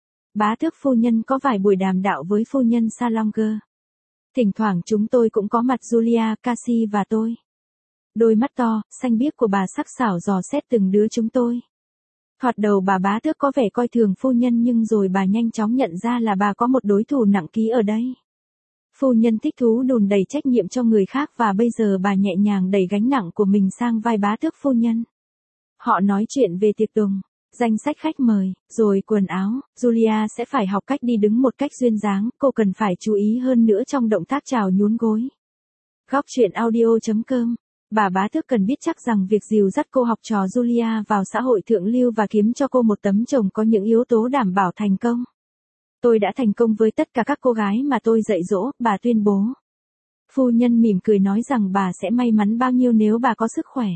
Bá tước phu nhân có vài buổi đàm đạo với phu nhân Salonger. Thỉnh thoảng chúng tôi cũng có mặt, Julia, Cassie và tôi. Đôi mắt to, xanh biếc của bà sắc sảo dò xét từng đứa chúng tôi. Thoạt đầu bà bá tước có vẻ coi thường phu nhân, nhưng rồi bà nhanh chóng nhận ra là bà có một đối thủ nặng ký ở đây. Phu nhân thích thú đùn đẩy trách nhiệm cho người khác, và bây giờ bà nhẹ nhàng đẩy gánh nặng của mình sang vai bá tước phu nhân. Họ nói chuyện về tiệc tùng, danh sách khách mời, rồi quần áo. Julia sẽ phải học cách đi đứng một cách duyên dáng, cô cần phải chú ý hơn nữa trong động tác chào nhún gối. Góc truyện audio chấm com. Bà bá tước cần biết chắc rằng việc dìu dắt cô học trò Julia vào xã hội thượng lưu và kiếm cho cô một tấm chồng có những yếu tố đảm bảo thành công. Tôi đã thành công với tất cả các cô gái mà tôi dạy dỗ, bà tuyên bố. Phu nhân mỉm cười nói rằng bà sẽ may mắn bao nhiêu nếu bà có sức khỏe.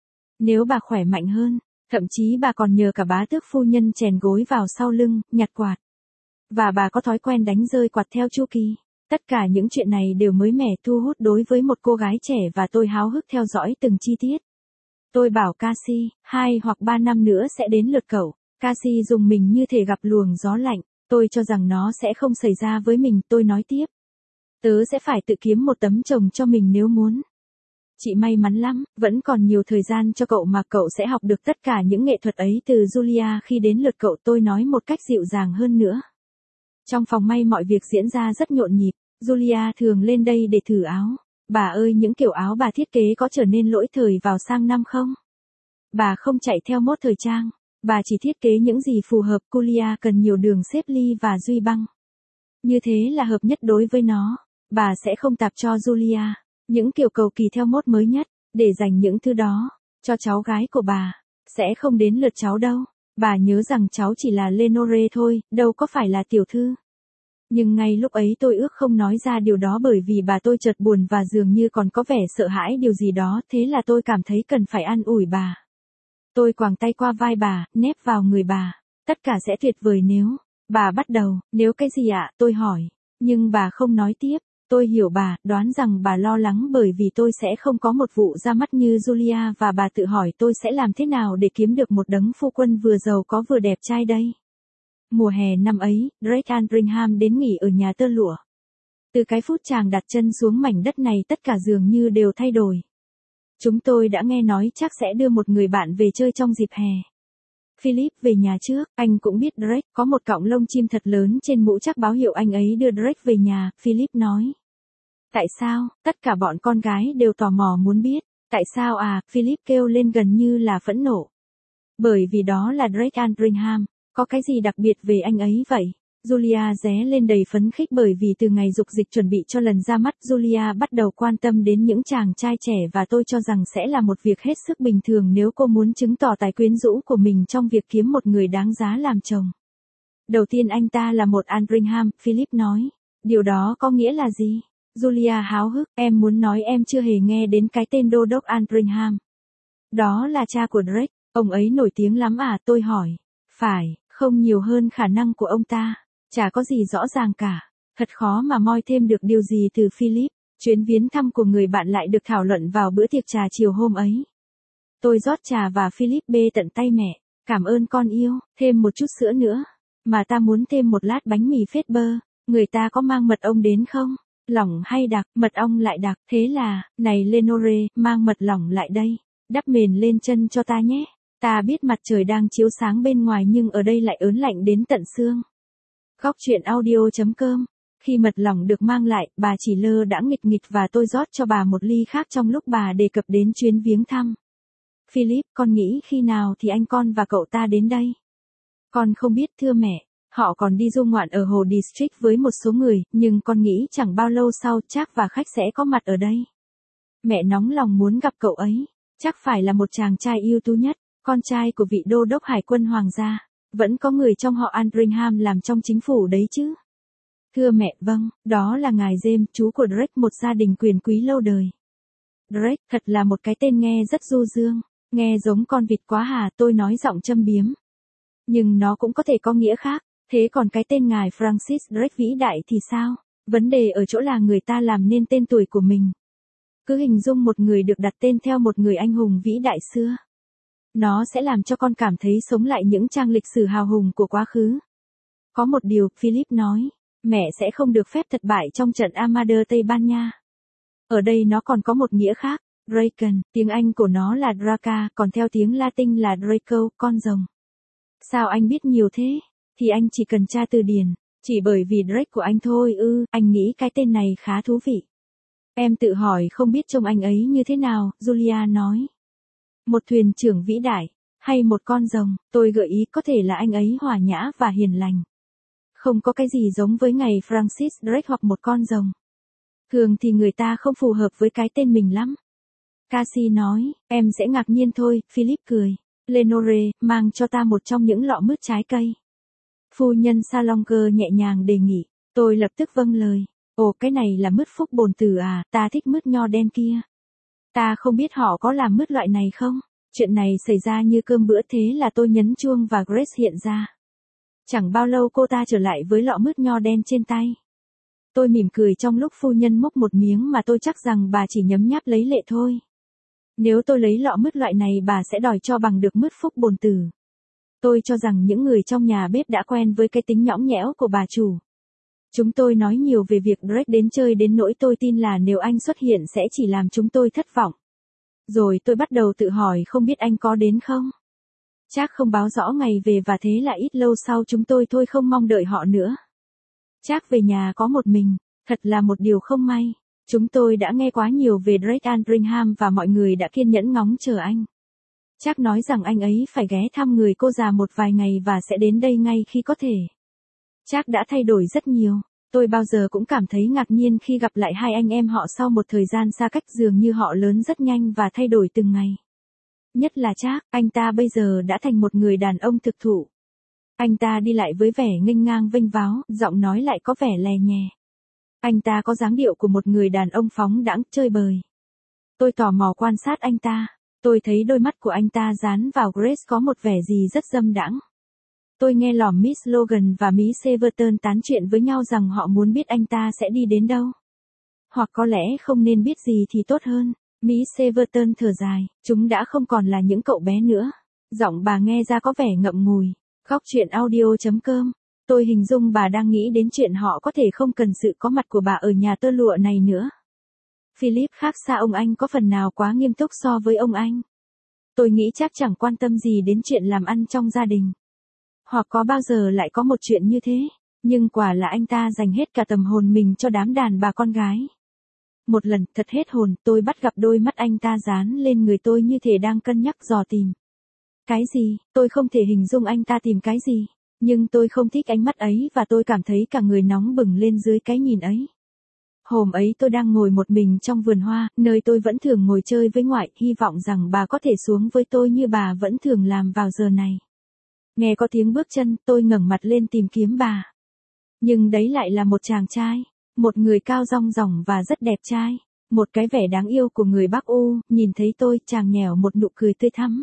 Nếu bà khỏe mạnh hơn, thậm chí bà còn nhờ cả bá tước phu nhân chèn gối vào sau lưng, nhặt quạt. Và bà có thói quen đánh rơi quạt theo chu kỳ. Tất cả những chuyện này đều mới mẻ thu hút đối với một cô gái trẻ, và tôi háo hức theo dõi từng chi tiết. Tôi bảo Cassie, hai hoặc ba năm nữa sẽ đến lượt cậu. Cassie dùng mình như thể gặp luồng gió lạnh. Tôi cho rằng nó sẽ không xảy ra với mình, tôi nói tiếp. Tớ sẽ phải tự kiếm một tấm chồng cho mình nếu muốn. Chị may mắn lắm, vẫn còn nhiều thời gian cho cậu mà cậu sẽ học được tất cả những nghệ thuật ấy từ Julia khi đến lượt cậu, tôi nói một cách dịu dàng hơn nữa. Trong phòng may mọi việc diễn ra rất nhộn nhịp, Julia thường lên đây để thử áo. Bà ơi, những kiểu áo bà thiết kế có trở nên lỗi thời vào sang năm không? Bà không chạy theo mốt thời trang. Bà chỉ thiết kế những gì phù hợp, Julia cần nhiều đường xếp ly và duy băng. Như thế là hợp nhất đối với nó. Bà sẽ không tạp cho Julia những kiểu cầu kỳ theo mốt mới nhất, để dành những thứ đó cho cháu gái của bà. Sẽ không đến lượt cháu đâu. Bà nhớ rằng cháu chỉ là Lenore thôi, đâu có phải là tiểu thư. Nhưng ngay lúc ấy tôi ước không nói ra điều đó, bởi vì bà tôi chợt buồn và dường như còn có vẻ sợ hãi điều gì đó, thế là tôi cảm thấy cần phải an ủi bà. Tôi quàng tay qua vai bà, nép vào người bà. Tất cả sẽ tuyệt vời nếu. Bà bắt đầu, nếu cái gì ạ, tôi hỏi. Nhưng bà không nói tiếp. Tôi hiểu bà, đoán rằng bà lo lắng bởi vì tôi sẽ không có một vụ ra mắt như Julia, và bà tự hỏi tôi sẽ làm thế nào để kiếm được một đấng phu quân vừa giàu có vừa đẹp trai đây. Mùa hè năm ấy, Drake Andringham đến nghỉ ở nhà tơ lụa. Từ cái phút chàng đặt chân xuống mảnh đất này, tất cả dường như đều thay đổi. Chúng tôi đã nghe nói chắc sẽ đưa một người bạn về chơi trong dịp hè. Philip về nhà trước, anh cũng biết Drake, có một cọng lông chim thật lớn trên mũ chắc báo hiệu anh ấy đưa Drake về nhà, Philip nói. Tại sao? Tất cả bọn con gái đều tò mò muốn biết. Tại sao à? Philip kêu lên gần như là phẫn nộ. Bởi vì đó là Drake Andringham, có cái gì đặc biệt về anh ấy vậy? Julia ré lên đầy phấn khích bởi vì từ ngày dục dịch chuẩn bị cho lần ra mắt, Julia bắt đầu quan tâm đến những chàng trai trẻ, và tôi cho rằng sẽ là một việc hết sức bình thường nếu cô muốn chứng tỏ tài quyến rũ của mình trong việc kiếm một người đáng giá làm chồng. Đầu tiên anh ta là một Andringham, Philip nói. Điều đó có nghĩa là gì? Julia háo hức, em muốn nói em chưa hề nghe đến cái tên đô đốc Andringham. Đó là cha của Drake, ông ấy nổi tiếng lắm à, tôi hỏi. Phải, không nhiều hơn khả năng của ông ta. Chả có gì rõ ràng cả. Thật khó mà moi thêm được điều gì từ Philip. Chuyến viếng thăm của người bạn lại được thảo luận vào bữa tiệc trà chiều hôm ấy. Tôi rót trà và Philip bê tận tay mẹ. Cảm ơn con yêu, thêm một chút sữa nữa. Mà ta muốn thêm một lát bánh mì phết bơ. Người ta có mang mật ong đến không? Lỏng hay đặc, mật ong lại đặc. Thế là, này Lenore, mang mật lỏng lại đây. Đắp mền lên chân cho ta nhé. Ta biết mặt trời đang chiếu sáng bên ngoài nhưng ở đây lại ớn lạnh đến tận xương. Góc truyện audio.com. Khi mật lỏng được mang lại, bà chỉ lơ đã nghịch nghịch và tôi rót cho bà một ly khác trong lúc bà đề cập đến chuyến viếng thăm. Philip, con nghĩ khi nào thì anh con và cậu ta đến đây? Con không biết thưa mẹ. Họ còn đi du ngoạn ở hồ District với một số người, nhưng con nghĩ chẳng bao lâu sau Jack và khách sẽ có mặt ở đây. Mẹ nóng lòng muốn gặp cậu ấy. Chắc phải là một chàng trai ưu tú nhất, con trai của vị đô đốc hải quân hoàng gia. Vẫn có người trong họ Andringham làm trong chính phủ đấy chứ. Thưa mẹ, vâng, đó là ngài James, chú của Drake, một gia đình quyền quý lâu đời. Drake, thật là một cái tên nghe rất du dương, nghe giống con vịt quá hà, tôi nói giọng châm biếm. Nhưng nó cũng có thể có nghĩa khác, thế còn cái tên ngài Francis Drake vĩ đại thì sao? Vấn đề ở chỗ là người ta làm nên tên tuổi của mình. Cứ hình dung một người được đặt tên theo một người anh hùng vĩ đại xưa. Nó sẽ làm cho con cảm thấy sống lại những trang lịch sử hào hùng của quá khứ. Có một điều, Philip nói, mẹ sẽ không được phép thất bại trong trận Armada Tây Ban Nha. Ở đây nó còn có một nghĩa khác, Draken, tiếng Anh của nó là Draka, còn theo tiếng Latin là Draco, con rồng. Sao anh biết nhiều thế? Thì anh chỉ cần tra từ điển, chỉ bởi vì Drake của anh thôi ư, anh nghĩ cái tên này khá thú vị. Em tự hỏi không biết trông anh ấy như thế nào, Julia nói. Một thuyền trưởng vĩ đại, hay một con rồng, tôi gợi ý có thể là anh ấy hòa nhã và hiền lành. Không có cái gì giống với ngày Francis Drake hoặc một con rồng. Thường thì người ta không phù hợp với cái tên mình lắm. Cassie nói, em sẽ ngạc nhiên thôi, Philip cười. Lenore, mang cho ta một trong những lọ mứt trái cây. Phu nhân Salonger nhẹ nhàng đề nghị, tôi lập tức vâng lời. Ồ, cái này là mứt phúc bồn tử à, ta thích mứt nho đen kia. Ta không biết họ có làm mứt loại này không? Chuyện này xảy ra như cơm bữa, thế là tôi nhấn chuông và Grace hiện ra. Chẳng bao lâu cô ta trở lại với lọ mứt nho đen trên tay. Tôi mỉm cười trong lúc phu nhân múc một miếng mà tôi chắc rằng bà chỉ nhấm nháp lấy lệ thôi. Nếu tôi lấy lọ mứt loại này bà sẽ đòi cho bằng được mứt phúc bồn tử. Tôi cho rằng những người trong nhà bếp đã quen với cái tính nhõng nhẽo của bà chủ. Chúng tôi nói nhiều về việc Drake đến chơi đến nỗi tôi tin là nếu anh xuất hiện sẽ chỉ làm chúng tôi thất vọng. Rồi tôi bắt đầu tự hỏi không biết anh có đến không? Chắc không báo rõ ngày về và thế là ít lâu sau chúng tôi thôi không mong đợi họ nữa. Chắc về nhà có một mình, thật là một điều không may. Chúng tôi đã nghe quá nhiều về Drake Andringham và mọi người đã kiên nhẫn ngóng chờ anh. Chắc nói rằng anh ấy phải ghé thăm người cô già một vài ngày và sẽ đến đây ngay khi có thể. Chắc đã thay đổi rất nhiều. Tôi bao giờ cũng cảm thấy ngạc nhiên khi gặp lại hai anh em họ sau một thời gian xa cách, dường như họ lớn rất nhanh và thay đổi từng ngày. Nhất là Jack, anh ta bây giờ đã thành một người đàn ông thực thụ. Anh ta đi lại với vẻ nghênh ngang vênh váo, giọng nói lại có vẻ lè nhè. Anh ta có dáng điệu của một người đàn ông phóng đãng, chơi bời. Tôi tò mò quan sát anh ta. Tôi thấy đôi mắt của anh ta dán vào Grace có một vẻ gì rất dâm đãng. Tôi nghe lỏm Miss Logan và Miss Severton tán chuyện với nhau rằng họ muốn biết anh ta sẽ đi đến đâu. Hoặc có lẽ không nên biết gì thì tốt hơn. Miss Severton thở dài, chúng đã không còn là những cậu bé nữa. Giọng bà nghe ra có vẻ ngậm ngùi. Góc truyện audio.com. Tôi hình dung bà đang nghĩ đến chuyện họ có thể không cần sự có mặt của bà ở nhà tơ lụa này nữa. Philip khác xa ông anh có phần nào quá nghiêm túc so với ông anh. Tôi nghĩ chắc chẳng quan tâm gì đến chuyện làm ăn trong gia đình. Hoặc có bao giờ lại có một chuyện như thế. Nhưng quả là anh ta dành hết cả tâm hồn mình cho đám đàn bà con gái. Một lần, thật hết hồn, tôi bắt gặp đôi mắt anh ta dán lên người tôi như thể đang cân nhắc dò tìm. Cái gì, tôi không thể hình dung anh ta tìm cái gì. Nhưng tôi không thích ánh mắt ấy và tôi cảm thấy cả người nóng bừng lên dưới cái nhìn ấy. Hôm ấy tôi đang ngồi một mình trong vườn hoa, nơi tôi vẫn thường ngồi chơi với ngoại, hy vọng rằng bà có thể xuống với tôi như bà vẫn thường làm vào giờ này. Nghe có tiếng bước chân, tôi ngẩng mặt lên tìm kiếm bà. Nhưng đấy lại là một chàng trai. Một người cao rong ròng và rất đẹp trai. Một cái vẻ đáng yêu của người Bắc U, nhìn thấy tôi, chàng nhoẻo một nụ cười tươi thắm.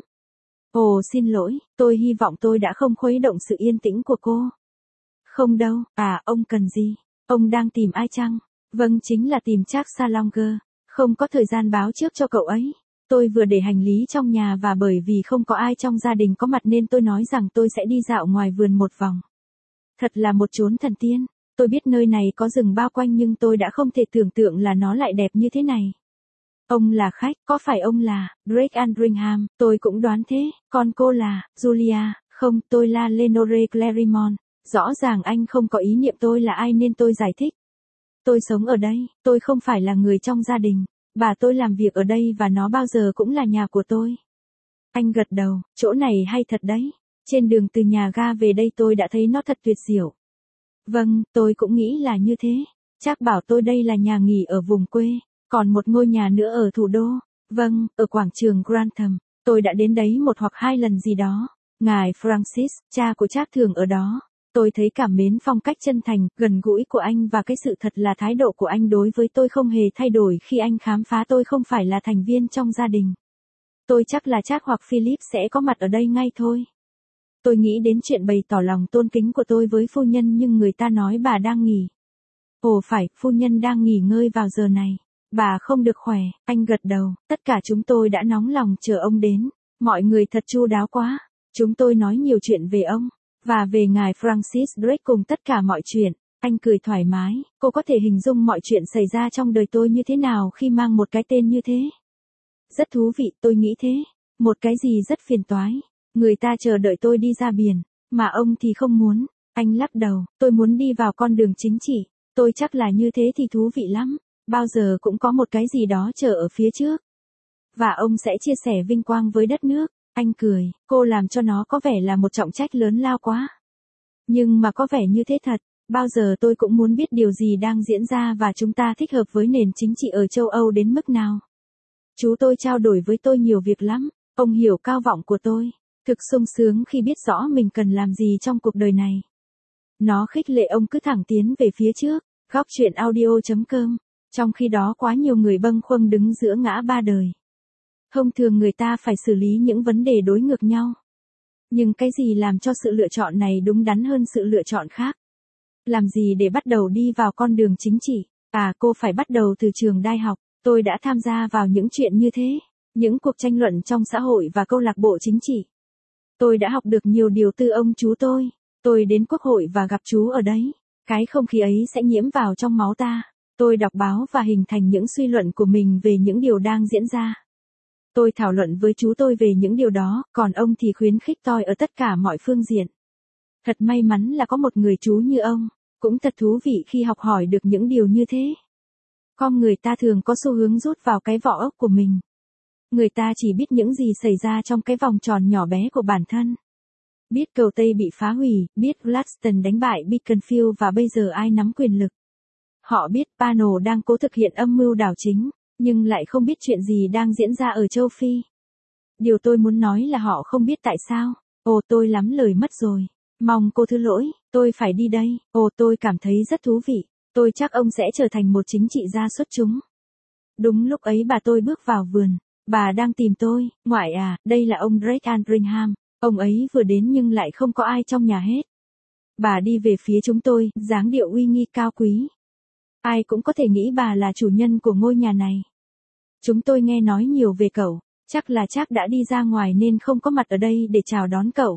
Ồ xin lỗi, tôi hy vọng tôi đã không khuấy động sự yên tĩnh của cô. Không đâu, à ông cần gì? Ông đang tìm ai chăng? Vâng chính là tìm Jack Salonger. Không có thời gian báo trước cho cậu ấy. Tôi vừa để hành lý trong nhà và bởi vì không có ai trong gia đình có mặt nên tôi nói rằng tôi sẽ đi dạo ngoài vườn một vòng. Thật là một chốn thần tiên. Tôi biết nơi này có rừng bao quanh nhưng tôi đã không thể tưởng tượng là nó lại đẹp như thế này. Ông là khách, có phải ông là Drake Andringham? Tôi cũng đoán thế. Còn cô là Julia? Không, tôi là Lenore Claremont. Rõ ràng anh không có ý niệm tôi là ai nên tôi giải thích. Tôi sống ở đây, tôi không phải là người trong gia đình. Bà tôi làm việc ở đây và nó bao giờ cũng là nhà của tôi. Anh gật đầu, chỗ này hay thật đấy. Trên đường từ nhà ga về đây tôi đã thấy nó thật tuyệt diệu. Vâng, tôi cũng nghĩ là như thế. Chắc bảo tôi đây là nhà nghỉ ở vùng quê, còn một ngôi nhà nữa ở thủ đô. Vâng, ở quảng trường Grantham. Tôi đã đến đấy một hoặc hai lần gì đó. Ngài Francis, cha của Trác thường ở đó. Tôi thấy cảm mến phong cách chân thành, gần gũi của anh và cái sự thật là thái độ của anh đối với tôi không hề thay đổi khi anh khám phá tôi không phải là thành viên trong gia đình. Tôi chắc là Trác hoặc Philip sẽ có mặt ở đây ngay thôi. Tôi nghĩ đến chuyện bày tỏ lòng tôn kính của tôi với phu nhân nhưng người ta nói bà đang nghỉ. Ồ phải, phu nhân đang nghỉ ngơi vào giờ này. Bà không được khỏe, anh gật đầu, tất cả chúng tôi đã nóng lòng chờ ông đến. Mọi người thật chu đáo quá. Chúng tôi nói nhiều chuyện về ông. Và về ngài Francis Drake cùng tất cả mọi chuyện. Anh cười thoải mái, cô có thể hình dung mọi chuyện xảy ra trong đời tôi như thế nào khi mang một cái tên như thế. Rất thú vị, tôi nghĩ thế. Một cái gì rất phiền toái. Người ta chờ đợi tôi đi ra biển, mà ông thì không muốn. Anh lắc đầu, tôi muốn đi vào con đường chính trị. Tôi chắc là như thế thì thú vị lắm. Bao giờ cũng có một cái gì đó chờ ở phía trước. Và ông sẽ chia sẻ vinh quang với đất nước. Anh cười, cô làm cho nó có vẻ là một trọng trách lớn lao quá. Nhưng mà có vẻ như thế thật, bao giờ tôi cũng muốn biết điều gì đang diễn ra và chúng ta thích hợp với nền chính trị ở châu Âu đến mức nào. Chú tôi trao đổi với tôi nhiều việc lắm, ông hiểu cao vọng của tôi. Thực sung sướng khi biết rõ mình cần làm gì trong cuộc đời này. Nó khích lệ ông cứ thẳng tiến về phía trước. Góc chuyện audio chấm com. Trong khi đó quá nhiều người bâng khuâng đứng giữa ngã ba đời. Thông thường người ta phải xử lý những vấn đề đối ngược nhau. Nhưng cái gì làm cho sự lựa chọn này đúng đắn hơn sự lựa chọn khác? Làm gì để bắt đầu đi vào con đường chính trị? À cô phải bắt đầu từ trường đại học. Tôi đã tham gia vào những chuyện như thế. Những cuộc tranh luận trong xã hội và câu lạc bộ chính trị. Tôi đã học được nhiều điều từ ông chú tôi. Tôi đến quốc hội và gặp chú ở đấy. Cái không khí ấy sẽ nhiễm vào trong máu ta. Tôi đọc báo và hình thành những suy luận của mình về những điều đang diễn ra. Tôi thảo luận với chú tôi về những điều đó, còn ông thì khuyến khích tôi ở tất cả mọi phương diện. Thật may mắn là có một người chú như ông. Cũng thật thú vị khi học hỏi được những điều như thế. Con người ta thường có xu hướng rút vào cái vỏ ốc của mình. Người ta chỉ biết những gì xảy ra trong cái vòng tròn nhỏ bé của bản thân. Biết cầu Tây bị phá hủy, biết Gladstone đánh bại Beaconsfield và bây giờ ai nắm quyền lực. Họ biết Pano đang cố thực hiện âm mưu đảo chính, nhưng lại không biết chuyện gì đang diễn ra ở châu Phi. Điều tôi muốn nói là họ không biết tại sao. Ồ tôi lắm lời mất rồi. Mong cô thứ lỗi, tôi phải đi đây. Ồ tôi cảm thấy rất thú vị. Tôi chắc ông sẽ trở thành một chính trị gia xuất chúng. Đúng lúc ấy bà tôi bước vào vườn. Bà đang tìm tôi. Ngoại à, đây là ông Drake Andringham. Ông ấy vừa đến nhưng lại không có ai trong nhà hết. Bà đi về phía chúng tôi, dáng điệu uy nghi cao quý. Ai cũng có thể nghĩ bà là chủ nhân của ngôi nhà này. Chúng tôi nghe nói nhiều về cậu. Chắc là Trác đã đi ra ngoài nên không có mặt ở đây để chào đón cậu.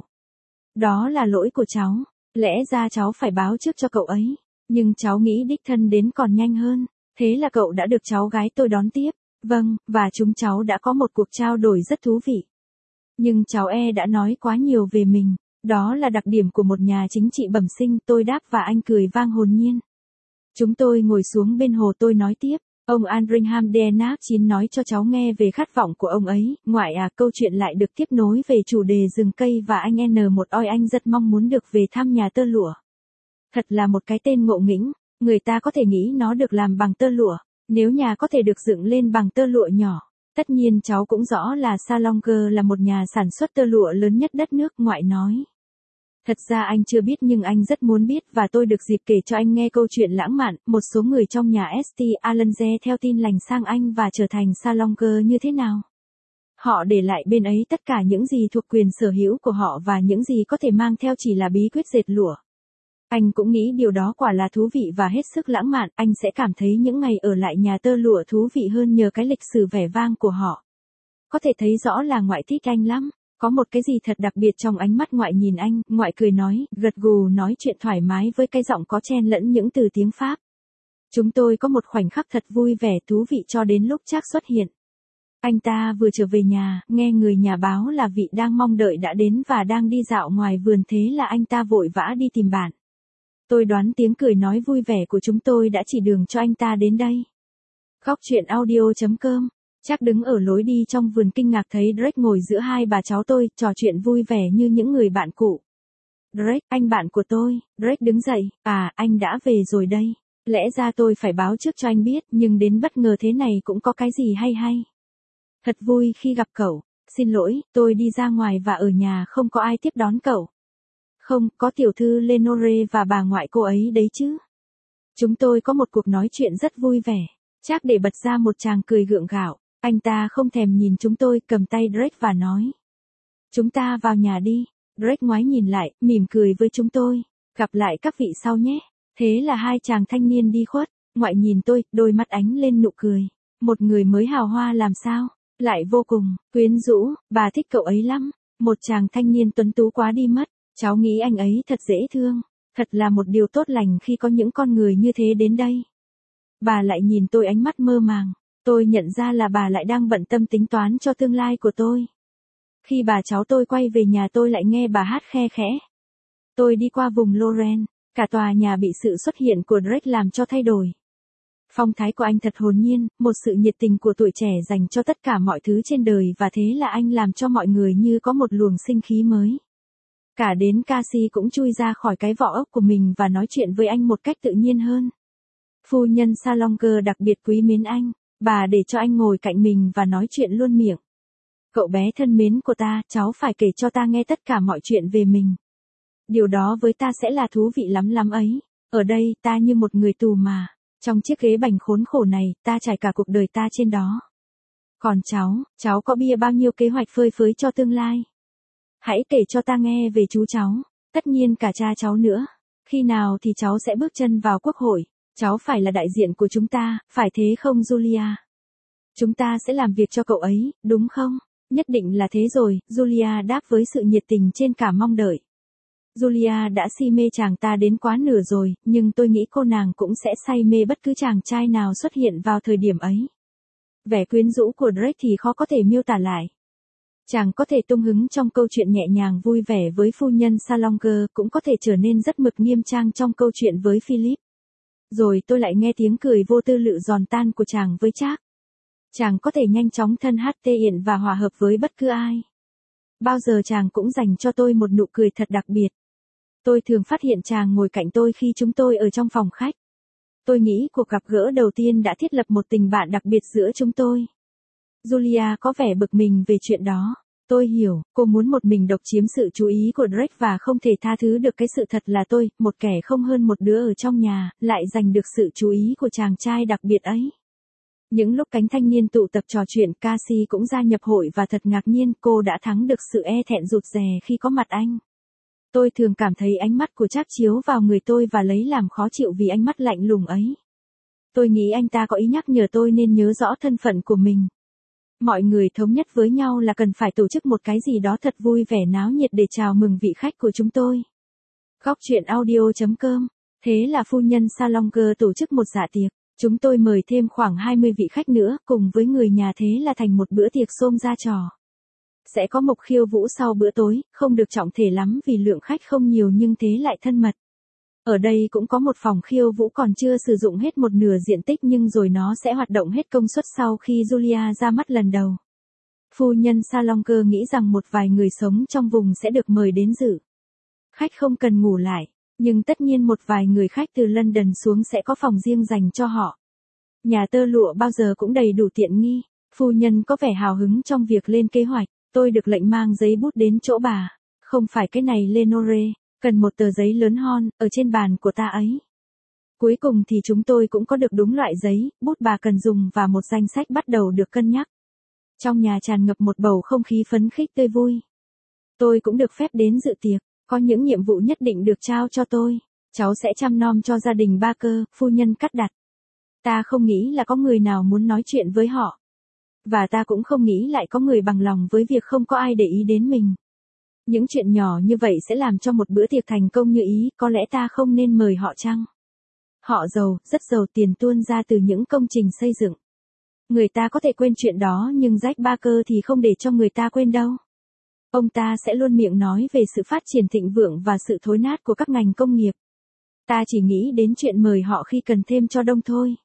Đó là lỗi của cháu. Lẽ ra cháu phải báo trước cho cậu ấy. Nhưng cháu nghĩ đích thân đến còn nhanh hơn. Thế là cậu đã được cháu gái tôi đón tiếp. Vâng, và chúng cháu đã có một cuộc trao đổi rất thú vị. Nhưng cháu e đã nói quá nhiều về mình. Đó là đặc điểm của một nhà chính trị bẩm sinh, tôi đáp và anh cười vang hồn nhiên. Chúng tôi ngồi xuống bên hồ tôi nói tiếp. Ông Andringham Denap chín nói cho cháu nghe về khát vọng của ông ấy. Ngoại à, câu chuyện lại được tiếp nối về chủ đề rừng cây và anh N một oi anh rất mong muốn được về thăm nhà tơ lụa. Thật là một cái tên ngộ nghĩnh. Người ta có thể nghĩ nó được làm bằng tơ lụa. Nếu nhà có thể được dựng lên bằng tơ lụa nhỏ. Tất nhiên cháu cũng rõ là Salonger là một nhà sản xuất tơ lụa lớn nhất đất nước, ngoại nói. Thật ra anh chưa biết nhưng anh rất muốn biết và tôi được dịp kể cho anh nghe câu chuyện lãng mạn, một số người trong nhà ét tê Allenze theo tin lành sang Anh và trở thành salonger như thế nào. Họ để lại bên ấy tất cả những gì thuộc quyền sở hữu của họ và những gì có thể mang theo chỉ là bí quyết dệt lụa. Anh cũng nghĩ điều đó quả là thú vị và hết sức lãng mạn, anh sẽ cảm thấy những ngày ở lại nhà tơ lụa thú vị hơn nhờ cái lịch sử vẻ vang của họ. Có thể thấy rõ là ngoại thích anh lắm. Có một cái gì thật đặc biệt trong ánh mắt ngoại nhìn anh, ngoại cười nói, gật gù nói chuyện thoải mái với cái giọng có chen lẫn những từ tiếng Pháp. Chúng tôi có một khoảnh khắc thật vui vẻ thú vị cho đến lúc Trác xuất hiện. Anh ta vừa trở về nhà, nghe người nhà báo là vị đang mong đợi đã đến và đang đi dạo ngoài vườn thế là anh ta vội vã đi tìm bạn. Tôi đoán tiếng cười nói vui vẻ của chúng tôi đã chỉ đường cho anh ta đến đây. Góc chuyện audio chấm com. Trác đứng ở lối đi trong vườn kinh ngạc thấy Drake ngồi giữa hai bà cháu tôi, trò chuyện vui vẻ như những người bạn cũ. Drake, anh bạn của tôi. Drake đứng dậy, à, anh đã về rồi đây. Lẽ ra tôi phải báo trước cho anh biết, nhưng đến bất ngờ thế này cũng có cái gì hay hay. Thật vui khi gặp cậu. Xin lỗi, tôi đi ra ngoài và ở nhà không có ai tiếp đón cậu. Không, có tiểu thư Lenore và bà ngoại cô ấy đấy chứ. Chúng tôi có một cuộc nói chuyện rất vui vẻ. Trác để bật ra một tràng cười gượng gạo. Anh ta không thèm nhìn chúng tôi, cầm tay Drake và nói. Chúng ta vào nhà đi. Drake ngoái nhìn lại, mỉm cười với chúng tôi. Gặp lại các vị sau nhé. Thế là hai chàng thanh niên đi khuất. Ngoại nhìn tôi, đôi mắt ánh lên nụ cười. Một người mới hào hoa làm sao? Lại vô cùng, quyến rũ, bà thích cậu ấy lắm. Một chàng thanh niên tuấn tú quá đi mất. Cháu nghĩ anh ấy thật dễ thương. Thật là một điều tốt lành khi có những con người như thế đến đây. Bà lại nhìn tôi ánh mắt mơ màng. Tôi nhận ra là bà lại đang bận tâm tính toán cho tương lai của tôi. Khi bà cháu tôi quay về nhà tôi lại nghe bà hát khe khẽ. Tôi đi qua vùng Lorraine, cả tòa nhà bị sự xuất hiện của Drake làm cho thay đổi. Phong thái của anh thật hồn nhiên, một sự nhiệt tình của tuổi trẻ dành cho tất cả mọi thứ trên đời và thế là anh làm cho mọi người như có một luồng sinh khí mới. Cả đến Cassie cũng chui ra khỏi cái vỏ ốc của mình và nói chuyện với anh một cách tự nhiên hơn. Phu nhân Salonger đặc biệt quý mến anh. Bà để cho anh ngồi cạnh mình và nói chuyện luôn miệng. Cậu bé thân mến của ta, cháu phải kể cho ta nghe tất cả mọi chuyện về mình. Điều đó với ta sẽ là thú vị lắm lắm ấy. Ở đây, ta như một người tù mà. Trong chiếc ghế bành khốn khổ này, ta trải cả cuộc đời ta trên đó. Còn cháu, cháu có bia bao nhiêu kế hoạch phơi phới cho tương lai? Hãy kể cho ta nghe về chú cháu, tất nhiên cả cha cháu nữa. Khi nào thì cháu sẽ bước chân vào quốc hội? Cháu phải là đại diện của chúng ta, phải thế không Julia? Chúng ta sẽ làm việc cho cậu ấy, đúng không? Nhất định là thế rồi, Julia đáp với sự nhiệt tình trên cả mong đợi. Julia đã si mê chàng ta đến quá nửa rồi, nhưng tôi nghĩ cô nàng cũng sẽ say mê bất cứ chàng trai nào xuất hiện vào thời điểm ấy. Vẻ quyến rũ của Drake thì khó có thể miêu tả lại. Chàng có thể tung hứng trong câu chuyện nhẹ nhàng vui vẻ với phu nhân Salonger, cũng có thể trở nên rất mực nghiêm trang trong câu chuyện với Philip. Rồi tôi lại nghe tiếng cười vô tư lự giòn tan của chàng với Trác. Chàng có thể nhanh chóng thân hát tê hiện và hòa hợp với bất cứ ai. Bao giờ chàng cũng dành cho tôi một nụ cười thật đặc biệt. Tôi thường phát hiện chàng ngồi cạnh tôi khi chúng tôi ở trong phòng khách. Tôi nghĩ cuộc gặp gỡ đầu tiên đã thiết lập một tình bạn đặc biệt giữa chúng tôi. Julia có vẻ bực mình về chuyện đó. Tôi hiểu, cô muốn một mình độc chiếm sự chú ý của Drake và không thể tha thứ được cái sự thật là tôi, một kẻ không hơn một đứa ở trong nhà, lại giành được sự chú ý của chàng trai đặc biệt ấy. Những lúc cánh thanh niên tụ tập trò chuyện, Cassie cũng gia nhập hội và thật ngạc nhiên cô đã thắng được sự e thẹn rụt rè khi có mặt anh. Tôi thường cảm thấy ánh mắt của Trác chiếu vào người tôi và lấy làm khó chịu vì ánh mắt lạnh lùng ấy. Tôi nghĩ anh ta có ý nhắc nhở tôi nên nhớ rõ thân phận của mình. Mọi người thống nhất với nhau là cần phải tổ chức một cái gì đó thật vui vẻ náo nhiệt để chào mừng vị khách của chúng tôi. Góc chuyện audio chấm com. Thế là phu nhân Salonger tổ chức một dạ tiệc. Chúng tôi mời thêm khoảng hai mươi vị khách nữa, cùng với người nhà thế là thành một bữa tiệc xôm ra trò. Sẽ có mộc khiêu vũ sau bữa tối, không được trọng thể lắm vì lượng khách không nhiều nhưng thế lại thân mật. Ở đây cũng có một phòng khiêu vũ còn chưa sử dụng hết một nửa diện tích nhưng rồi nó sẽ hoạt động hết công suất sau khi Julia ra mắt lần đầu. Phu nhân Salonger nghĩ rằng một vài người sống trong vùng sẽ được mời đến dự. Khách không cần ngủ lại, nhưng tất nhiên một vài người khách từ London xuống sẽ có phòng riêng dành cho họ. Nhà tơ lụa bao giờ cũng đầy đủ tiện nghi. Phu nhân có vẻ hào hứng trong việc lên kế hoạch. Tôi được lệnh mang giấy bút đến chỗ bà. Không phải cái này Lenore. Cần một tờ giấy lớn hon, ở trên bàn của ta ấy. Cuối cùng thì chúng tôi cũng có được đúng loại giấy, bút bà cần dùng và một danh sách bắt đầu được cân nhắc. Trong nhà tràn ngập một bầu không khí phấn khích tươi vui. Tôi cũng được phép đến dự tiệc, có những nhiệm vụ nhất định được trao cho tôi. Cháu sẽ chăm nom cho gia đình Barker, phu nhân cắt đặt. Ta không nghĩ là có người nào muốn nói chuyện với họ. Và ta cũng không nghĩ lại có người bằng lòng với việc không có ai để ý đến mình. Những chuyện nhỏ như vậy sẽ làm cho một bữa tiệc thành công như ý, có lẽ ta không nên mời họ chăng? Họ giàu, rất giàu, tiền tuôn ra từ những công trình xây dựng. Người ta có thể quên chuyện đó nhưng Jack Barker thì không để cho người ta quên đâu. Ông ta sẽ luôn miệng nói về sự phát triển thịnh vượng và sự thối nát của các ngành công nghiệp. Ta chỉ nghĩ đến chuyện mời họ khi cần thêm cho đông thôi.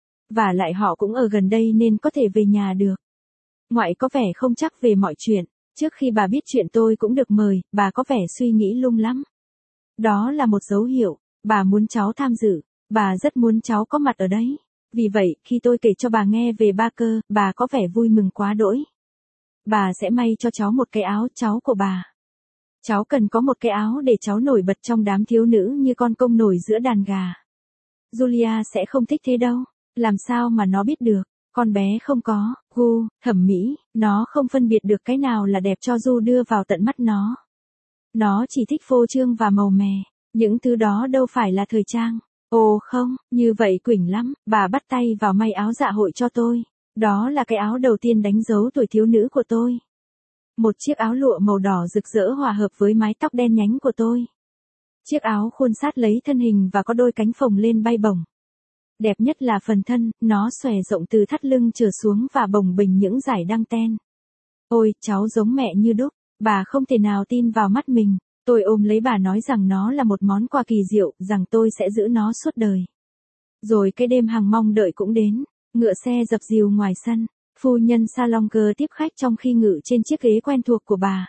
Và lại họ cũng ở gần đây nên có thể về nhà được. Ngoại có vẻ không chắc về mọi chuyện. Trước khi bà biết chuyện tôi cũng được mời, bà có vẻ suy nghĩ lung lắm. Đó là một dấu hiệu, bà muốn cháu tham dự, bà rất muốn cháu có mặt ở đấy. Vì vậy, khi tôi kể cho bà nghe về Barker, bà có vẻ vui mừng quá đỗi. Bà sẽ may cho cháu một cái áo, cháu của bà. Cháu cần có một cái áo để cháu nổi bật trong đám thiếu nữ như con công nổi giữa đàn gà. Julia sẽ không thích thế đâu, làm sao mà nó biết được. Con bé không có gu thẩm mỹ, nó không phân biệt được cái nào là đẹp cho Du đưa vào tận mắt nó. Nó chỉ thích phô trương và màu mè, những thứ đó đâu phải là thời trang. Ồ không, như vậy quỉnh lắm, bà bắt tay vào may áo dạ hội cho tôi. Đó là cái áo đầu tiên đánh dấu tuổi thiếu nữ của tôi. Một chiếc áo lụa màu đỏ rực rỡ hòa hợp với mái tóc đen nhánh của tôi. Chiếc áo khuôn sát lấy thân hình và có đôi cánh phồng lên bay bổng. Đẹp nhất là phần thân, nó xòe rộng từ thắt lưng trở xuống và bồng bềnh những dải đăng ten. Ôi, cháu giống mẹ như đúc, bà không thể nào tin vào mắt mình. Tôi ôm lấy bà nói rằng nó là một món quà kỳ diệu, rằng tôi sẽ giữ nó suốt đời. Rồi cái đêm hằng mong đợi cũng đến, ngựa xe dập dìu ngoài sân, phu nhân Salonger tiếp khách trong khi ngự trên chiếc ghế quen thuộc của bà.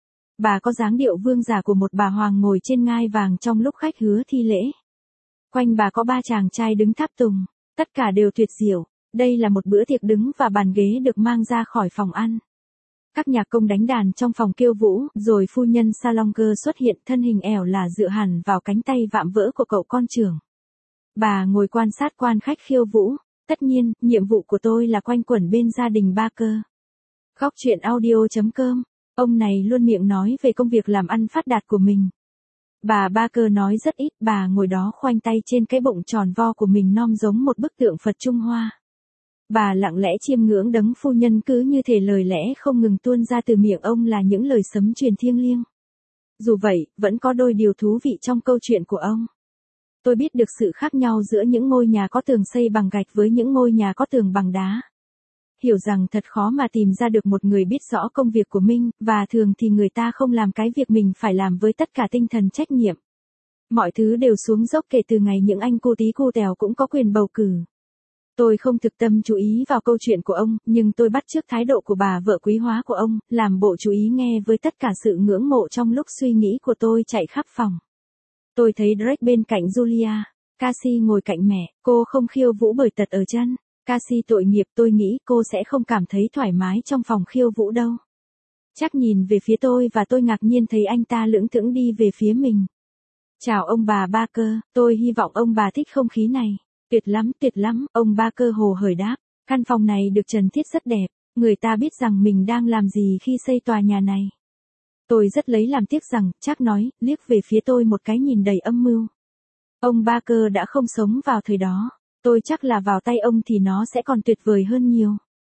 Bà có dáng điệu vương giả của một bà hoàng ngồi trên ngai vàng trong lúc khách hứa thi lễ. Quanh bà có ba chàng trai đứng tháp tùng, tất cả đều tuyệt diệu. Đây là một bữa tiệc đứng và bàn ghế được mang ra khỏi phòng ăn. Các nhạc công đánh đàn trong phòng khiêu vũ, rồi phu nhân Salonger xuất hiện, thân hình ẻo là dựa hẳn vào cánh tay vạm vỡ của cậu con trưởng. Bà ngồi quan sát quan khách khiêu vũ. Tất nhiên, nhiệm vụ của tôi là quanh quẩn bên gia đình Barker. Góc truyện audio chấm com. Ông này luôn miệng nói về công việc làm ăn phát đạt của mình. Bà Barker nói rất ít, bà ngồi đó khoanh tay trên cái bụng tròn vo của mình nom giống một bức tượng Phật Trung Hoa. Bà lặng lẽ chiêm ngưỡng đấng phu nhân, cứ như thể lời lẽ không ngừng tuôn ra từ miệng ông là những lời sấm truyền thiêng liêng. Dù vậy, vẫn có đôi điều thú vị trong câu chuyện của ông. Tôi biết được sự khác nhau giữa những ngôi nhà có tường xây bằng gạch với những ngôi nhà có tường bằng đá. Hiểu rằng thật khó mà tìm ra được một người biết rõ công việc của mình, và thường thì người ta không làm cái việc mình phải làm với tất cả tinh thần trách nhiệm. Mọi thứ đều xuống dốc kể từ ngày những anh cô tí cô tèo cũng có quyền bầu cử. Tôi không thực tâm chú ý vào câu chuyện của ông, nhưng tôi bắt chước thái độ của bà vợ quý hóa của ông, làm bộ chú ý nghe với tất cả sự ngưỡng mộ trong lúc suy nghĩ của tôi chạy khắp phòng. Tôi thấy Drake bên cạnh Julia. Cassie ngồi cạnh mẹ, cô không khiêu vũ bởi tật ở chân. Cassie tội nghiệp, tôi nghĩ cô sẽ không cảm thấy thoải mái trong phòng khiêu vũ đâu. Chắc nhìn về phía tôi và tôi ngạc nhiên thấy anh ta lững thững đi về phía mình. Chào ông bà Barker, tôi hy vọng ông bà thích không khí này. Tuyệt lắm, tuyệt lắm, ông Barker hồ hởi đáp. Căn phòng này được trần thiết rất đẹp, người ta biết rằng mình đang làm gì khi xây tòa nhà này. Tôi rất lấy làm tiếc rằng, chắc nói, liếc về phía tôi một cái nhìn đầy âm mưu. Ông Barker đã không sống vào thời đó, tôi chắc là vào tay ông thì nó sẽ còn tuyệt vời hơn nhiều.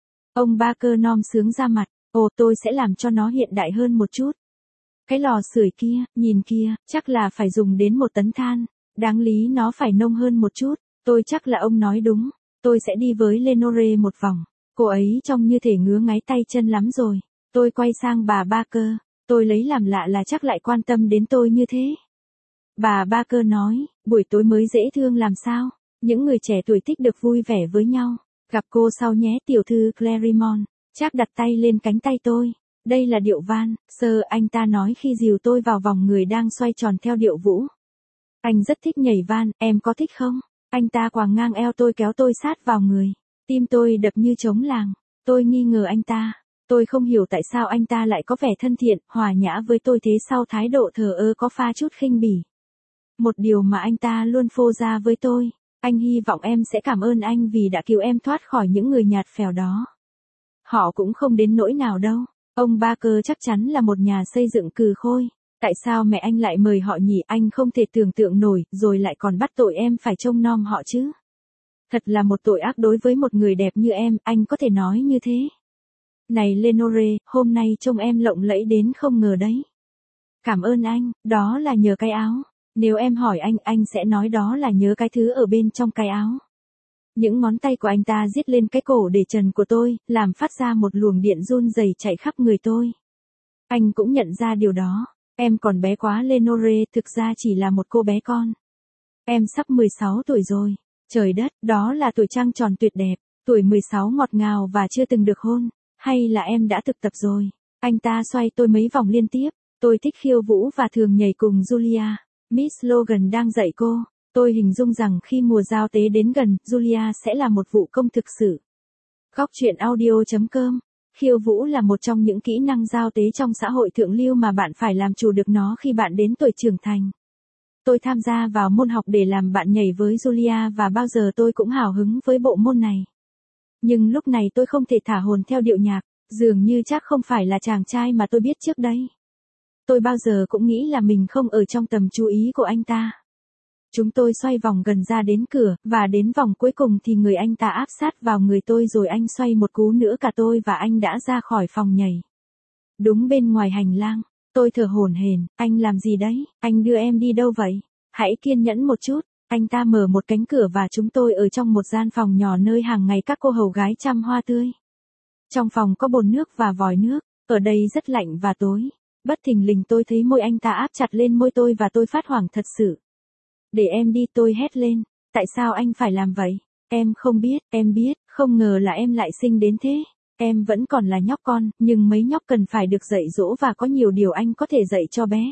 Ông Barker nom sướng ra mặt, ồ tôi sẽ làm cho nó hiện đại hơn một chút. Cái lò sưởi kia, nhìn kia, chắc là phải dùng đến một tấn than, đáng lý nó phải nông hơn một chút, tôi chắc là ông nói đúng, tôi sẽ đi với Lenore một vòng, cô ấy trông như thể ngứa ngáy tay chân lắm rồi. Tôi quay sang bà Barker. Tôi lấy làm lạ là chắc lại quan tâm đến tôi như thế. Bà Barker nói, buổi tối mới dễ thương làm sao, những người trẻ tuổi thích được vui vẻ với nhau. Gặp cô sau nhé tiểu thư Claremont. Chắc đặt tay lên cánh tay tôi. Đây là điệu van, sơ, anh ta nói khi dìu tôi vào vòng người đang xoay tròn theo điệu vũ. Anh rất thích nhảy van, em có thích không? Anh ta quàng ngang eo tôi kéo tôi sát vào người. Tim tôi đập như trống làng. Tôi nghi ngờ anh ta. Tôi không hiểu tại sao anh ta lại có vẻ thân thiện, hòa nhã với tôi thế sau thái độ thờ ơ có pha chút khinh bỉ. Một điều mà anh ta luôn phô ra với tôi. Anh hy vọng em sẽ cảm ơn anh vì đã cứu em thoát khỏi những người nhạt phèo đó. Họ cũng không đến nỗi nào đâu. Ông Barker chắc chắn là một nhà xây dựng cừ khôi. Tại sao mẹ anh lại mời họ nhỉ? Anh không thể tưởng tượng nổi, rồi lại còn bắt tội em phải trông nom họ chứ. Thật là một tội ác đối với một người đẹp như em, anh có thể nói như thế. Này Lenore, hôm nay trông em lộng lẫy đến không ngờ đấy. Cảm ơn anh, đó là nhờ cái áo. Nếu em hỏi anh, anh sẽ nói đó là nhớ cái thứ ở bên trong cái áo. Những ngón tay của anh ta giết lên cái cổ để trần của tôi, làm phát ra một luồng điện run rẩy chạy khắp người tôi. Anh cũng nhận ra điều đó. Em còn bé quá Lenore, thực ra chỉ là một cô bé con. Em sắp mười sáu tuổi rồi. Trời đất, đó là tuổi trăng tròn tuyệt đẹp. Tuổi mười sáu ngọt ngào và chưa từng được hôn. Hay là em đã thực tập rồi? Anh ta xoay tôi mấy vòng liên tiếp. Tôi thích khiêu vũ và thường nhảy cùng Julia. Miss Logan đang dạy cô. Tôi hình dung rằng khi mùa giao tế đến gần, Julia sẽ là một vũ công thực sự. Góc truyện audio chấm com. Khiêu vũ là một trong những kỹ năng giao tế trong xã hội thượng lưu mà bạn phải làm chủ được nó khi bạn đến tuổi trưởng thành. Tôi tham gia vào môn học để làm bạn nhảy với Julia và bao giờ tôi cũng hào hứng với bộ môn này. Nhưng lúc này tôi không thể thả hồn theo điệu nhạc, dường như chắc không phải là chàng trai mà tôi biết trước đây. Tôi bao giờ cũng nghĩ là mình không ở trong tầm chú ý của anh ta. Chúng tôi xoay vòng gần ra đến cửa, và đến vòng cuối cùng thì người anh ta áp sát vào người tôi rồi anh xoay một cú nữa cả tôi và anh đã ra khỏi phòng nhảy. Đúng bên ngoài hành lang, tôi thở hổn hển, anh làm gì đấy, anh đưa em đi đâu vậy? Hãy kiên nhẫn một chút. Anh ta mở một cánh cửa và chúng tôi ở trong một gian phòng nhỏ nơi hàng ngày các cô hầu gái chăm hoa tươi. Trong phòng có bồn nước và vòi nước, ở đây rất lạnh và tối. Bất thình lình tôi thấy môi anh ta áp chặt lên môi tôi và tôi phát hoảng thật sự. Để em đi, tôi hét lên. Tại sao anh phải làm vậy? Em không biết, em biết, không ngờ là em lại xinh đến thế. Em vẫn còn là nhóc con, nhưng mấy nhóc cần phải được dạy dỗ và có nhiều điều anh có thể dạy cho bé.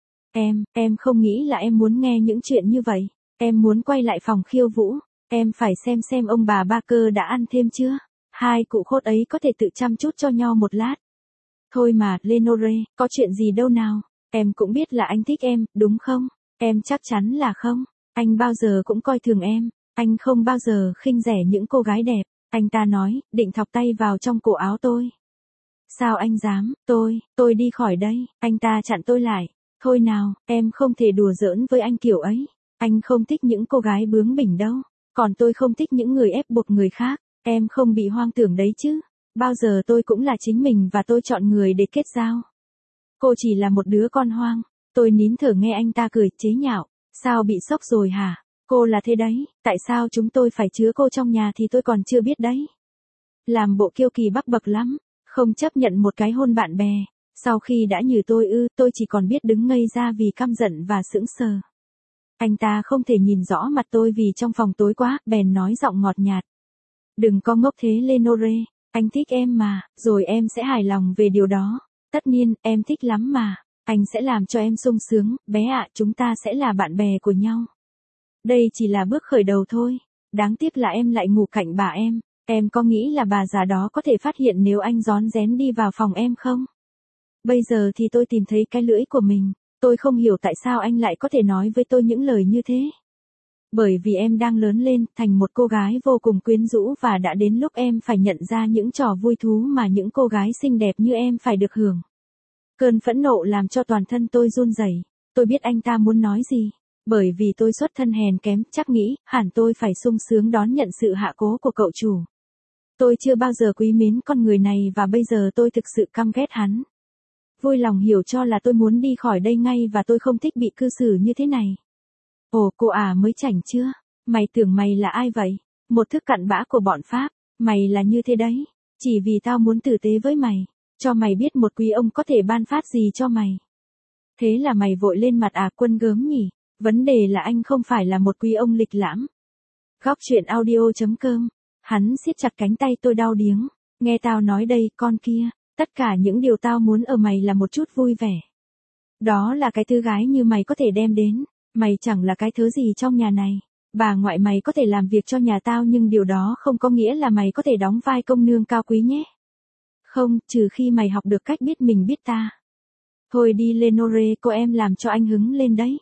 Em, em không nghĩ là em muốn nghe những chuyện như vậy. Em muốn quay lại phòng khiêu vũ. Em phải xem xem ông bà Barker đã ăn thêm chưa. Hai cụ khốt ấy có thể tự chăm chút cho nhau một lát. Thôi mà, Lenore, có chuyện gì đâu nào. Em cũng biết là anh thích em, đúng không? Em chắc chắn là không. Anh bao giờ cũng coi thường em. Anh không bao giờ khinh rẻ những cô gái đẹp. Anh ta nói, định thọc tay vào trong cổ áo tôi. Sao anh dám? Tôi, tôi đi khỏi đây. Anh ta chặn tôi lại. Thôi nào, em không thể đùa giỡn với anh kiểu ấy. Anh không thích những cô gái bướng bỉnh đâu. Còn tôi không thích những người ép buộc người khác. Em không bị hoang tưởng đấy chứ. Bao giờ tôi cũng là chính mình và tôi chọn người để kết giao. Cô chỉ là một đứa con hoang. Tôi nín thở nghe anh ta cười, chế nhạo. Sao bị sốc rồi hả? Cô là thế đấy, tại sao chúng tôi phải chứa cô trong nhà thì tôi còn chưa biết đấy. Làm bộ kiêu kỳ bắc bậc lắm, không chấp nhận một cái hôn bạn bè. Sau khi đã nhử tôi ư, tôi chỉ còn biết đứng ngây ra vì căm giận và sững sờ. Anh ta không thể nhìn rõ mặt tôi vì trong phòng tối quá, bèn nói giọng ngọt nhạt. Đừng có ngốc thế Lenore, anh thích em mà, rồi em sẽ hài lòng về điều đó. Tất nhiên, em thích lắm mà. Anh sẽ làm cho em sung sướng, bé ạ, chúng ta sẽ là bạn bè của nhau. Đây chỉ là bước khởi đầu thôi. Đáng tiếc là em lại ngủ cạnh bà em. Em có nghĩ là bà già đó có thể phát hiện nếu anh rón rén đi vào phòng em không? Bây giờ thì tôi tìm thấy cái lưỡi của mình. Tôi không hiểu tại sao anh lại có thể nói với tôi những lời như thế. Bởi vì em đang lớn lên, thành một cô gái vô cùng quyến rũ và đã đến lúc em phải nhận ra những trò vui thú mà những cô gái xinh đẹp như em phải được hưởng. Cơn phẫn nộ làm cho toàn thân tôi run rẩy. Tôi biết anh ta muốn nói gì. Bởi vì tôi xuất thân hèn kém, chắc nghĩ, hẳn tôi phải sung sướng đón nhận sự hạ cố của cậu chủ. Tôi chưa bao giờ quý mến con người này và bây giờ tôi thực sự căm ghét hắn. Vui lòng hiểu cho là tôi muốn đi khỏi đây ngay và tôi không thích bị cư xử như thế này. Ồ, cô à mới chảnh chưa? Mày tưởng mày là ai vậy? Một thức cặn bã của bọn Pháp. Mày là như thế đấy. Chỉ vì tao muốn tử tế với mày. Cho mày biết một quý ông có thể ban phát gì cho mày. Thế là mày vội lên mặt à quân gớm nhỉ? Vấn đề là anh không phải là một quý ông lịch lãm. Góc truyện audio chấm com. Hắn siết chặt cánh tay tôi đau điếng. Nghe tao nói đây, con kia. Tất cả những điều tao muốn ở mày là một chút vui vẻ. Đó là cái thứ gái như mày có thể đem đến. Mày chẳng là cái thứ gì trong nhà này. Bà ngoại mày có thể làm việc cho nhà tao nhưng điều đó không có nghĩa là mày có thể đóng vai công nương cao quý nhé. Không, trừ khi mày học được cách biết mình biết ta. Thôi đi Lenore, cô em làm cho anh hứng lên đấy.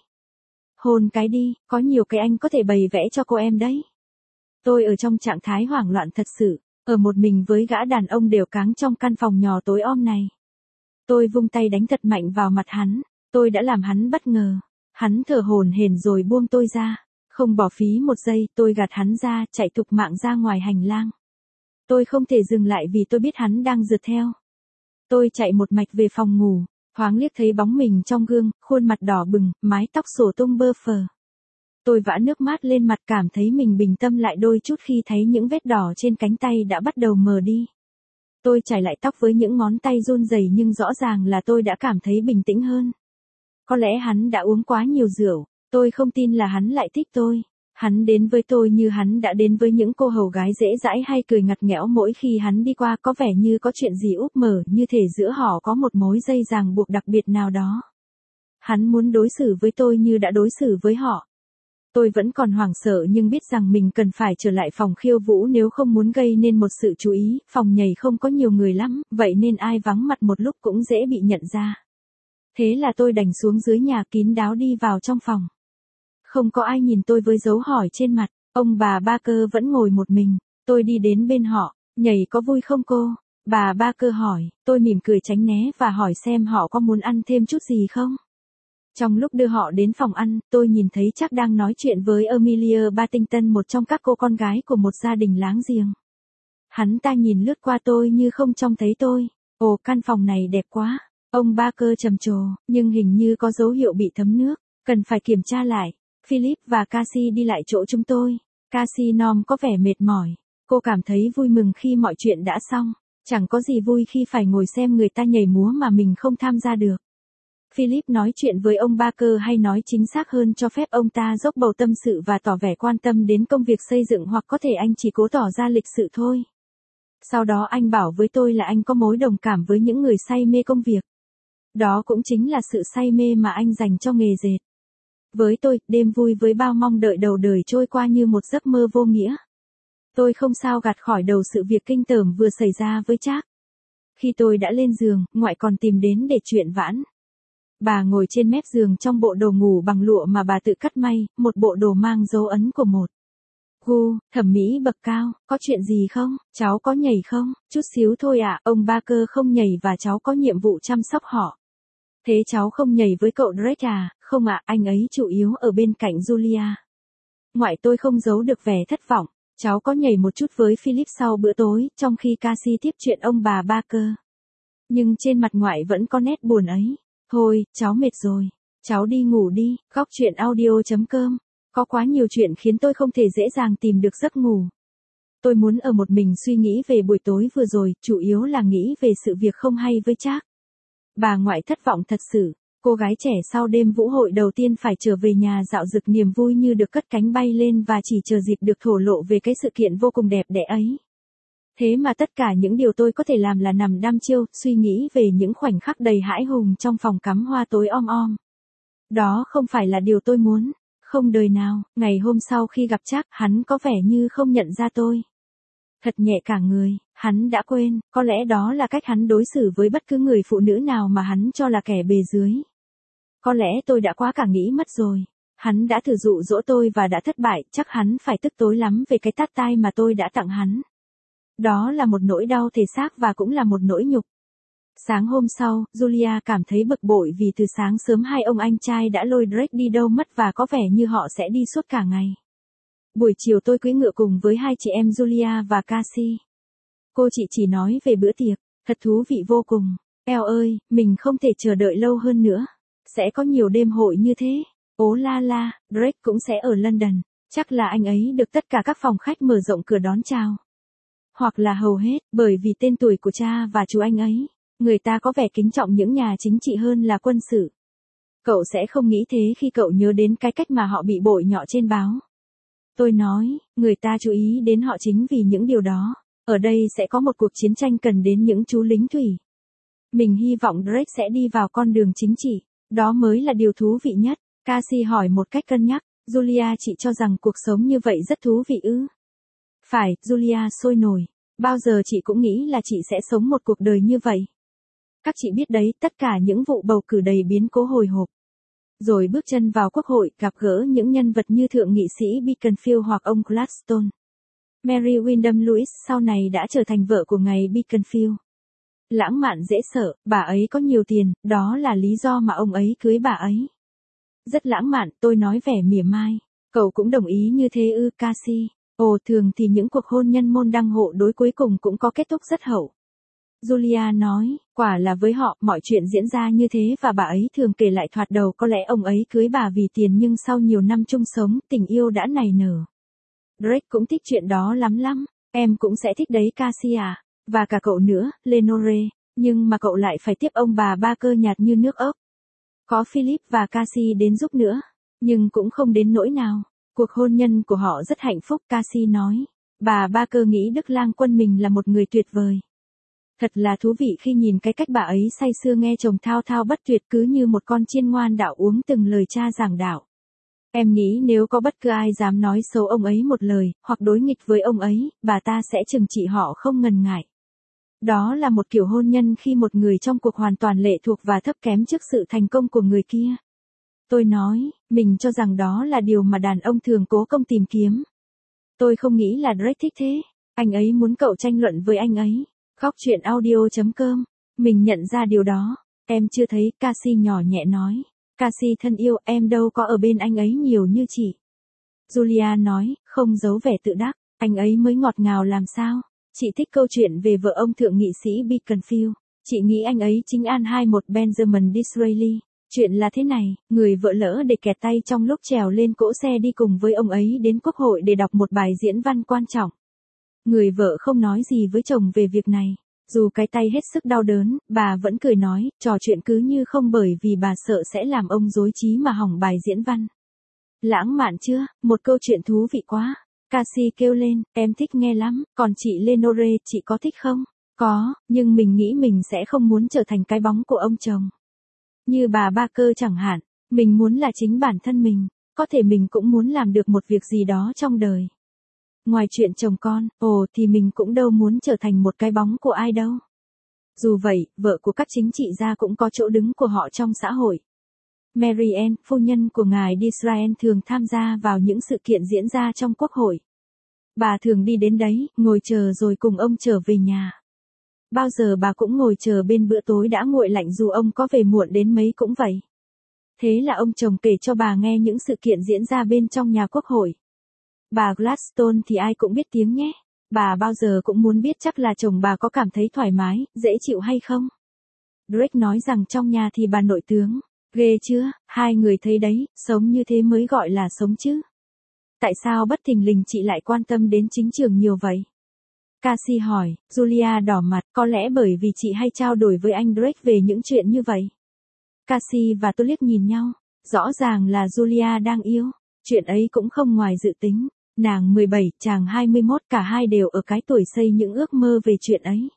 Hôn cái đi, có nhiều cái anh có thể bày vẽ cho cô em đấy. Tôi ở trong trạng thái hoảng loạn thật sự, ở một mình với gã đàn ông đều cáng trong căn phòng nhỏ tối om này. Tôi vung tay đánh thật mạnh vào mặt hắn, tôi đã làm hắn bất ngờ. Hắn thở hổn hển rồi buông tôi ra, không bỏ phí một giây, tôi gạt hắn ra, chạy thục mạng ra ngoài hành lang. Tôi không thể dừng lại vì tôi biết hắn đang rượt theo. Tôi chạy một mạch về phòng ngủ, thoáng liếc thấy bóng mình trong gương, khuôn mặt đỏ bừng, mái tóc xổ tung bơ phờ. Tôi vã nước mắt lên mặt, cảm thấy mình bình tâm lại đôi chút khi thấy những vết đỏ trên cánh tay đã bắt đầu mờ đi. Tôi chải lại tóc với những ngón tay run rẩy nhưng rõ ràng là tôi đã cảm thấy bình tĩnh hơn. Có lẽ hắn đã uống quá nhiều rượu, tôi không tin là hắn lại thích tôi. Hắn đến với tôi như hắn đã đến với những cô hầu gái dễ dãi hay cười ngặt nghẽo mỗi khi hắn đi qua, có vẻ như có chuyện gì úp mở, như thể giữa họ có một mối dây ràng buộc đặc biệt nào đó. Hắn muốn đối xử với tôi như đã đối xử với họ. Tôi vẫn còn hoảng sợ nhưng biết rằng mình cần phải trở lại phòng khiêu vũ nếu không muốn gây nên một sự chú ý, phòng nhảy không có nhiều người lắm, vậy nên ai vắng mặt một lúc cũng dễ bị nhận ra. Thế là tôi đành xuống dưới nhà kín đáo đi vào trong phòng. Không có ai nhìn tôi với dấu hỏi trên mặt, ông bà Barker vẫn ngồi một mình, tôi đi đến bên họ, nhảy có vui không cô? Bà Barker hỏi, tôi mỉm cười tránh né và hỏi xem họ có muốn ăn thêm chút gì không? Trong lúc đưa họ đến phòng ăn, tôi nhìn thấy Chuck đang nói chuyện với Amelia Bartington, một trong các cô con gái của một gia đình láng giềng. Hắn ta nhìn lướt qua tôi như không trông thấy tôi. Ồ, căn phòng này đẹp quá. Ông Barker trầm trồ, nhưng hình như có dấu hiệu bị thấm nước, cần phải kiểm tra lại. Philip và Cassie đi lại chỗ chúng tôi. Cassie nom có vẻ mệt mỏi. Cô cảm thấy vui mừng khi mọi chuyện đã xong. Chẳng có gì vui khi phải ngồi xem người ta nhảy múa mà mình không tham gia được. Philip nói chuyện với ông Barker, hay nói chính xác hơn cho phép ông ta dốc bầu tâm sự và tỏ vẻ quan tâm đến công việc xây dựng, hoặc có thể anh chỉ cố tỏ ra lịch sự thôi. Sau đó anh bảo với tôi là anh có mối đồng cảm với những người say mê công việc. Đó cũng chính là sự say mê mà anh dành cho nghề dệt. Với tôi, đêm vui với bao mong đợi đầu đời trôi qua như một giấc mơ vô nghĩa. Tôi không sao gạt khỏi đầu sự việc kinh tởm vừa xảy ra với Chuck. Khi tôi đã lên giường, ngoại còn tìm đến để chuyện vãn. Bà ngồi trên mép giường trong bộ đồ ngủ bằng lụa mà bà tự cắt may, một bộ đồ mang dấu ấn của một gu thẩm mỹ bậc cao. Có chuyện gì không? Cháu có nhảy không? Chút xíu thôi ạ, à, ông Barker không nhảy và cháu có nhiệm vụ chăm sóc họ. Thế cháu không nhảy với cậu Drake à? Không ạ, à, anh ấy chủ yếu ở bên cạnh Julia. Ngoại tôi không giấu được vẻ thất vọng. Cháu có nhảy một chút với Philip sau bữa tối, trong khi Cassie tiếp chuyện ông bà Barker. Nhưng trên mặt ngoại vẫn có nét buồn ấy. Thôi, cháu mệt rồi. Cháu đi ngủ đi. Góc chuyện audio chấm com. Có quá nhiều chuyện khiến tôi không thể dễ dàng tìm được giấc ngủ. Tôi muốn ở một mình suy nghĩ về buổi tối vừa rồi, chủ yếu là nghĩ về sự việc không hay với Chuck. Bà ngoại thất vọng thật sự. Cô gái trẻ sau đêm vũ hội đầu tiên phải trở về nhà dạo dực niềm vui như được cất cánh bay lên và chỉ chờ dịp được thổ lộ về cái sự kiện vô cùng đẹp đẽ ấy. Thế mà tất cả những điều tôi có thể làm là nằm đăm chiêu, suy nghĩ về những khoảnh khắc đầy hãi hùng trong phòng cắm hoa tối om om. Đó không phải là điều tôi muốn. Không đời nào. Ngày hôm sau khi gặp Chuck, hắn có vẻ như không nhận ra tôi. Thật nhẹ cả người, hắn đã quên, có lẽ đó là cách hắn đối xử với bất cứ người phụ nữ nào mà hắn cho là kẻ bề dưới. Có lẽ tôi đã quá cả nghĩ mất rồi. Hắn đã thử dụ dỗ tôi và đã thất bại, chắc hắn phải tức tối lắm về cái tát tai mà tôi đã tặng hắn. Đó là một nỗi đau thể xác và cũng là một nỗi nhục. Sáng hôm sau, Julia cảm thấy bực bội vì từ sáng sớm hai ông anh trai đã lôi Drake đi đâu mất và có vẻ như họ sẽ đi suốt cả ngày. Buổi chiều tôi cưỡi ngựa cùng với hai chị em Julia và Cassie. Cô chị chỉ nói về bữa tiệc, thật thú vị vô cùng. Eo ơi, mình không thể chờ đợi lâu hơn nữa. Sẽ có nhiều đêm hội như thế. Ố la la, Drake cũng sẽ ở London. Chắc là anh ấy được tất cả các phòng khách mở rộng cửa đón chào. Hoặc là hầu hết, bởi vì tên tuổi của cha và chú anh ấy. Người ta có vẻ kính trọng những nhà chính trị hơn là quân sự. Cậu sẽ không nghĩ thế khi cậu nhớ đến cái cách mà họ bị bội nhọ trên báo. Tôi nói, người ta chú ý đến họ chính vì những điều đó. Ở đây sẽ có một cuộc chiến tranh cần đến những chú lính thủy. Mình hy vọng Drake sẽ đi vào con đường chính trị. Đó mới là điều thú vị nhất. Cassie hỏi một cách cân nhắc. Julia, chị cho rằng cuộc sống như vậy rất thú vị ư? Phải, Julia sôi nổi. Bao giờ chị cũng nghĩ là chị sẽ sống một cuộc đời như vậy. Các chị biết đấy, tất cả những vụ bầu cử đầy biến cố hồi hộp. Rồi bước chân vào quốc hội, gặp gỡ những nhân vật như thượng nghị sĩ Beaconsfield hoặc ông Gladstone. Mary Wyndham Lewis sau này đã trở thành vợ của ngài Beaconsfield. Lãng mạn dễ sợ, bà ấy có nhiều tiền, đó là lý do mà ông ấy cưới bà ấy. Rất lãng mạn, tôi nói vẻ mỉa mai. Cậu cũng đồng ý như thế ư, Cassie? Ồ, thường thì những cuộc hôn nhân môn đăng hộ đối cuối cùng cũng có kết thúc rất hậu. Julia nói, quả là với họ, mọi chuyện diễn ra như thế và bà ấy thường kể lại thoạt đầu có lẽ ông ấy cưới bà vì tiền nhưng sau nhiều năm chung sống, tình yêu đã nảy nở. Drake cũng thích chuyện đó lắm lắm, em cũng sẽ thích đấy Cassie à, và cả cậu nữa, Lenore, nhưng mà cậu lại phải tiếp ông bà Barker nhạt như nước ốc. Có Philip và Cassie đến giúp nữa, nhưng cũng không đến nỗi nào. Cuộc hôn nhân của họ rất hạnh phúc, Cassie nói. Bà Barker nghĩ Đức Lang Quân mình là một người tuyệt vời. Thật là thú vị khi nhìn cái cách bà ấy say sưa nghe chồng thao thao bất tuyệt cứ như một con chiên ngoan đạo uống từng lời cha giảng đạo. Em nghĩ nếu có bất cứ ai dám nói xấu ông ấy một lời, hoặc đối nghịch với ông ấy, bà ta sẽ trừng trị họ không ngần ngại. Đó là một kiểu hôn nhân khi một người trong cuộc hoàn toàn lệ thuộc và thấp kém trước sự thành công của người kia. Tôi nói, mình cho rằng đó là điều mà đàn ông thường cố công tìm kiếm. Tôi không nghĩ là Drake thích thế. Anh ấy muốn cậu tranh luận với anh ấy. Góc chuyện audio chấm com. Mình nhận ra điều đó. Em chưa thấy, Cassie nhỏ nhẹ nói. Cassie thân yêu, em đâu có ở bên anh ấy nhiều như chị. Julia nói, không giấu vẻ tự đắc. Anh ấy mới ngọt ngào làm sao. Chị thích câu chuyện về vợ ông thượng nghị sĩ Beaconsfield. Chị nghĩ anh ấy chính An hai một Benjamin Disraeli. Chuyện là thế này, người vợ lỡ để kẹt tay trong lúc trèo lên cỗ xe đi cùng với ông ấy đến quốc hội để đọc một bài diễn văn quan trọng. Người vợ không nói gì với chồng về việc này. Dù cái tay hết sức đau đớn, bà vẫn cười nói, trò chuyện cứ như không bởi vì bà sợ sẽ làm ông rối trí mà hỏng bài diễn văn. Lãng mạn chưa, một câu chuyện thú vị quá. Cassie kêu lên, em thích nghe lắm, còn chị Lenore, chị có thích không? Có, nhưng mình nghĩ mình sẽ không muốn trở thành cái bóng của ông chồng. Như bà Barker chẳng hạn, mình muốn là chính bản thân mình, có thể mình cũng muốn làm được một việc gì đó trong đời. Ngoài chuyện chồng con, ồ thì mình cũng đâu muốn trở thành một cái bóng của ai đâu. Dù vậy, vợ của các chính trị gia cũng có chỗ đứng của họ trong xã hội. Mary Ann, phu nhân của ngài Disraeli thường tham gia vào những sự kiện diễn ra trong quốc hội. Bà thường đi đến đấy, ngồi chờ rồi cùng ông trở về nhà. Bao giờ bà cũng ngồi chờ bên bữa tối đã nguội lạnh dù ông có về muộn đến mấy cũng vậy. Thế là ông chồng kể cho bà nghe những sự kiện diễn ra bên trong nhà quốc hội. Bà Gladstone thì ai cũng biết tiếng nhé. Bà bao giờ cũng muốn biết chắc là chồng bà có cảm thấy thoải mái, dễ chịu hay không. Drake nói rằng trong nhà thì bà nội tướng. Ghê chưa, hai người thấy đấy, sống như thế mới gọi là sống chứ. Tại sao bất thình lình chị lại quan tâm đến chính trường nhiều vậy? Cassie hỏi, Julia đỏ mặt, có lẽ bởi vì chị hay trao đổi với anh Drake về những chuyện như vậy. Cassie và tôi liếc nhìn nhau, rõ ràng là Julia đang yêu, chuyện ấy cũng không ngoài dự tính. Nàng mười bảy, chàng hai mươi mốt, cả hai đều ở cái tuổi xây những ước mơ về chuyện ấy.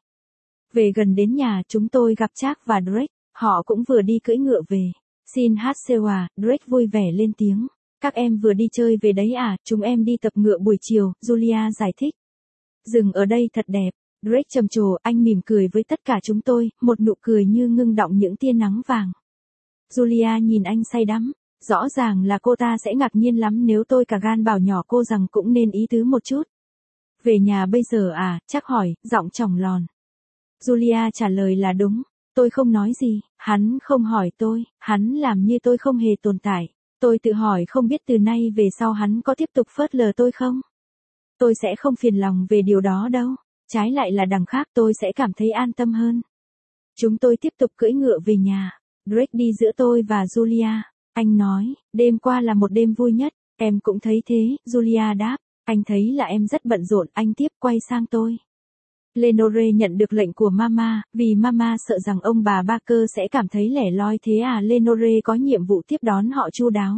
Về gần đến nhà chúng tôi gặp Jack và Drake, họ cũng vừa đi cưỡi ngựa về. Xin hát Sewa, Drake vui vẻ lên tiếng. Các em vừa đi chơi về đấy à, chúng em đi tập ngựa buổi chiều, Julia giải thích. Rừng ở đây thật đẹp, Drake trầm trồ, anh mỉm cười với tất cả chúng tôi, một nụ cười như ngưng đọng những tia nắng vàng. Julia nhìn anh say đắm, rõ ràng là cô ta sẽ ngạc nhiên lắm nếu tôi cả gan bảo nhỏ cô rằng cũng nên ý tứ một chút. Về nhà bây giờ à, chắc hỏi, giọng trỏng lòn. Julia trả lời là đúng, tôi không nói gì, hắn không hỏi tôi, hắn làm như tôi không hề tồn tại. Tôi tự hỏi không biết từ nay về sau hắn có tiếp tục phớt lờ tôi không? Tôi sẽ không phiền lòng về điều đó đâu, trái lại là đằng khác tôi sẽ cảm thấy an tâm hơn. Chúng tôi tiếp tục cưỡi ngựa về nhà, Drake đi giữa tôi và Julia, anh nói, đêm qua là một đêm vui nhất, em cũng thấy thế, Julia đáp, anh thấy là em rất bận rộn, anh tiếp quay sang tôi. Lenore nhận được lệnh của Mama, vì Mama sợ rằng ông bà Barker sẽ cảm thấy lẻ loi thế à Lenore có nhiệm vụ tiếp đón họ chu đáo.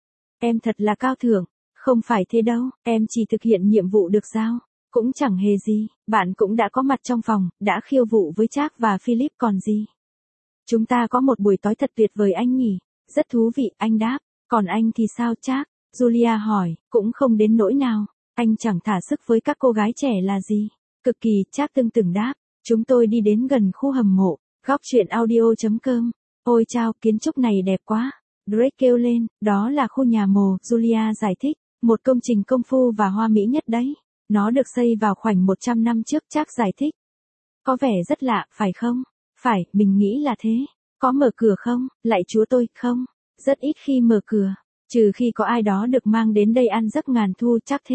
Em thật là cao thượng, không phải thế đâu, em chỉ thực hiện nhiệm vụ được giao, cũng chẳng hề gì, bạn cũng đã có mặt trong phòng, đã khiêu vũ với Jack và Philip còn gì. Chúng ta có một buổi tối thật tuyệt vời anh nhỉ, rất thú vị, anh đáp, còn anh thì sao Jack? Julia hỏi, cũng không đến nỗi nào, anh chẳng thả sức với các cô gái trẻ là gì. Cực kỳ, Trác tưng tửng đáp. Chúng tôi đi đến gần khu hầm mộ. Góc truyện audio.com. Ôi chao, kiến trúc này đẹp quá. Drake kêu lên, đó là khu nhà mồ, Julia giải thích. Một công trình công phu và hoa mỹ nhất đấy. Nó được xây vào khoảng một trăm năm trước, Trác giải thích. Có vẻ rất lạ, phải không? Phải, mình nghĩ là thế. Có mở cửa không? Lạy Chúa tôi, không. Rất ít khi mở cửa. Trừ khi có ai đó được mang đến đây ăn giấc ngàn thu, chắc thế.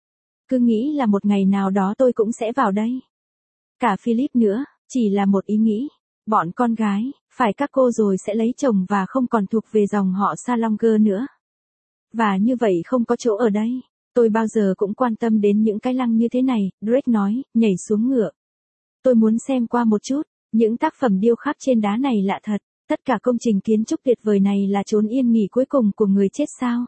Cứ nghĩ là một ngày nào đó tôi cũng sẽ vào đây. Cả Philip nữa, chỉ là một ý nghĩ. Bọn con gái, phải các cô rồi sẽ lấy chồng và không còn thuộc về dòng họ Salonger nữa. Và như vậy không có chỗ ở đây. Tôi bao giờ cũng quan tâm đến những cái lăng như thế này, Drake nói, nhảy xuống ngựa. Tôi muốn xem qua một chút, những tác phẩm điêu khắc trên đá này lạ thật. Tất cả công trình kiến trúc tuyệt vời này là chốn yên nghỉ cuối cùng của người chết sao?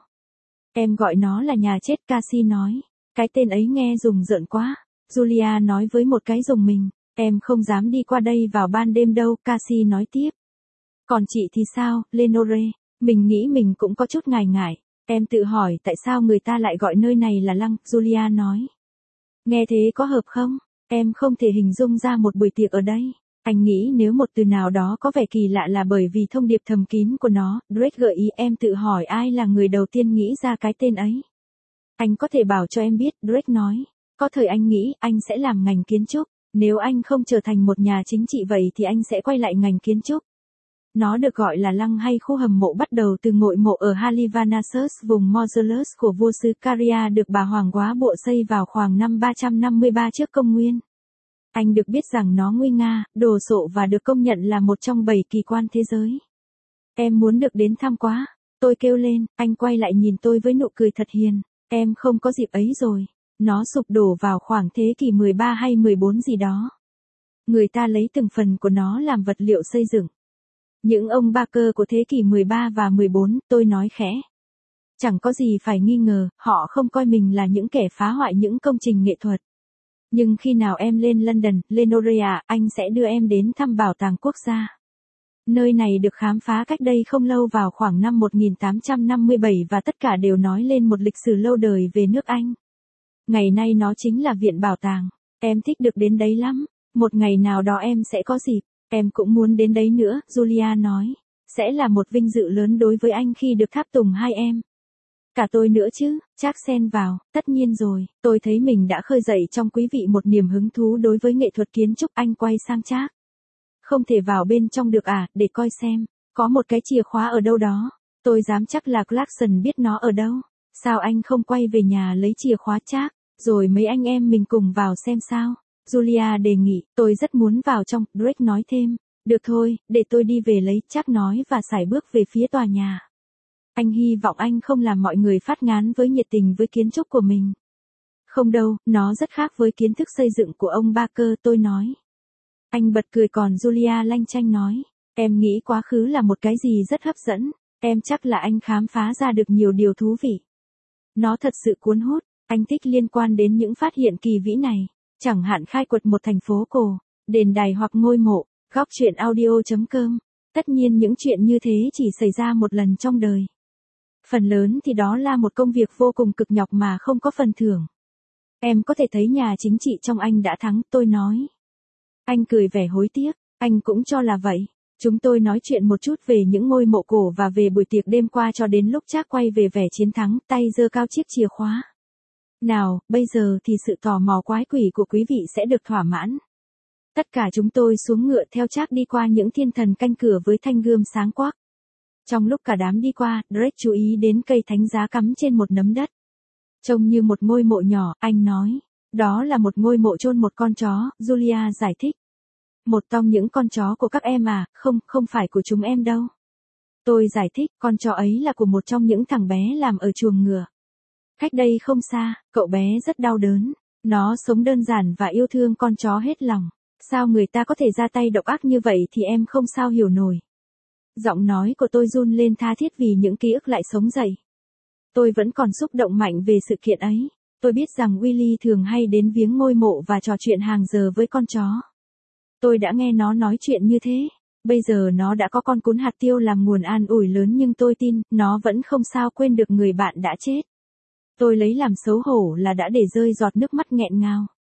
Em gọi nó là nhà chết, Cassie nói. Cái tên ấy nghe rùng rợn quá. Julia nói với một cái rùng mình. Em không dám đi qua đây vào ban đêm đâu, Cassie nói tiếp. Còn chị thì sao, Lenore? Mình nghĩ mình cũng có chút ngại ngại. Em tự hỏi tại sao người ta lại gọi nơi này là lăng, Julia nói. Nghe thế có hợp không? Em không thể hình dung ra một buổi tiệc ở đây. Anh nghĩ nếu một từ nào đó có vẻ kỳ lạ là bởi vì thông điệp thầm kín của nó, Drake gợi ý. Em tự hỏi ai là người đầu tiên nghĩ ra cái tên ấy. Anh có thể bảo cho em biết, Drake nói. Có thời anh nghĩ anh sẽ làm ngành kiến trúc. Nếu anh không trở thành một nhà chính trị vậy thì anh sẽ quay lại ngành kiến trúc. Nó được gọi là lăng hay khu hầm mộ bắt đầu từ ngôi mộ ở Halivarnassus, vùng Mausolus của vua xứ Caria được bà Hoàng Quá Bộ xây vào khoảng năm ba trăm năm mươi ba trước công nguyên. Anh được biết rằng nó nguy nga, đồ sộ và được công nhận là một trong bảy kỳ quan thế giới. Em muốn được đến thăm quá. Tôi kêu lên, anh quay lại nhìn tôi với nụ cười thật hiền. Em không có dịp ấy rồi. Nó sụp đổ vào khoảng thế kỷ mười ba hay mười bốn gì đó. Người ta lấy từng phần của nó làm vật liệu xây dựng. Những ông ba cơ của thế kỷ mười ba và mười bốn, tôi nói khẽ. Chẳng có gì phải nghi ngờ, họ không coi mình là những kẻ phá hoại những công trình nghệ thuật. Nhưng khi nào em lên London, Lenore à, anh sẽ đưa em đến thăm bảo tàng quốc gia. Nơi này được khám phá cách đây không lâu vào khoảng năm một nghìn tám trăm năm mươi bảy và tất cả đều nói lên một lịch sử lâu đời về nước Anh. Ngày nay nó chính là viện bảo tàng. Em thích được đến đấy lắm. Một ngày nào đó em sẽ có dịp. Em cũng muốn đến đấy nữa, Julia nói. Sẽ là một vinh dự lớn đối với anh khi được tháp tùng hai em. Cả tôi nữa chứ, Trác xen vào, tất nhiên rồi, tôi thấy mình đã khơi dậy trong quý vị một niềm hứng thú đối với nghệ thuật kiến trúc. Anh quay sang Trác. Không thể vào bên trong được à, để coi xem, có một cái chìa khóa ở đâu đó. Tôi dám chắc là Clarkson biết nó ở đâu. Sao anh không quay về nhà lấy chìa khóa Trác, rồi mấy anh em mình cùng vào xem sao? Julia đề nghị, tôi rất muốn vào trong, Drake nói thêm. Được thôi, để tôi đi về lấy, Trác nói và sải bước về phía tòa nhà. Anh hy vọng anh không làm mọi người phát ngán với nhiệt tình với kiến trúc của mình. Không đâu, nó rất khác với kiến thức xây dựng của ông Barker, tôi nói. Anh bật cười còn Julia lanh chanh nói. Em nghĩ quá khứ là một cái gì rất hấp dẫn. Em chắc là anh khám phá ra được nhiều điều thú vị. Nó thật sự cuốn hút. Anh thích liên quan đến những phát hiện kỳ vĩ này. Chẳng hạn khai quật một thành phố cổ, đền đài hoặc ngôi mộ. Góc truyện audio.com. Tất nhiên những chuyện như thế chỉ xảy ra một lần trong đời. Phần lớn thì đó là một công việc vô cùng cực nhọc mà không có phần thưởng. Em có thể thấy nhà chính trị trong anh đã thắng, tôi nói. Anh cười vẻ hối tiếc, anh cũng cho là vậy. Chúng tôi nói chuyện một chút về những ngôi mộ cổ và về buổi tiệc đêm qua cho đến lúc Trác quay về vẻ chiến thắng, tay giơ cao chiếc chìa khóa. Nào, bây giờ thì sự tò mò quái quỷ của quý vị sẽ được thỏa mãn. Tất cả chúng tôi xuống ngựa theo Trác đi qua những thiên thần canh cửa với thanh gươm sáng quắc. Trong lúc cả đám đi qua, Drake chú ý đến cây thánh giá cắm trên một nấm đất. Trông như một ngôi mộ nhỏ, anh nói. Đó là một ngôi mộ chôn một con chó, Julia giải thích. Một trong những con chó của các em à, không, không phải của chúng em đâu. Tôi giải thích, con chó ấy là của một trong những thằng bé làm ở chuồng ngựa. Cách đây không xa, cậu bé rất đau đớn. Nó sống đơn giản và yêu thương con chó hết lòng. Sao người ta có thể ra tay độc ác như vậy thì em không sao hiểu nổi. Giọng nói của tôi run lên tha thiết vì những ký ức lại sống dậy. Tôi vẫn còn xúc động mạnh về sự kiện ấy. Tôi biết rằng Willy thường hay đến viếng ngôi mộ và trò chuyện hàng giờ với con chó. Tôi đã nghe nó nói chuyện như thế. Bây giờ nó đã có con cún hạt tiêu làm nguồn an ủi lớn nhưng tôi tin, nó vẫn không sao quên được người bạn đã chết. Tôi lấy làm xấu hổ là đã để rơi giọt nước mắt nghẹn ngào.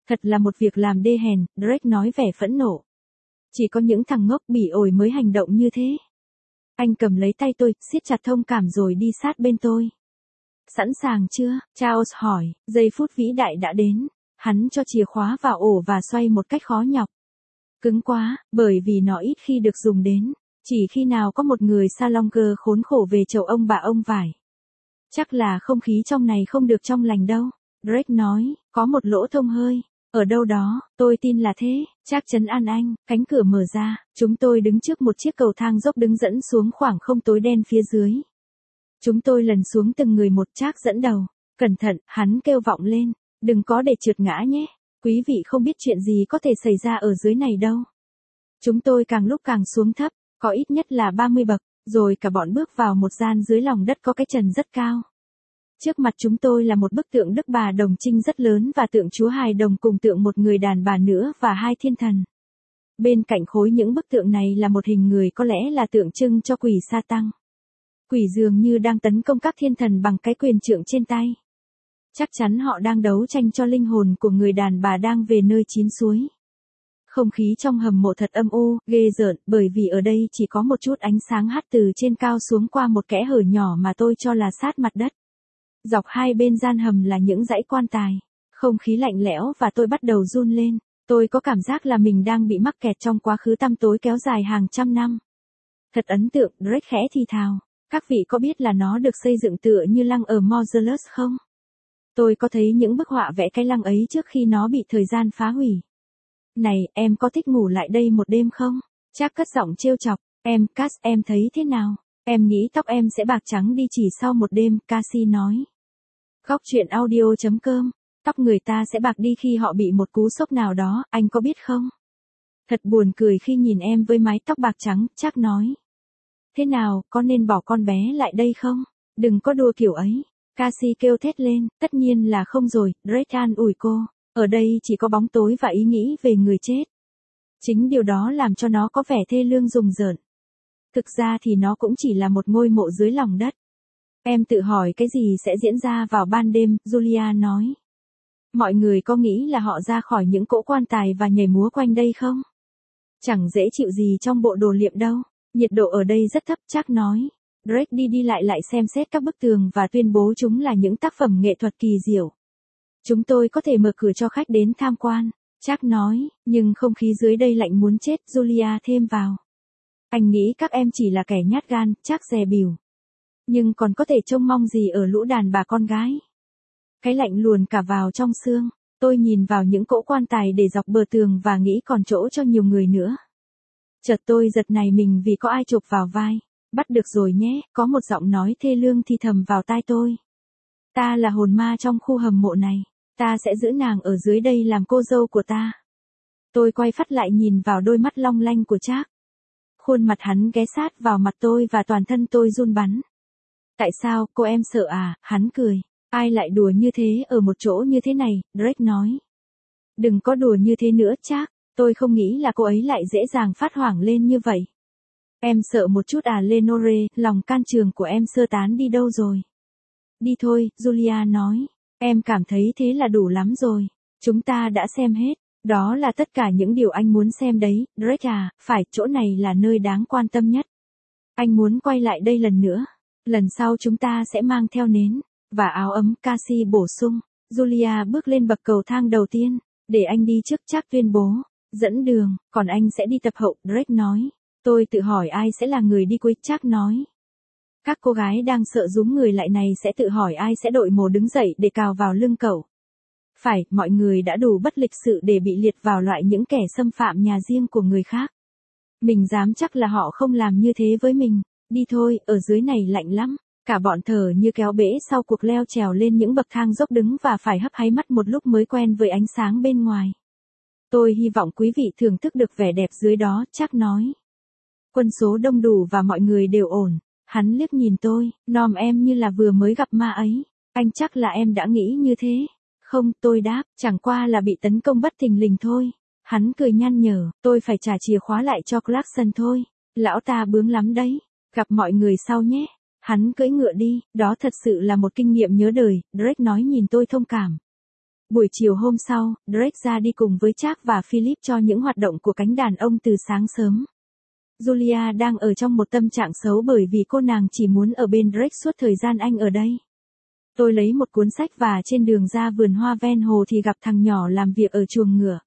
Thật là một việc làm đê hèn, Drake nói vẻ phẫn nộ. Chỉ có những thằng ngốc bỉ ổi mới hành động như thế. Anh cầm lấy tay tôi, siết chặt thông cảm rồi đi sát bên tôi. Sẵn sàng chưa? Charles hỏi, giây phút vĩ đại đã đến. Hắn cho chìa khóa vào ổ và xoay một cách khó nhọc. Cứng quá, bởi vì nó ít khi được dùng đến. Chỉ khi nào có một người Salonger khốn khổ về chầu ông bà ông vải. Chắc là không khí trong này không được trong lành đâu. Drake nói, có một lỗ thông hơi. Ở đâu đó, tôi tin là thế. Chắc chắn an anh, cánh cửa mở ra. Chúng tôi đứng trước một chiếc cầu thang dốc đứng dẫn xuống khoảng không tối đen phía dưới. Chúng tôi lần xuống từng người một, Chắc dẫn đầu. Cẩn thận, hắn kêu vọng lên. Đừng có để trượt ngã nhé. Quý vị không biết chuyện gì có thể xảy ra ở dưới này đâu. Chúng tôi càng lúc càng xuống thấp, có ít nhất là ba mươi bậc, rồi cả bọn bước vào một gian dưới lòng đất có cái trần rất cao. Trước mặt chúng tôi là một bức tượng Đức Bà Đồng Trinh rất lớn và tượng Chúa Hài Đồng cùng tượng một người đàn bà nữa và hai thiên thần. Bên cạnh khối những bức tượng này là một hình người có lẽ là tượng trưng cho quỷ sa tăng. Quỷ dường như đang tấn công các thiên thần bằng cái quyền trượng trên tay. Chắc chắn họ đang đấu tranh cho linh hồn của người đàn bà đang về nơi chín suối. Không khí trong hầm mộ thật âm u, ghê rợn, bởi vì ở đây chỉ có một chút ánh sáng hắt từ trên cao xuống qua một kẽ hở nhỏ mà tôi cho là sát mặt đất. Dọc hai bên gian hầm là những dãy quan tài. Không khí lạnh lẽo và tôi bắt đầu run lên. Tôi có cảm giác là mình đang bị mắc kẹt trong quá khứ tăm tối kéo dài hàng trăm năm. Thật ấn tượng, Drake khẽ thì thào. Các vị có biết là nó được xây dựng tựa như lăng ở Mausolus không? Tôi có thấy những bức họa vẽ cái lăng ấy trước khi nó bị thời gian phá hủy. Này, em có thích ngủ lại đây một đêm không? Chắc cất giọng trêu chọc. Em, Cass, em thấy thế nào? Em nghĩ tóc em sẽ bạc trắng đi chỉ sau một đêm, Cassie nói. Góc truyện audio chấm com. Tóc người ta sẽ bạc đi khi họ bị một cú sốc nào đó, anh có biết không? Thật buồn cười khi nhìn em với mái tóc bạc trắng, chắc nói. Thế nào, có nên bỏ con bé lại đây không? Đừng có đùa kiểu ấy. Cassie kêu thét lên, tất nhiên là không rồi, Drake an ủi cô. Ở đây chỉ có bóng tối và ý nghĩ về người chết. Chính điều đó làm cho nó có vẻ thê lương rùng rợn. Thực ra thì nó cũng chỉ là một ngôi mộ dưới lòng đất. Em tự hỏi cái gì sẽ diễn ra vào ban đêm, Julia nói. Mọi người có nghĩ là họ ra khỏi những cỗ quan tài và nhảy múa quanh đây không? Chẳng dễ chịu gì trong bộ đồ liệm đâu. Nhiệt độ ở đây rất thấp, chắc nói. Drake đi đi lại lại xem xét các bức tường và tuyên bố chúng là những tác phẩm nghệ thuật kỳ diệu. Chúng tôi có thể mở cửa cho khách đến tham quan, chắc nói, nhưng không khí dưới đây lạnh muốn chết, Julia thêm vào. Anh nghĩ các em chỉ là kẻ nhát gan, chắc dè bỉu. Nhưng còn có thể trông mong gì ở lũ đàn bà con gái? Cái lạnh luồn cả vào trong xương, tôi nhìn vào những cỗ quan tài để dọc bờ tường và nghĩ còn chỗ cho nhiều người nữa. Chợt tôi giật nảy mình vì có ai chụp vào vai. Bắt được rồi nhé, có một giọng nói thê lương thì thầm vào tai tôi. Ta là hồn ma trong khu hầm mộ này. Ta sẽ giữ nàng ở dưới đây làm cô dâu của ta. Tôi quay phát lại nhìn vào đôi mắt long lanh của Trác. Khuôn mặt hắn ghé sát vào mặt tôi và toàn thân tôi run bắn. Tại sao, cô em sợ à? Hắn cười. Ai lại đùa như thế ở một chỗ như thế này, Drake nói. Đừng có đùa như thế nữa Trác. Tôi không nghĩ là cô ấy lại dễ dàng phát hoảng lên như vậy. Em sợ một chút à Lenore, lòng can trường của em sơ tán đi đâu rồi? Đi thôi, Julia nói. Em cảm thấy thế là đủ lắm rồi. Chúng ta đã xem hết. Đó là tất cả những điều anh muốn xem đấy, Drake à, phải, chỗ này là nơi đáng quan tâm nhất. Anh muốn quay lại đây lần nữa. Lần sau chúng ta sẽ mang theo nến và áo ấm, Cassie bổ sung. Julia bước lên bậc cầu thang đầu tiên. Để anh đi trước, chắc tuyên bố. Dẫn đường, còn anh sẽ đi tập hậu, Drake nói. Tôi tự hỏi ai sẽ là người đi cuối, chắc nói. Các cô gái đang sợ rúm người lại này sẽ tự hỏi ai sẽ đội mồ đứng dậy để cào vào lưng cậu. Phải, mọi người đã đủ bất lịch sự để bị liệt vào loại những kẻ xâm phạm nhà riêng của người khác. Mình dám chắc là họ không làm như thế với mình. Đi thôi, ở dưới này lạnh lắm. Cả bọn thở như kéo bể sau cuộc leo trèo lên những bậc thang dốc đứng và phải hấp háy mắt một lúc mới quen với ánh sáng bên ngoài. Tôi hy vọng quý vị thưởng thức được vẻ đẹp dưới đó, chắc nói. Quân số đông đủ và mọi người đều ổn. Hắn liếc nhìn tôi, nom em như là vừa mới gặp ma ấy. Anh chắc là em đã nghĩ như thế. Không, tôi đáp, chẳng qua là bị tấn công bất thình lình thôi. Hắn cười nhăn nhở, tôi phải trả chìa khóa lại cho Clarkson thôi. Lão ta bướng lắm đấy. Gặp mọi người sau nhé. Hắn cưỡi ngựa đi, đó thật sự là một kinh nghiệm nhớ đời, Drake nói nhìn tôi thông cảm. Buổi chiều hôm sau, Drake ra đi cùng với Charles và Philip cho những hoạt động của cánh đàn ông từ sáng sớm. Julia đang ở trong một tâm trạng xấu bởi vì cô nàng chỉ muốn ở bên Drake suốt thời gian anh ở đây. Tôi lấy một cuốn sách và trên đường ra vườn hoa ven hồ thì gặp thằng nhỏ làm việc ở chuồng ngựa.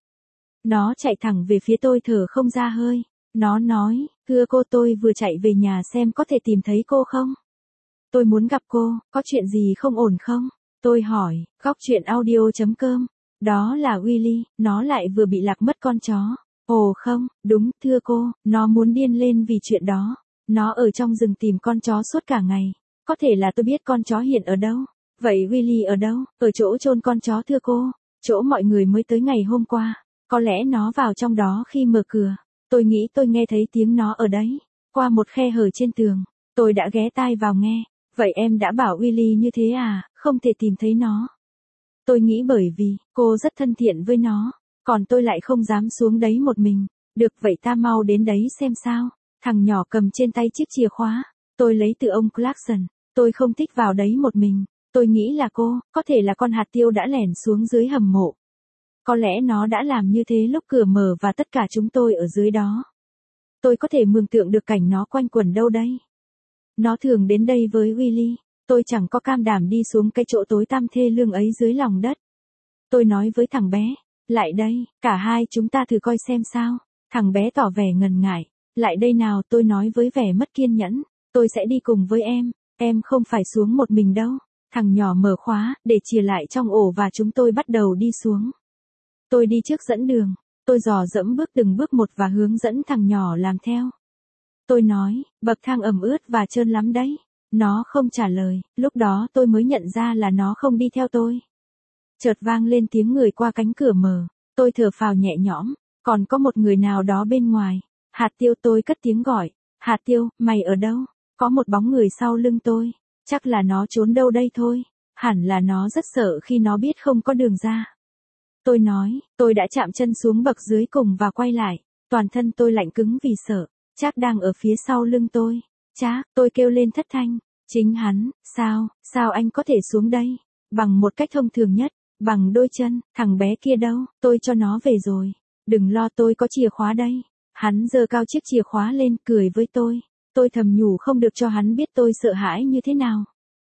Nó chạy thẳng về phía tôi thở không ra hơi. Nó nói, thưa cô tôi vừa chạy về nhà xem có thể tìm thấy cô không? Tôi muốn gặp cô, có chuyện gì không ổn không? Tôi hỏi, góc chuyện audio chấm com. Đó là Willy, nó lại vừa bị lạc mất con chó. Ồ không, đúng, thưa cô, nó muốn điên lên vì chuyện đó. Nó ở trong rừng tìm con chó suốt cả ngày. Có thể là tôi biết con chó hiện ở đâu. Vậy Willy ở đâu? Ở chỗ chôn con chó thưa cô. Chỗ mọi người mới tới ngày hôm qua. Có lẽ nó vào trong đó khi mở cửa. Tôi nghĩ tôi nghe thấy tiếng nó ở đấy. Qua một khe hở trên tường. Tôi đã ghé tai vào nghe. Vậy em đã bảo Willy như thế à, không thể tìm thấy nó. Tôi nghĩ bởi vì, cô rất thân thiện với nó. Còn tôi lại không dám xuống đấy một mình. Được vậy ta mau đến đấy xem sao. Thằng nhỏ cầm trên tay chiếc chìa khóa. Tôi lấy từ ông Clarkson. Tôi không thích vào đấy một mình. Tôi nghĩ là cô, có thể là con hạt tiêu đã lẻn xuống dưới hầm mộ. Có lẽ nó đã làm như thế lúc cửa mở và tất cả chúng tôi ở dưới đó. Tôi có thể mường tượng được cảnh nó quanh quẩn đâu đây. Nó thường đến đây với Willy. Tôi chẳng có cam đảm đi xuống cái chỗ tối tăm thê lương ấy dưới lòng đất. Tôi nói với thằng bé, lại đây, cả hai chúng ta thử coi xem sao. Thằng bé tỏ vẻ ngần ngại. Lại đây nào, tôi nói với vẻ mất kiên nhẫn. Tôi sẽ đi cùng với em, em không phải xuống một mình đâu. Thằng nhỏ mở khóa, để chìa lại trong ổ và chúng tôi bắt đầu đi xuống. Tôi đi trước dẫn đường. Tôi dò dẫm bước từng bước một và hướng dẫn thằng nhỏ làm theo. Tôi nói, bậc thang ẩm ướt và trơn lắm đấy. Nó không trả lời, lúc đó tôi mới nhận ra là nó không đi theo tôi. Chợt vang lên tiếng người qua cánh cửa mở. Tôi thở phào nhẹ nhõm, còn có một người nào đó bên ngoài. Hạt tiêu, tôi cất tiếng gọi. Hạt tiêu, mày ở đâu? Có một bóng người sau lưng tôi. Chắc là nó trốn đâu đây thôi. Hẳn là nó rất sợ khi nó biết không có đường ra. Tôi nói, tôi đã chạm chân xuống bậc dưới cùng và quay lại. Toàn thân tôi lạnh cứng vì sợ. Trác đang ở phía sau lưng tôi. Trác, tôi kêu lên thất thanh. Chính hắn, sao, sao anh có thể xuống đây? Bằng một cách thông thường nhất, bằng đôi chân, thằng bé kia đâu, tôi cho nó về rồi. Đừng lo, tôi có chìa khóa đây. Hắn giơ cao chiếc chìa khóa lên cười với tôi. Tôi thầm nhủ không được cho hắn biết tôi sợ hãi như thế nào.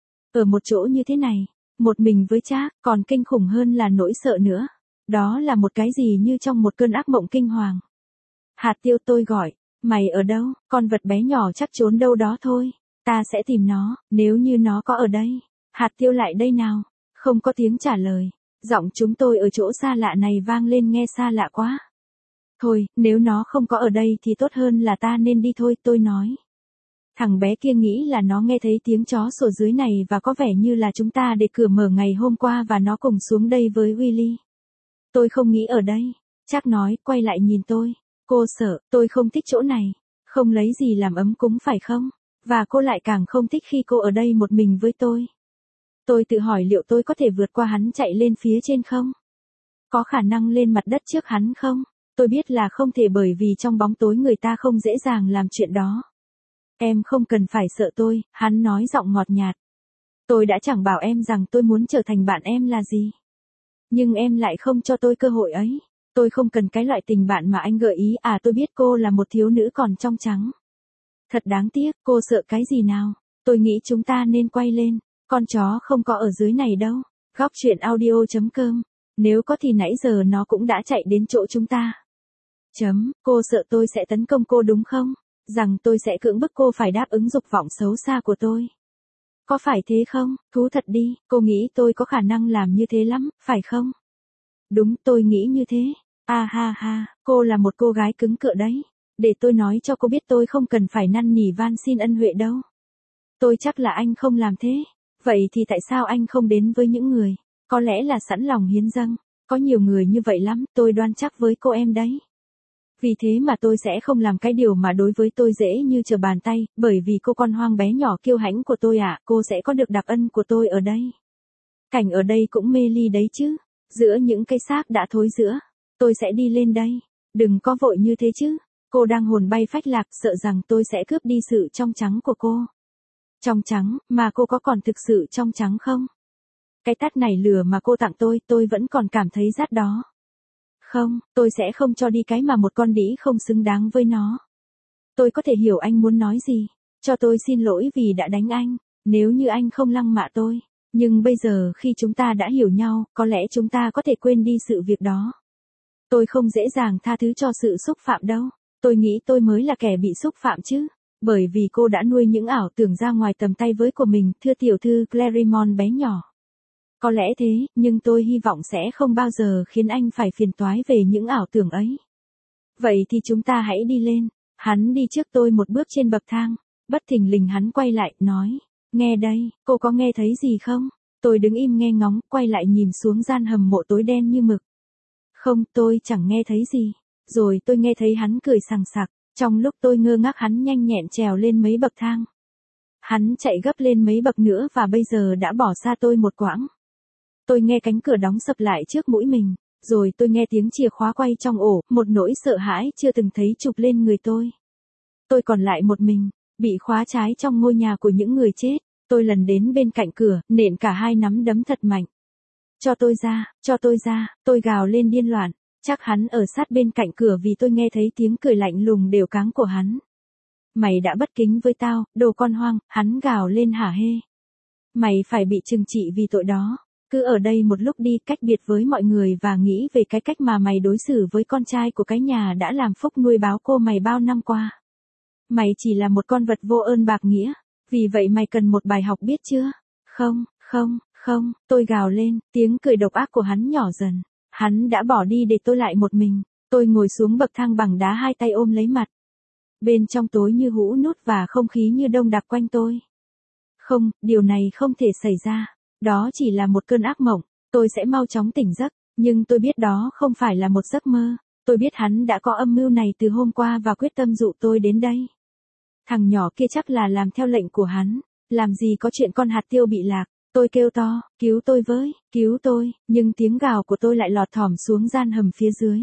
Ở một chỗ như thế này, một mình với Trác, còn kinh khủng hơn là nỗi sợ nữa. Đó là một cái gì như trong một cơn ác mộng kinh hoàng. Hạt tiêu, tôi gọi. Mày ở đâu? Con vật bé nhỏ chắc trốn đâu đó thôi. Ta sẽ tìm nó, nếu như nó có ở đây. Hạt tiêu, lại đây nào. Không có tiếng trả lời. Giọng chúng tôi ở chỗ xa lạ này vang lên nghe xa lạ quá. Thôi, nếu nó không có ở đây thì tốt hơn là ta nên đi thôi, tôi nói. Thằng bé kia nghĩ là nó nghe thấy tiếng chó sủa dưới này và có vẻ như là chúng ta để cửa mở ngày hôm qua và nó cùng xuống đây với Willy. Tôi không nghĩ ở đây. Trác nói, quay lại nhìn tôi. Cô sợ, tôi không thích chỗ này. Không lấy gì làm ấm cúng phải không? Và cô lại càng không thích khi cô ở đây một mình với tôi. Tôi tự hỏi liệu tôi có thể vượt qua hắn chạy lên phía trên không? Có khả năng lên mặt đất trước hắn không? Tôi biết là không thể bởi vì trong bóng tối người ta không dễ dàng làm chuyện đó. Em không cần phải sợ tôi, hắn nói giọng ngọt nhạt. Tôi đã chẳng bảo em rằng tôi muốn trở thành bạn em là gì. Nhưng em lại không cho tôi cơ hội ấy. Tôi không cần cái loại tình bạn mà anh gợi ý. À, tôi biết cô là một thiếu nữ còn trong trắng. Thật đáng tiếc, cô sợ cái gì nào? Tôi nghĩ chúng ta nên quay lên. Con chó không có ở dưới này đâu. Góc chuyện audio chấm com. Nếu có thì nãy giờ nó cũng đã chạy đến chỗ chúng ta. Chấm, cô sợ tôi sẽ tấn công cô đúng không? Rằng tôi sẽ cưỡng bức cô phải đáp ứng dục vọng xấu xa của tôi. Có phải thế không? Thú thật đi, cô nghĩ tôi có khả năng làm như thế lắm, phải không? Đúng, tôi nghĩ như thế. À ha ha, cô là một cô gái cứng cựa đấy. Để tôi nói cho cô biết tôi không cần phải năn nỉ van xin ân huệ đâu. Tôi chắc là anh không làm thế. Vậy thì tại sao anh không đến với những người, có lẽ là sẵn lòng hiến dâng? Có nhiều người như vậy lắm, tôi đoan chắc với cô em đấy. Vì thế mà tôi sẽ không làm cái điều mà đối với tôi dễ như trở bàn tay, bởi vì cô con hoang bé nhỏ kiêu hãnh của tôi ạ, à, cô sẽ có được đặc ân của tôi ở đây. Cảnh ở đây cũng mê ly đấy chứ, giữa những cây xác đã thối rữa. Tôi sẽ đi lên đây, đừng có vội như thế chứ. Cô đang hồn bay phách lạc sợ rằng tôi sẽ cướp đi sự trong trắng của cô. Trong trắng, mà cô có còn thực sự trong trắng không? Cái tát này lửa mà cô tặng tôi, tôi vẫn còn cảm thấy rát đó. Không, tôi sẽ không cho đi cái mà một con đĩ không xứng đáng với nó. Tôi có thể hiểu anh muốn nói gì. Cho tôi xin lỗi vì đã đánh anh, nếu như anh không lăng mạ tôi. Nhưng bây giờ khi chúng ta đã hiểu nhau, có lẽ chúng ta có thể quên đi sự việc đó. Tôi không dễ dàng tha thứ cho sự xúc phạm đâu. Tôi nghĩ tôi mới là kẻ bị xúc phạm chứ. Bởi vì cô đã nuôi những ảo tưởng ra ngoài tầm tay với của mình, thưa tiểu thư Claremont bé nhỏ. Có lẽ thế, nhưng tôi hy vọng sẽ không bao giờ khiến anh phải phiền toái về những ảo tưởng ấy. Vậy thì chúng ta hãy đi lên. Hắn đi trước tôi một bước trên bậc thang. Bất thình lình hắn quay lại, nói. Nghe đây, cô có nghe thấy gì không? Tôi đứng im nghe ngóng, quay lại nhìn xuống gian hầm mộ tối đen như mực. Không, tôi chẳng nghe thấy gì. Rồi tôi nghe thấy hắn cười sằng sặc. Trong lúc tôi ngơ ngác hắn nhanh nhẹn trèo lên mấy bậc thang. Hắn chạy gấp lên mấy bậc nữa và bây giờ đã bỏ xa tôi một quãng. Tôi nghe cánh cửa đóng sập lại trước mũi mình. Rồi tôi nghe tiếng chìa khóa quay trong ổ, một nỗi sợ hãi chưa từng thấy chụp lên người tôi. Tôi còn lại một mình, bị khóa trái trong ngôi nhà của những người chết. Tôi lần đến bên cạnh cửa, nện cả hai nắm đấm thật mạnh. Cho tôi ra, cho tôi ra, tôi gào lên điên loạn. Chắc hắn ở sát bên cạnh cửa vì tôi nghe thấy tiếng cười lạnh lùng đều cáng của hắn. Mày đã bất kính với tao, đồ con hoang, hắn gào lên hả hê. Mày phải bị trừng trị vì tội đó. Cứ ở đây một lúc đi, cách biệt với mọi người và nghĩ về cái cách mà mày đối xử với con trai của cái nhà đã làm phúc nuôi báo cô mày bao năm qua. Mày chỉ là một con vật vô ơn bạc nghĩa, vì vậy mày cần một bài học biết chưa? Không, không, không, tôi gào lên, tiếng cười độc ác của hắn nhỏ dần. Hắn đã bỏ đi để tôi lại một mình. Tôi ngồi xuống bậc thang bằng đá hai tay ôm lấy mặt. Bên trong tối như hũ nút và không khí như đông đặc quanh tôi. Không, điều này không thể xảy ra. Đó chỉ là một cơn ác mộng. Tôi sẽ mau chóng tỉnh giấc. Nhưng tôi biết đó không phải là một giấc mơ. Tôi biết hắn đã có âm mưu này từ hôm qua và quyết tâm dụ tôi đến đây. Thằng nhỏ kia chắc là làm theo lệnh của hắn. Làm gì có chuyện con hạt tiêu bị lạc. Tôi kêu to, cứu tôi với, cứu tôi, nhưng tiếng gào của tôi lại lọt thỏm xuống gian hầm phía dưới.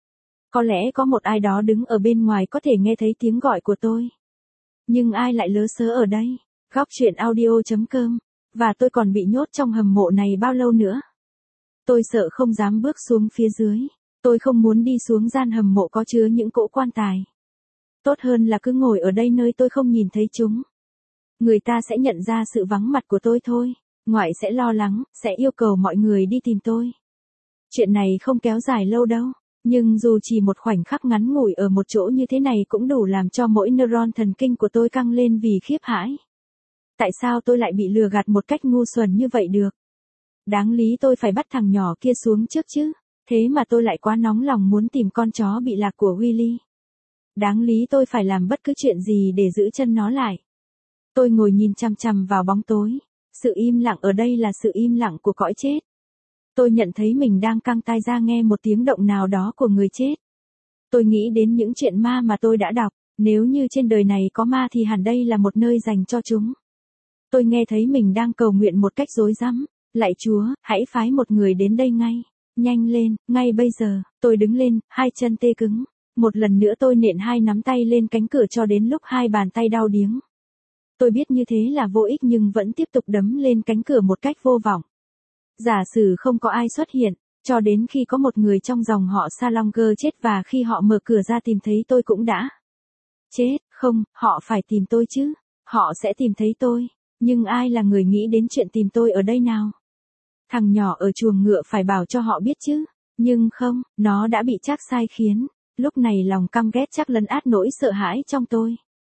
Có lẽ có một ai đó đứng ở bên ngoài có thể nghe thấy tiếng gọi của tôi. Nhưng ai lại lớ sớ ở đây? Góc truyện audio chấm com. Và tôi còn bị nhốt trong hầm mộ này bao lâu nữa? Tôi sợ không dám bước xuống phía dưới. Tôi không muốn đi xuống gian hầm mộ có chứa những cỗ quan tài. Tốt hơn là cứ ngồi ở đây nơi tôi không nhìn thấy chúng. Người ta sẽ nhận ra sự vắng mặt của tôi thôi. Ngoại sẽ lo lắng, sẽ yêu cầu mọi người đi tìm tôi. Chuyện này không kéo dài lâu đâu. Nhưng dù chỉ một khoảnh khắc ngắn ngủi ở một chỗ như thế này cũng đủ làm cho mỗi neuron thần kinh của tôi căng lên vì khiếp hãi. Tại sao tôi lại bị lừa gạt một cách ngu xuẩn như vậy được? Đáng lý tôi phải bắt thằng nhỏ kia xuống trước chứ. Thế mà tôi lại quá nóng lòng muốn tìm con chó bị lạc của Willy. Đáng lý tôi phải làm bất cứ chuyện gì để giữ chân nó lại. Tôi ngồi nhìn chằm chằm vào bóng tối. Sự im lặng ở đây là sự im lặng của cõi chết. Tôi nhận thấy mình đang căng tai ra nghe một tiếng động nào đó của người chết. Tôi nghĩ đến những chuyện ma mà tôi đã đọc. Nếu như trên đời này có ma thì hẳn đây là một nơi dành cho chúng. Tôi nghe thấy mình đang cầu nguyện một cách rối rắm. Lạy Chúa, hãy phái một người đến đây ngay. Nhanh lên, ngay bây giờ. Tôi đứng lên, hai chân tê cứng. Một lần nữa tôi nện hai nắm tay lên cánh cửa cho đến lúc hai bàn tay đau điếng. Tôi biết như thế là vô ích nhưng vẫn tiếp tục đấm lên cánh cửa một cách vô vọng. Giả sử không có ai xuất hiện, cho đến khi có một người trong dòng họ Salonger chết và khi họ mở cửa ra tìm thấy tôi cũng đã chết. Không, họ phải tìm tôi chứ. Họ sẽ tìm thấy tôi. Nhưng ai là người nghĩ đến chuyện tìm tôi ở đây nào? Thằng nhỏ ở chuồng ngựa phải bảo cho họ biết chứ. Nhưng không, nó đã bị Trác sai khiến. Lúc này lòng căm ghét chắc lấn át nỗi sợ hãi trong tôi.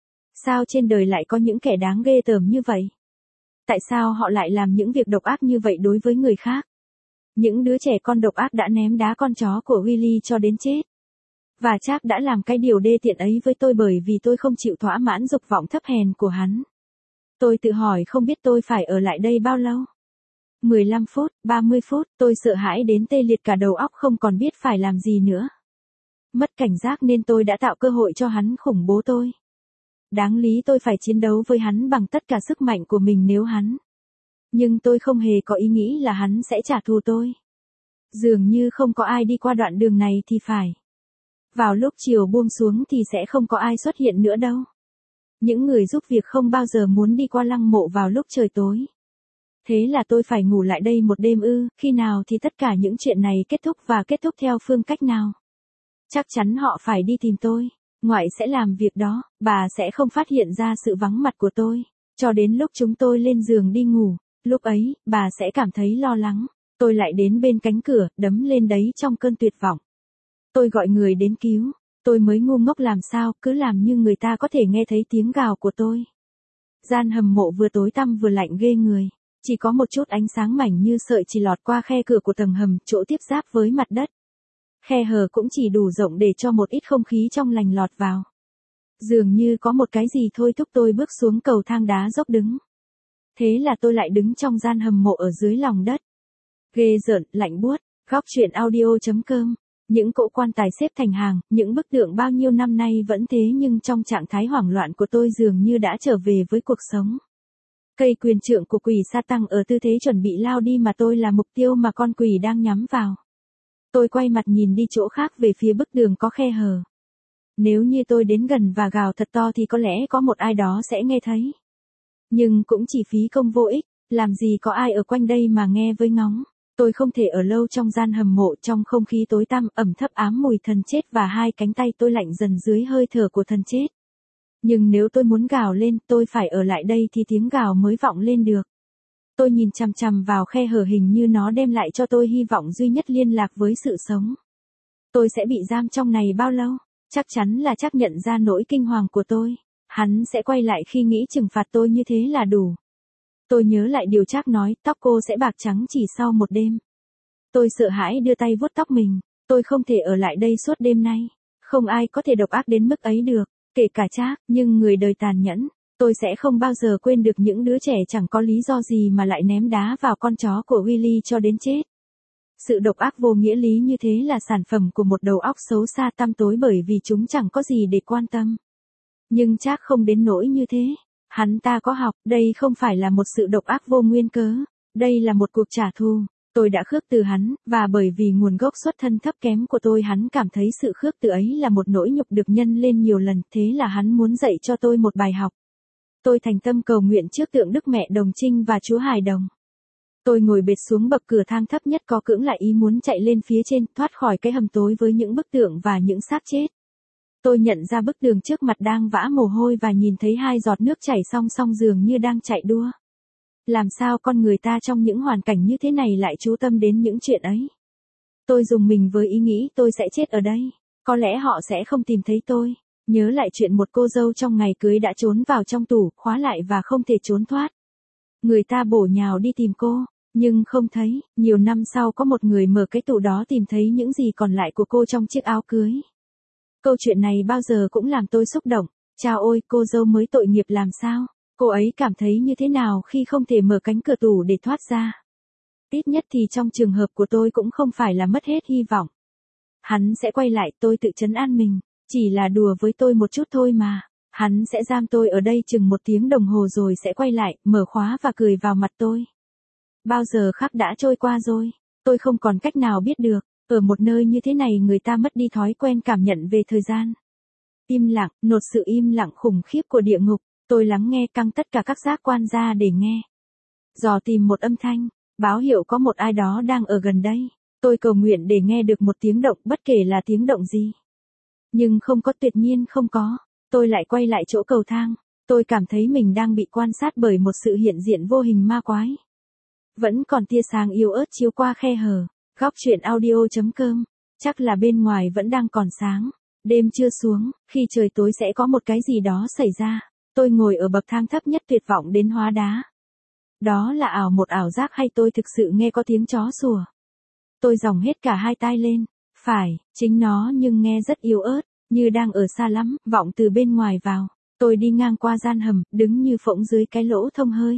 Sao trên đời lại có những kẻ đáng ghê tởm như vậy? Tại sao họ lại làm những việc độc ác như vậy đối với người khác? Những đứa trẻ con độc ác đã ném đá con chó của Willy cho đến chết. Và Trác đã làm cái điều đê tiện ấy với tôi bởi vì tôi không chịu thỏa mãn dục vọng thấp hèn của hắn. Tôi tự hỏi không biết tôi phải ở lại đây bao lâu. mười lăm phút, ba mươi phút, tôi sợ hãi đến tê liệt cả đầu óc không còn biết phải làm gì nữa. Mất cảnh giác nên tôi đã tạo cơ hội cho hắn khủng bố tôi. Đáng lý tôi phải chiến đấu với hắn bằng tất cả sức mạnh của mình nếu hắn. Nhưng tôi không hề có ý nghĩ là hắn sẽ trả thù tôi. Dường như không có ai đi qua đoạn đường này thì phải. Vào lúc chiều buông xuống thì sẽ không có ai xuất hiện nữa đâu. Những người giúp việc không bao giờ muốn đi qua lăng mộ vào lúc trời tối. Thế là tôi phải ngủ lại đây một đêm ư, khi nào thì tất cả những chuyện này kết thúc và kết thúc theo phương cách nào? Chắc chắn họ phải đi tìm tôi. Ngoại sẽ làm việc đó, bà sẽ không phát hiện ra sự vắng mặt của tôi. Cho đến lúc chúng tôi lên giường đi ngủ, lúc ấy, bà sẽ cảm thấy lo lắng. Tôi lại đến bên cánh cửa, đấm lên đấy trong cơn tuyệt vọng. Tôi gọi người đến cứu. Tôi mới ngu ngốc làm sao, cứ làm như người ta có thể nghe thấy tiếng gào của tôi. Gian hầm mộ vừa tối tăm vừa lạnh ghê người. Chỉ có một chút ánh sáng mảnh như sợi chỉ lọt qua khe cửa của tầng hầm, chỗ tiếp giáp với mặt đất. Khe hở cũng chỉ đủ rộng để cho một ít không khí trong lành lọt vào. Dường như có một cái gì thôi thúc tôi bước xuống cầu thang đá dốc đứng. Thế là tôi lại đứng trong gian hầm mộ ở dưới lòng đất. Ghê rợn, lạnh buốt. Góc truyện audio.com. Những cỗ quan tài xếp thành hàng, những bức tượng bao nhiêu năm nay vẫn thế nhưng trong trạng thái hoảng loạn của tôi dường như đã trở về với cuộc sống. Cây quyền trượng của quỷ sa tăng ở tư thế chuẩn bị lao đi mà tôi là mục tiêu mà con quỷ đang nhắm vào. Tôi quay mặt nhìn đi chỗ khác về phía bức tường có khe hở. Nếu như tôi đến gần và gào thật to thì có lẽ có một ai đó sẽ nghe thấy. Nhưng cũng chỉ phí công vô ích, làm gì có ai ở quanh đây mà nghe với ngóng. Tôi không thể ở lâu trong gian hầm mộ trong không khí tối tăm ẩm thấp ám mùi thần chết và hai cánh tay tôi lạnh dần dưới hơi thở của thần chết. Nhưng nếu tôi muốn gào lên, tôi phải ở lại đây thì tiếng gào mới vọng lên được. Tôi nhìn chằm chằm vào khe hở hình như nó đem lại cho tôi hy vọng duy nhất liên lạc với sự sống. Tôi sẽ bị giam trong này bao lâu? Chắc chắn là chắc nhận ra nỗi kinh hoàng của tôi. Hắn sẽ quay lại khi nghĩ trừng phạt tôi như thế là đủ. Tôi nhớ lại điều Trác nói, tóc cô sẽ bạc trắng chỉ sau một đêm. Tôi sợ hãi đưa tay vuốt tóc mình. Tôi không thể ở lại đây suốt đêm nay. Không ai có thể độc ác đến mức ấy được. Kể cả Trác, nhưng người đời tàn nhẫn. Tôi sẽ không bao giờ quên được những đứa trẻ chẳng có lý do gì mà lại ném đá vào con chó của Willy cho đến chết. Sự độc ác vô nghĩa lý như thế là sản phẩm của một đầu óc xấu xa tăm tối bởi vì chúng chẳng có gì để quan tâm. Nhưng Trác không đến nỗi như thế. Hắn ta có học, đây không phải là một sự độc ác vô nguyên cớ. Đây là một cuộc trả thù. Tôi đã khước từ hắn, và bởi vì nguồn gốc xuất thân thấp kém của tôi hắn cảm thấy sự khước từ ấy là một nỗi nhục được nhân lên nhiều lần, thế là hắn muốn dạy cho tôi một bài học. Tôi thành tâm cầu nguyện trước tượng Đức Mẹ Đồng Trinh và Chúa Hài Đồng. Tôi ngồi bệt xuống bậc cửa thang thấp nhất có cưỡng lại ý muốn chạy lên phía trên, thoát khỏi cái hầm tối với những bức tượng và những xác chết. Tôi nhận ra bức tường trước mặt đang vã mồ hôi và nhìn thấy hai giọt nước chảy song song dường như đang chạy đua. Làm sao con người ta trong những hoàn cảnh như thế này lại chú tâm đến những chuyện ấy? Tôi rùng mình với ý nghĩ tôi sẽ chết ở đây. Có lẽ họ sẽ không tìm thấy tôi. Nhớ lại chuyện một cô dâu trong ngày cưới đã trốn vào trong tủ, khóa lại và không thể trốn thoát. Người ta bổ nhào đi tìm cô, nhưng không thấy. Nhiều năm sau có một người mở cái tủ đó tìm thấy những gì còn lại của cô trong chiếc áo cưới. Câu chuyện này bao giờ cũng làm tôi xúc động. Chao ôi, cô dâu mới tội nghiệp làm sao? Cô ấy cảm thấy như thế nào khi không thể mở cánh cửa tủ để thoát ra? Ít nhất thì trong trường hợp của tôi cũng không phải là mất hết hy vọng. Hắn sẽ quay lại, tôi tự trấn an mình. Chỉ là đùa với tôi một chút thôi mà. Hắn sẽ giam tôi ở đây chừng một tiếng đồng hồ rồi sẽ quay lại, mở khóa và cười vào mặt tôi. Bao giờ khắc đã trôi qua rồi. Tôi không còn cách nào biết được. Ở một nơi như thế này người ta mất đi thói quen cảm nhận về thời gian. Im lặng, nột sự im lặng khủng khiếp của địa ngục. Tôi lắng nghe căng tất cả các giác quan ra để nghe. Dò tìm một âm thanh, báo hiệu có một ai đó đang ở gần đây. Tôi cầu nguyện để nghe được một tiếng động bất kể là tiếng động gì. Nhưng không có, tuyệt nhiên không có. Tôi lại quay lại chỗ cầu thang. Tôi cảm thấy mình đang bị quan sát bởi một sự hiện diện vô hình ma quái. Vẫn còn tia sáng yếu ớt chiếu qua khe hở. Góc truyện audio.com. Chắc là bên ngoài vẫn đang còn sáng. Đêm chưa xuống, khi trời tối sẽ có một cái gì đó xảy ra. Tôi ngồi ở bậc thang thấp nhất tuyệt vọng đến hóa đá. Đó là ảo một ảo giác hay tôi thực sự nghe có tiếng chó sủa? Tôi dòng hết cả hai tai lên. Phải, chính nó nhưng nghe rất yếu ớt, như đang ở xa lắm, vọng từ bên ngoài vào. Tôi đi ngang qua gian hầm, đứng như phỗng dưới cái lỗ thông hơi.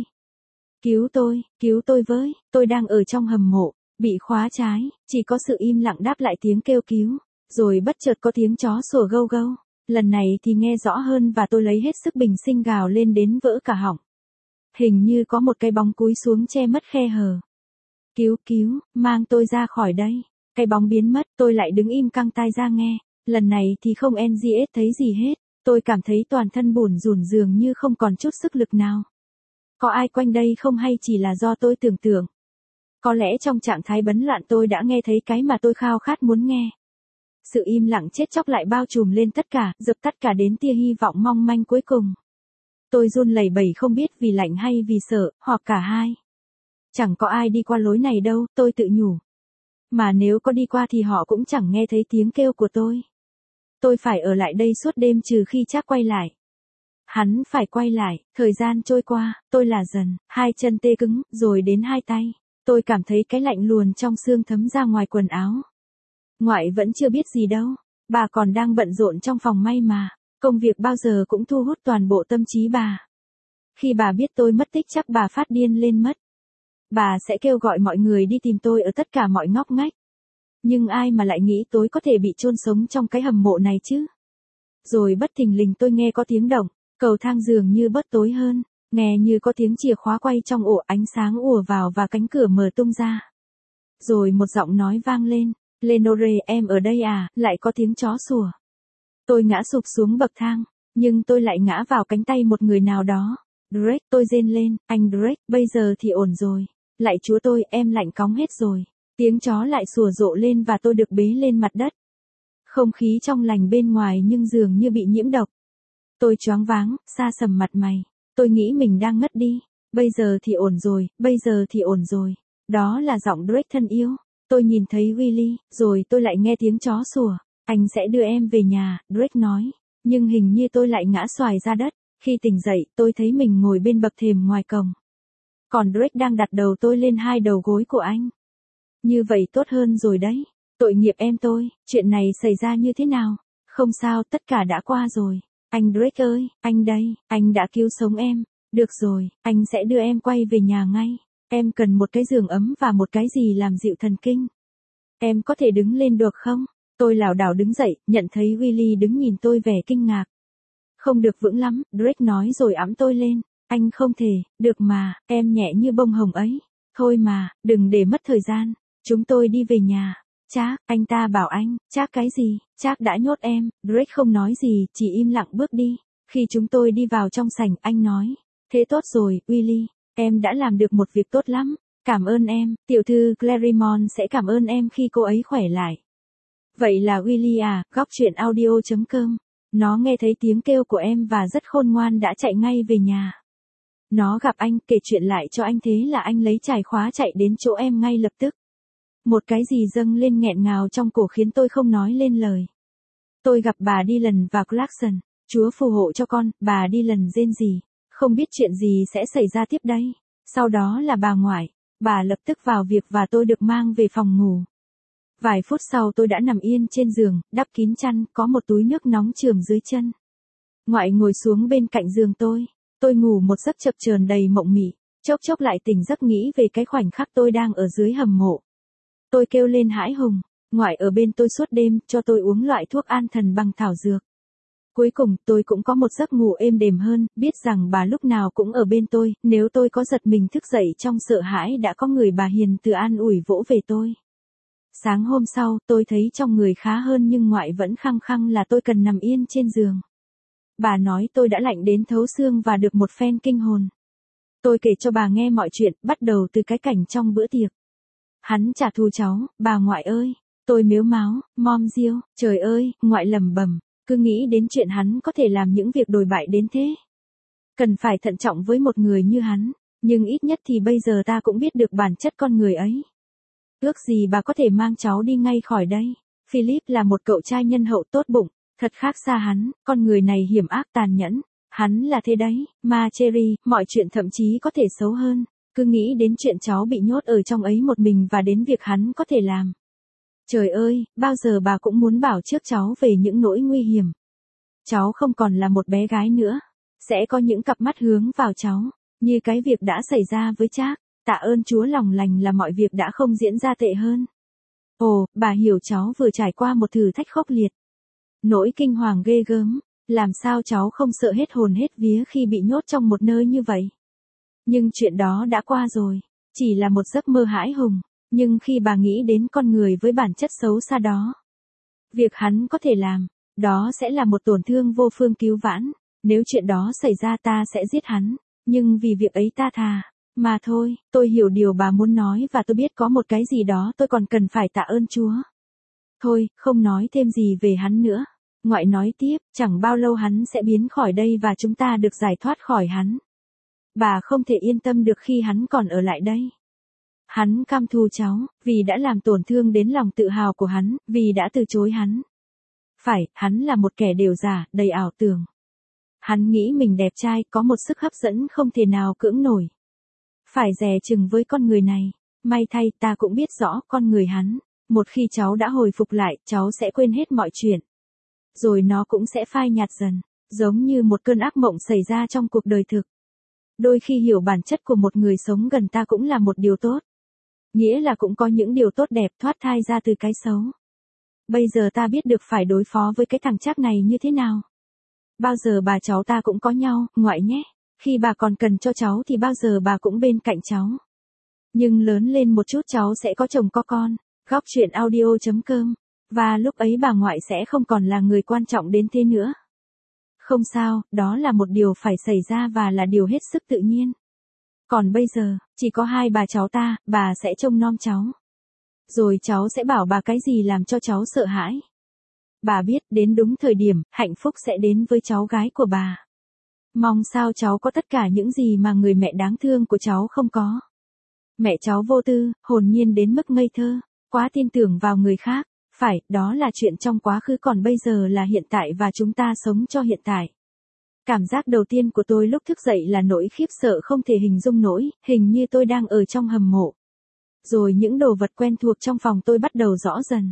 Cứu tôi, cứu tôi với, tôi đang ở trong hầm mộ, bị khóa trái, chỉ có sự im lặng đáp lại tiếng kêu cứu. Rồi bất chợt có tiếng chó sủa gâu gâu. Lần này thì nghe rõ hơn và tôi lấy hết sức bình sinh gào lên đến vỡ cả họng. Hình như có một cái bóng cúi xuống che mất khe hở. Cứu cứu, mang tôi ra khỏi đây. Cái bóng biến mất, tôi lại đứng im căng tai ra nghe. Lần này thì không en giê ét thấy gì hết. Tôi cảm thấy toàn thân bủn rủn dường như không còn chút sức lực nào. Có ai quanh đây không hay chỉ là do tôi tưởng tượng? Có lẽ trong trạng thái bấn loạn tôi đã nghe thấy cái mà tôi khao khát muốn nghe. Sự im lặng chết chóc lại bao trùm lên tất cả, dập tắt cả đến tia hy vọng mong manh cuối cùng. Tôi run lẩy bẩy không biết vì lạnh hay vì sợ, hoặc cả hai. Chẳng có ai đi qua lối này đâu, tôi tự nhủ. Mà nếu có đi qua thì họ cũng chẳng nghe thấy tiếng kêu của tôi. Tôi phải ở lại đây suốt đêm trừ khi Trác quay lại. Hắn phải quay lại, thời gian trôi qua, tôi là dần, hai chân tê cứng, rồi đến hai tay. Tôi cảm thấy cái lạnh luồn trong xương thấm ra ngoài quần áo. Ngoại vẫn chưa biết gì đâu, bà còn đang bận rộn trong phòng may mà, công việc bao giờ cũng thu hút toàn bộ tâm trí bà. Khi bà biết tôi mất tích chắc bà phát điên lên mất. Bà sẽ kêu gọi mọi người đi tìm tôi ở tất cả mọi ngóc ngách. Nhưng ai mà lại nghĩ tôi có thể bị chôn sống trong cái hầm mộ này chứ? Rồi bất thình lình tôi nghe có tiếng động, cầu thang dường như bớt tối hơn, nghe như có tiếng chìa khóa quay trong ổ, ánh sáng ùa vào và cánh cửa mở tung ra. Rồi một giọng nói vang lên, Lenore, em ở đây à? Lại có tiếng chó sủa. Tôi ngã sụp xuống bậc thang, nhưng tôi lại ngã vào cánh tay một người nào đó. Drake, tôi rên lên, anh Drake, bây giờ thì ổn rồi. Lạy chúa tôi, em lạnh cóng hết rồi. Tiếng chó lại sủa rộ lên và tôi được bế lên mặt đất. Không khí trong lành bên ngoài nhưng dường như bị nhiễm độc. Tôi choáng váng, sa sầm mặt mày. Tôi nghĩ mình đang ngất đi. Bây giờ thì ổn rồi, bây giờ thì ổn rồi. Đó là giọng Drake thân yêu. Tôi nhìn thấy Willy, rồi tôi lại nghe tiếng chó sủa. Anh sẽ đưa em về nhà, Drake nói. Nhưng hình như tôi lại ngã xoài ra đất. Khi tỉnh dậy, tôi thấy mình ngồi bên bậc thềm ngoài cổng. Còn Drake đang đặt đầu tôi lên hai đầu gối của anh. Như vậy tốt hơn rồi đấy. Tội nghiệp em tôi, chuyện này xảy ra như thế nào? Không sao, tất cả đã qua rồi. Anh Drake ơi, anh đây, anh đã cứu sống em. Được rồi, anh sẽ đưa em quay về nhà ngay. Em cần một cái giường ấm và một cái gì làm dịu thần kinh. Em có thể đứng lên được không? Tôi lảo đảo đứng dậy, nhận thấy Willy đứng nhìn tôi vẻ kinh ngạc. Không được vững lắm, Drake nói rồi ẵm tôi lên. Anh không thể, được mà, em nhẹ như bông hồng ấy. Thôi mà, đừng để mất thời gian. Chúng tôi đi về nhà. Trác, anh ta bảo anh, Trác cái gì? Trác đã nhốt em. Drake không nói gì, chỉ im lặng bước đi. Khi chúng tôi đi vào trong sảnh, anh nói. Thế tốt rồi, Willy. Em đã làm được một việc tốt lắm. Cảm ơn em, tiểu thư Claremont sẽ cảm ơn em khi cô ấy khỏe lại. Vậy là Willy à, góc truyện audio chấm com. Nó nghe thấy tiếng kêu của em và rất khôn ngoan đã chạy ngay về nhà. Nó gặp anh, kể chuyện lại cho anh, thế là anh lấy chìa khóa chạy đến chỗ em ngay lập tức. Một cái gì dâng lên nghẹn ngào trong cổ khiến tôi không nói lên lời. Tôi gặp bà Dylan và Clarkson. Chúa phù hộ cho con, bà Dylan rên rỉ. Không biết chuyện gì sẽ xảy ra tiếp đây. Sau đó là bà ngoại. Bà lập tức vào việc và tôi được mang về phòng ngủ. Vài phút sau tôi đã nằm yên trên giường, đắp kín chăn, có một túi nước nóng chườm dưới chân. Ngoại ngồi xuống bên cạnh giường tôi. Tôi ngủ một giấc chập chờn đầy mộng mị, chốc chốc lại tỉnh giấc nghĩ về cái khoảnh khắc tôi đang ở dưới hầm mộ. Tôi kêu lên hãi hùng, ngoại ở bên tôi suốt đêm, cho tôi uống loại thuốc an thần bằng thảo dược. Cuối cùng, tôi cũng có một giấc ngủ êm đềm hơn, biết rằng bà lúc nào cũng ở bên tôi, nếu tôi có giật mình thức dậy trong sợ hãi đã có người bà hiền từ an ủi vỗ về tôi. Sáng hôm sau, tôi thấy trong người khá hơn nhưng ngoại vẫn khăng khăng là tôi cần nằm yên trên giường. Bà nói tôi đã lạnh đến thấu xương và được một phen kinh hồn. Tôi kể cho bà nghe mọi chuyện, bắt đầu từ cái cảnh trong bữa tiệc. Hắn trả thù cháu, bà ngoại ơi. Tôi mếu máo, mom diêu, trời ơi, ngoại lẩm bẩm, cứ nghĩ đến chuyện hắn có thể làm những việc đồi bại đến thế. Cần phải thận trọng với một người như hắn, nhưng ít nhất thì bây giờ ta cũng biết được bản chất con người ấy. Ước gì bà có thể mang cháu đi ngay khỏi đây. Philip là một cậu trai nhân hậu tốt bụng, thật khác xa hắn, con người này hiểm ác tàn nhẫn. Hắn là thế đấy, Ma Cherry, mọi chuyện thậm chí có thể xấu hơn. Cứ nghĩ đến chuyện cháu bị nhốt ở trong ấy một mình và đến việc hắn có thể làm. Trời ơi, bao giờ bà cũng muốn bảo trước cháu về những nỗi nguy hiểm. Cháu không còn là một bé gái nữa. Sẽ có những cặp mắt hướng vào cháu, như cái việc đã xảy ra với Trác. Tạ ơn Chúa lòng lành là mọi việc đã không diễn ra tệ hơn. Ồ, bà hiểu cháu vừa trải qua một thử thách khốc liệt. Nỗi kinh hoàng ghê gớm, làm sao cháu không sợ hết hồn hết vía khi bị nhốt trong một nơi như vậy. Nhưng chuyện đó đã qua rồi, chỉ là một giấc mơ hãi hùng, nhưng khi bà nghĩ đến con người với bản chất xấu xa đó, việc hắn có thể làm, đó sẽ là một tổn thương vô phương cứu vãn, nếu chuyện đó xảy ra ta sẽ giết hắn, Nhưng vì việc ấy ta thà. Mà thôi, tôi hiểu điều bà muốn nói và tôi biết có một cái gì đó tôi còn cần phải tạ ơn Chúa. Thôi, không nói thêm gì về hắn nữa. Ngoại nói tiếp, chẳng bao lâu hắn sẽ biến khỏi đây và chúng ta được giải thoát khỏi hắn. Bà không thể yên tâm được khi hắn còn ở lại đây. Hắn căm thù cháu, vì đã làm tổn thương đến lòng tự hào của hắn, vì đã từ chối hắn. Phải, hắn là một kẻ đều giả, đầy ảo tưởng. Hắn nghĩ mình đẹp trai, có một sức hấp dẫn không thể nào cưỡng nổi. Phải dè chừng với con người này. May thay ta cũng biết rõ con người hắn. Một khi cháu đã hồi phục lại, cháu sẽ quên hết mọi chuyện. Rồi nó cũng sẽ phai nhạt dần, giống như một cơn ác mộng xảy ra trong cuộc đời thực. Đôi khi hiểu bản chất của một người sống gần ta cũng là một điều tốt. Nghĩa là cũng có những điều tốt đẹp thoát thai ra từ cái xấu. Bây giờ ta biết được phải đối phó với cái thằng Trác này như thế nào. Bao giờ bà cháu ta cũng có nhau, ngoại nhé. Khi bà còn cần cho cháu thì bao giờ bà cũng bên cạnh cháu. Nhưng lớn lên một chút cháu sẽ có chồng có con. Góc chuyện audio chấm com. Và lúc ấy bà ngoại sẽ không còn là người quan trọng đến thế nữa. Không sao, đó là một điều phải xảy ra và là điều hết sức tự nhiên. Còn bây giờ, chỉ có hai bà cháu ta, bà sẽ trông nom cháu. Rồi cháu sẽ bảo bà cái gì làm cho cháu sợ hãi. Bà biết đến đúng thời điểm, hạnh phúc sẽ đến với cháu gái của bà. Mong sao cháu có tất cả những gì mà người mẹ đáng thương của cháu không có. Mẹ cháu vô tư, hồn nhiên đến mức ngây thơ, quá tin tưởng vào người khác. Phải, đó là chuyện trong quá khứ còn bây giờ là hiện tại và chúng ta sống cho hiện tại. Cảm giác đầu tiên của tôi lúc thức dậy là nỗi khiếp sợ không thể hình dung nổi, hình như tôi đang ở trong hầm mộ. Rồi những đồ vật quen thuộc trong phòng tôi bắt đầu rõ dần.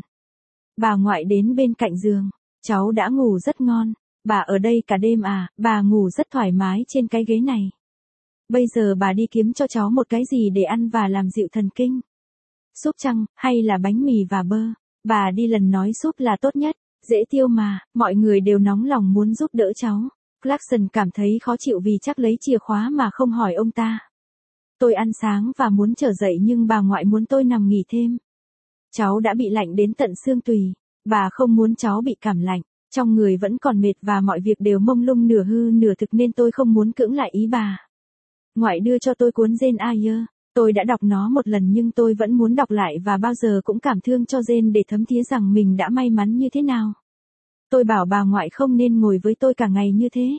Bà ngoại đến bên cạnh giường, cháu đã ngủ rất ngon, bà ở đây cả đêm à, bà ngủ rất thoải mái trên cái ghế này. Bây giờ bà đi kiếm cho cháu một cái gì để ăn và làm dịu thần kinh. Súp chăng, hay là bánh mì và bơ. Bà đi lần nói súp là tốt nhất, dễ tiêu mà, mọi người đều nóng lòng muốn giúp đỡ cháu. Clarkson cảm thấy khó chịu vì chắc lấy chìa khóa mà không hỏi ông ta. Tôi ăn sáng và muốn trở dậy nhưng bà ngoại muốn tôi nằm nghỉ thêm. Cháu đã bị lạnh đến tận xương tùy, bà không muốn cháu bị cảm lạnh, trong người vẫn còn mệt và mọi việc đều mông lung nửa hư nửa thực nên tôi không muốn cưỡng lại ý bà. Ngoại đưa cho tôi cuốn Jane Eyre. Tôi đã đọc nó một lần nhưng tôi vẫn muốn đọc lại và bao giờ cũng cảm thương cho Jane để thấm thía rằng mình đã may mắn như thế nào. Tôi bảo bà ngoại không nên ngồi với tôi cả ngày như thế.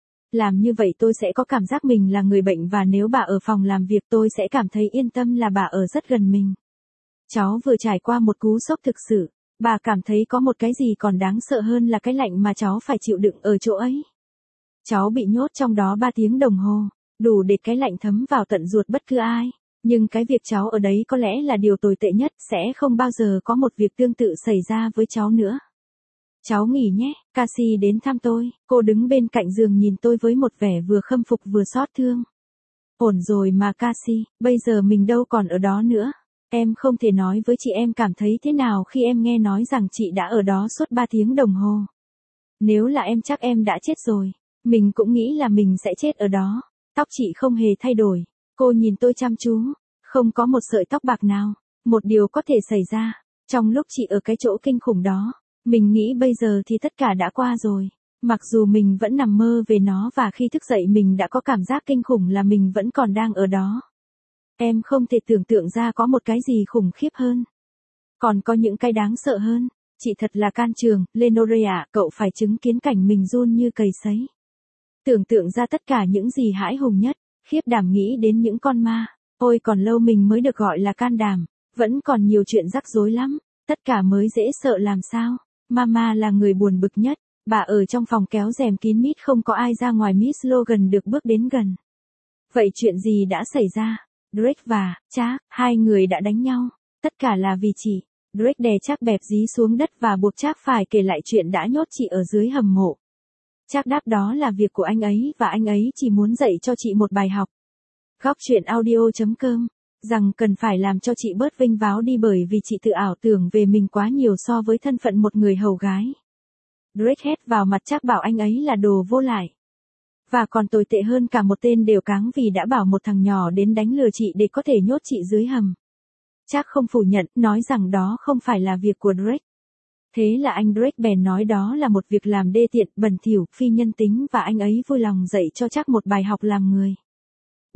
Làm như vậy tôi sẽ có cảm giác mình là người bệnh và nếu bà ở phòng làm việc tôi sẽ cảm thấy yên tâm là bà ở rất gần mình. Cháu vừa trải qua một cú sốc thực sự, bà cảm thấy có một cái gì còn đáng sợ hơn là cái lạnh mà cháu phải chịu đựng ở chỗ ấy. Cháu bị nhốt trong đó ba tiếng đồng hồ. Đủ để cái lạnh thấm vào tận ruột bất cứ ai. Nhưng cái việc cháu ở đấy có lẽ là điều tồi tệ nhất, sẽ không bao giờ có một việc tương tự xảy ra với cháu nữa. Cháu nghỉ nhé, Cassie đến thăm tôi, cô đứng bên cạnh giường nhìn tôi với một vẻ vừa khâm phục vừa xót thương. Ổn rồi mà Cassie, bây giờ mình đâu còn ở đó nữa. Em không thể nói với chị em cảm thấy thế nào khi em nghe nói rằng chị đã ở đó suốt ba tiếng đồng hồ. Nếu là em chắc em đã chết rồi, mình cũng nghĩ là mình sẽ chết ở đó. Tóc chị không hề thay đổi. Cô nhìn tôi chăm chú. Không có một sợi tóc bạc nào. Một điều có thể xảy ra. Trong lúc chị ở cái chỗ kinh khủng đó. Mình nghĩ bây giờ thì tất cả đã qua rồi. Mặc dù mình vẫn nằm mơ về nó và khi thức dậy mình đã có cảm giác kinh khủng là mình vẫn còn đang ở đó. Em không thể tưởng tượng ra có một cái gì khủng khiếp hơn. Còn có những cái đáng sợ hơn. Chị thật là can trường, Lenore ạ, cậu phải chứng kiến cảnh mình run như cầy sấy. Tưởng tượng ra tất cả những gì hãi hùng nhất, khiếp đảm nghĩ đến những con ma. Ôi còn lâu mình mới được gọi là can đảm, vẫn còn nhiều chuyện rắc rối lắm, tất cả mới dễ sợ làm sao. Mama là người buồn bực nhất, bà ở trong phòng kéo rèm kín mít không có ai ra ngoài Miss Logan được bước đến gần. Vậy chuyện gì đã xảy ra? Drake và Charles, hai người đã đánh nhau, tất cả là vì chị. Drake đè Charles bẹp dí xuống đất và buộc Charles phải kể lại chuyện đã nhốt chị ở dưới hầm mộ. Chắc đáp đó là việc của anh ấy và anh ấy chỉ muốn dạy cho chị một bài học. Góc chuyện audio chấm com. Rằng cần phải làm cho chị bớt vinh váo đi bởi vì chị tự ảo tưởng về mình quá nhiều so với thân phận một người hầu gái. Drake hét vào mặt Charles bảo anh ấy là đồ vô lại. Và còn tồi tệ hơn cả một tên đều cáng vì đã bảo một thằng nhỏ đến đánh lừa chị để có thể nhốt chị dưới hầm. Charles không phủ nhận, nói rằng đó không phải là việc của Drake. Thế là anh Drake bèn nói đó là một việc làm đê tiện, bẩn thỉu, phi nhân tính và anh ấy vui lòng dạy cho Charles một bài học làm người.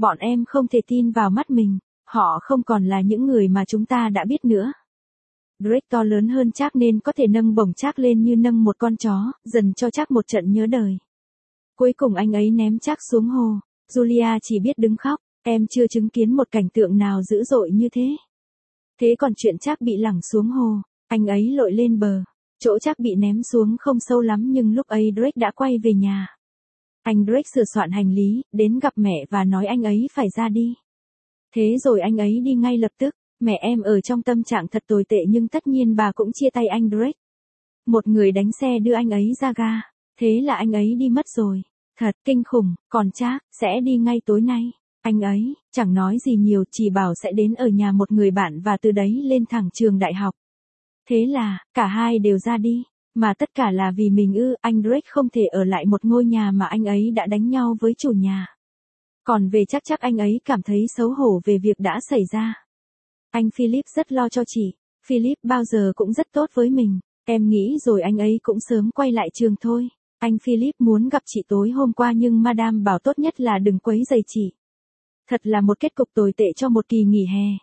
Bọn em không thể tin vào mắt mình, họ không còn là những người mà chúng ta đã biết nữa. Drake to lớn hơn Charles nên có thể nâng bổng Charles lên như nâng một con chó, dần cho Charles một trận nhớ đời. Cuối cùng anh ấy ném Charles xuống hồ, Julia chỉ biết đứng khóc, em chưa chứng kiến một cảnh tượng nào dữ dội như thế. Thế còn chuyện Charles bị lẳng xuống hồ, anh ấy lội lên bờ, chỗ Charles bị ném xuống không sâu lắm nhưng lúc ấy Drake đã quay về nhà. Anh Drake sửa soạn hành lý, đến gặp mẹ và nói anh ấy phải ra đi. Thế rồi anh ấy đi ngay lập tức, mẹ em ở trong tâm trạng thật tồi tệ nhưng tất nhiên bà cũng chia tay anh Drake. Một người đánh xe đưa anh ấy ra ga, thế là anh ấy đi mất rồi. Thật kinh khủng, còn Charles sẽ đi ngay tối nay. Anh ấy chẳng nói gì nhiều, chỉ bảo sẽ đến ở nhà một người bạn và từ đấy lên thẳng trường đại học. Thế là, cả hai đều ra đi, mà tất cả là vì mình ư, anh Drake không thể ở lại một ngôi nhà mà anh ấy đã đánh nhau với chủ nhà. Còn về chắc chắc anh ấy cảm thấy xấu hổ về việc đã xảy ra. Anh Philip rất lo cho chị, Philip bao giờ cũng rất tốt với mình, em nghĩ rồi anh ấy cũng sớm quay lại trường thôi. Anh Philip muốn gặp chị tối hôm qua nhưng Madame bảo tốt nhất là đừng quấy rầy chị. Thật là một kết cục tồi tệ cho một kỳ nghỉ hè.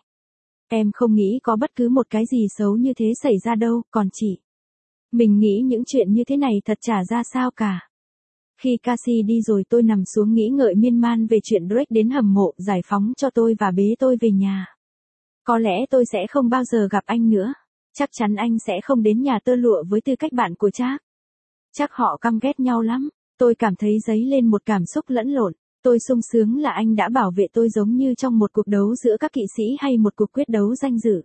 Em không nghĩ có bất cứ một cái gì xấu như thế xảy ra đâu, còn chị. Mình nghĩ những chuyện như thế này thật chả ra sao cả. Khi Cassie đi rồi tôi nằm xuống nghĩ ngợi miên man về chuyện Drake đến hầm mộ giải phóng cho tôi và bế tôi về nhà. Có lẽ tôi sẽ không bao giờ gặp anh nữa. Chắc chắn anh sẽ không đến nhà tơ lụa với tư cách bạn của Charles. Chắc họ căm ghét nhau lắm. Tôi cảm thấy dấy lên một cảm xúc lẫn lộn. Tôi sung sướng là anh đã bảo vệ tôi giống như trong một cuộc đấu giữa các kỵ sĩ hay một cuộc quyết đấu danh dự.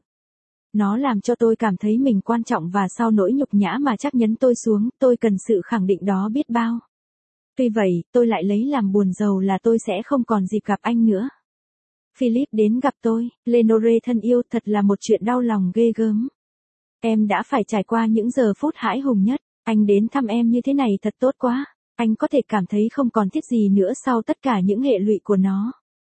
Nó làm cho tôi cảm thấy mình quan trọng và sau nỗi nhục nhã mà Charles nhấn tôi xuống, tôi cần sự khẳng định đó biết bao. Tuy vậy, tôi lại lấy làm buồn rầu là tôi sẽ không còn dịp gặp anh nữa. Philip đến gặp tôi, Lenore thân yêu, thật là một chuyện đau lòng ghê gớm. Em đã phải trải qua những giờ phút hãi hùng nhất, anh đến thăm em như thế này thật tốt quá, anh có thể cảm thấy không còn tiếc gì nữa sau tất cả những hệ lụy của nó.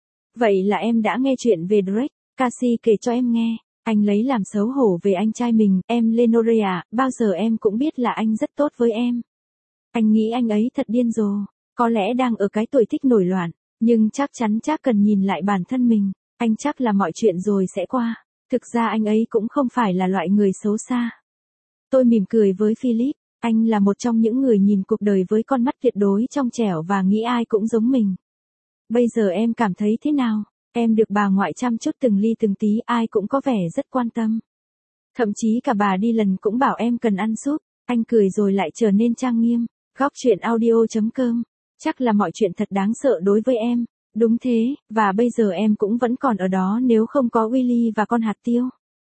Vậy là em đã nghe chuyện về Drake, Cassie kể cho em nghe, anh lấy làm xấu hổ về anh trai mình, em Lenore à, bao giờ em cũng biết là anh rất tốt với em. Anh nghĩ anh ấy thật điên rồ, có lẽ đang ở cái tuổi thích nổi loạn, nhưng chắc chắn chắc cần nhìn lại bản thân mình, anh chắc là mọi chuyện rồi sẽ qua, thực ra anh ấy cũng không phải là loại người xấu xa. Tôi mỉm cười với Philip, anh là một trong những người nhìn cuộc đời với con mắt tuyệt đối trong trẻo và nghĩ ai cũng giống mình. Bây giờ em cảm thấy thế nào? Em được bà ngoại chăm chút từng ly từng tí, ai cũng có vẻ rất quan tâm. Thậm chí cả bà đi lần cũng bảo em cần ăn súp, anh cười rồi lại trở nên trang nghiêm. Góc chuyện audio chấm com, chắc là mọi chuyện thật đáng sợ đối với em, đúng thế, và bây giờ em cũng vẫn còn ở đó nếu không có Willy và con hạt tiêu.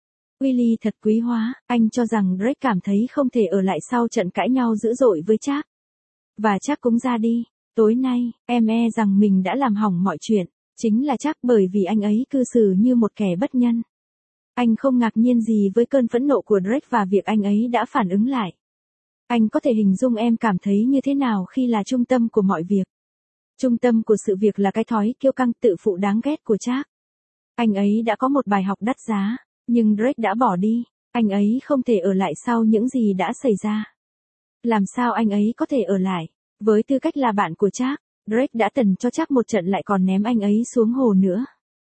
Willy thật quý hóa, anh cho rằng Drake cảm thấy không thể ở lại sau trận cãi nhau dữ dội với Charles. Và Charles cũng ra đi, tối nay, em e rằng mình đã làm hỏng mọi chuyện, chính là Charles bởi vì anh ấy cư xử như một kẻ bất nhân. Anh không ngạc nhiên gì với cơn phẫn nộ của Drake và việc anh ấy đã phản ứng lại. Anh có thể hình dung em cảm thấy như thế nào khi là trung tâm của mọi việc. Trung tâm của sự việc là cái thói kiêu căng tự phụ đáng ghét của Charles. Anh ấy đã có một bài học đắt giá, nhưng Drake đã bỏ đi, anh ấy không thể ở lại sau những gì đã xảy ra. Làm sao anh ấy có thể ở lại? Với tư cách là bạn của Charles, Drake đã tần cho Charles một trận lại còn ném anh ấy xuống hồ nữa.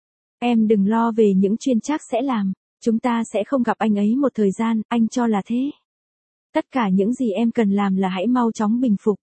Em đừng lo về những chuyện Charles sẽ làm, chúng ta sẽ không gặp anh ấy một thời gian, anh cho là thế. Tất cả những gì em cần làm là hãy mau chóng bình phục.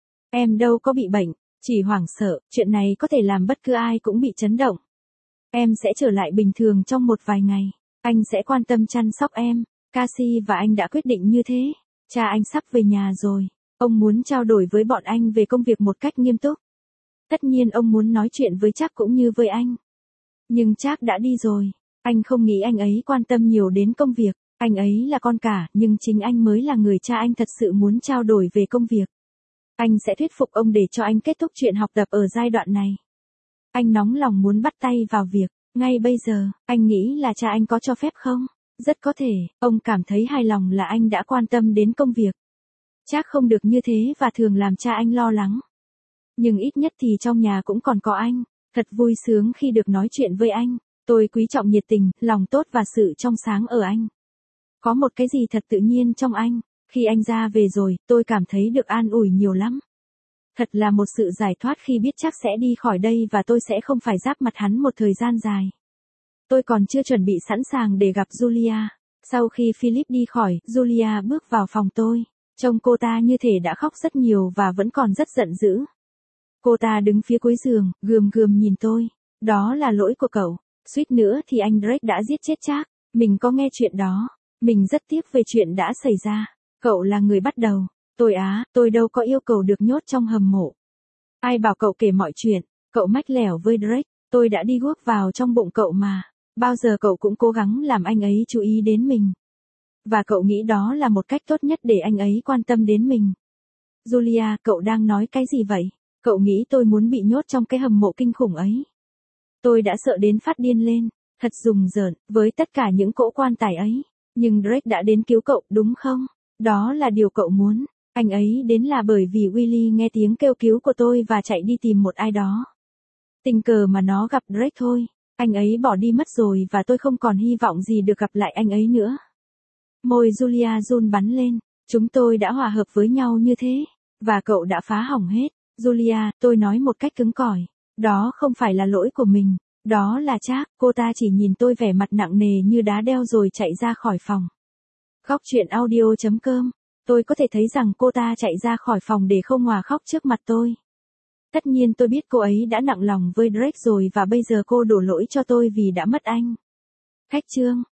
Em đâu có bị bệnh, chỉ hoảng sợ, chuyện này có thể làm bất cứ ai cũng bị chấn động. Em sẽ trở lại bình thường trong một vài ngày, anh sẽ quan tâm chăm sóc em, Cassie và anh đã quyết định như thế. Cha anh sắp về nhà rồi, ông muốn trao đổi với bọn anh về công việc một cách nghiêm túc. Tất nhiên ông muốn nói chuyện với Charles cũng như với anh. Nhưng Charles đã đi rồi, anh không nghĩ anh ấy quan tâm nhiều đến công việc. Anh ấy là con cả, nhưng chính anh mới là người cha anh thật sự muốn trao đổi về công việc. Anh sẽ thuyết phục ông để cho anh kết thúc chuyện học tập ở giai đoạn này. Anh nóng lòng muốn bắt tay vào việc, ngay bây giờ, anh nghĩ là cha anh có cho phép không? Rất có thể, ông cảm thấy hài lòng là anh đã quan tâm đến công việc. Chắc không được như thế và thường làm cha anh lo lắng. Nhưng ít nhất thì trong nhà cũng còn có anh, thật vui sướng khi được nói chuyện với anh. Tôi quý trọng nhiệt tình, lòng tốt và sự trong sáng ở anh. Có một cái gì thật tự nhiên trong anh, khi anh ra về rồi, tôi cảm thấy được an ủi nhiều lắm. Thật là một sự giải thoát khi biết chắc sẽ đi khỏi đây và tôi sẽ không phải giáp mặt hắn một thời gian dài. Tôi còn chưa chuẩn bị sẵn sàng để gặp Julia. Sau khi Philip đi khỏi, Julia bước vào phòng tôi. Trông cô ta như thể đã khóc rất nhiều và vẫn còn rất giận dữ. Cô ta đứng phía cuối giường, gườm gườm nhìn tôi. Đó là lỗi của cậu. Suýt nữa thì anh Drake đã giết chết Trác. Mình có nghe chuyện đó. Mình rất tiếc về chuyện đã xảy ra. Cậu là người bắt đầu. Tôi á, tôi đâu có yêu cầu được nhốt trong hầm mộ. Ai bảo cậu kể mọi chuyện. Cậu mách lẻo với Drake. Tôi đã đi guốc vào trong bụng cậu mà. Bao giờ cậu cũng cố gắng làm anh ấy chú ý đến mình. Và cậu nghĩ đó là một cách tốt nhất để anh ấy quan tâm đến mình. Julia, cậu đang nói cái gì vậy? Cậu nghĩ tôi muốn bị nhốt trong cái hầm mộ kinh khủng ấy. Tôi đã sợ đến phát điên lên. Thật rùng rợn, với tất cả những cỗ quan tài ấy. Nhưng Drake đã đến cứu cậu, đúng không? Đó là điều cậu muốn. Anh ấy đến là bởi vì Willy nghe tiếng kêu cứu của tôi và chạy đi tìm một ai đó. Tình cờ mà nó gặp Drake thôi. Anh ấy bỏ đi mất rồi và tôi không còn hy vọng gì được gặp lại anh ấy nữa. Môi Julia run bắn lên. Chúng tôi đã hòa hợp với nhau như thế. Và cậu đã phá hỏng hết. Julia, tôi nói một cách cứng cỏi. Đó không phải là lỗi của mình. Đó là Trác. Cô ta chỉ nhìn tôi vẻ mặt nặng nề như đá đeo rồi chạy ra khỏi phòng. Khóc chuyện audio chấm com. Tôi có thể thấy rằng cô ta chạy ra khỏi phòng để không hòa khóc trước mặt tôi. Tất nhiên tôi biết cô ấy đã nặng lòng với Drake rồi và bây giờ cô đổ lỗi cho tôi vì đã mất anh. Khách chương.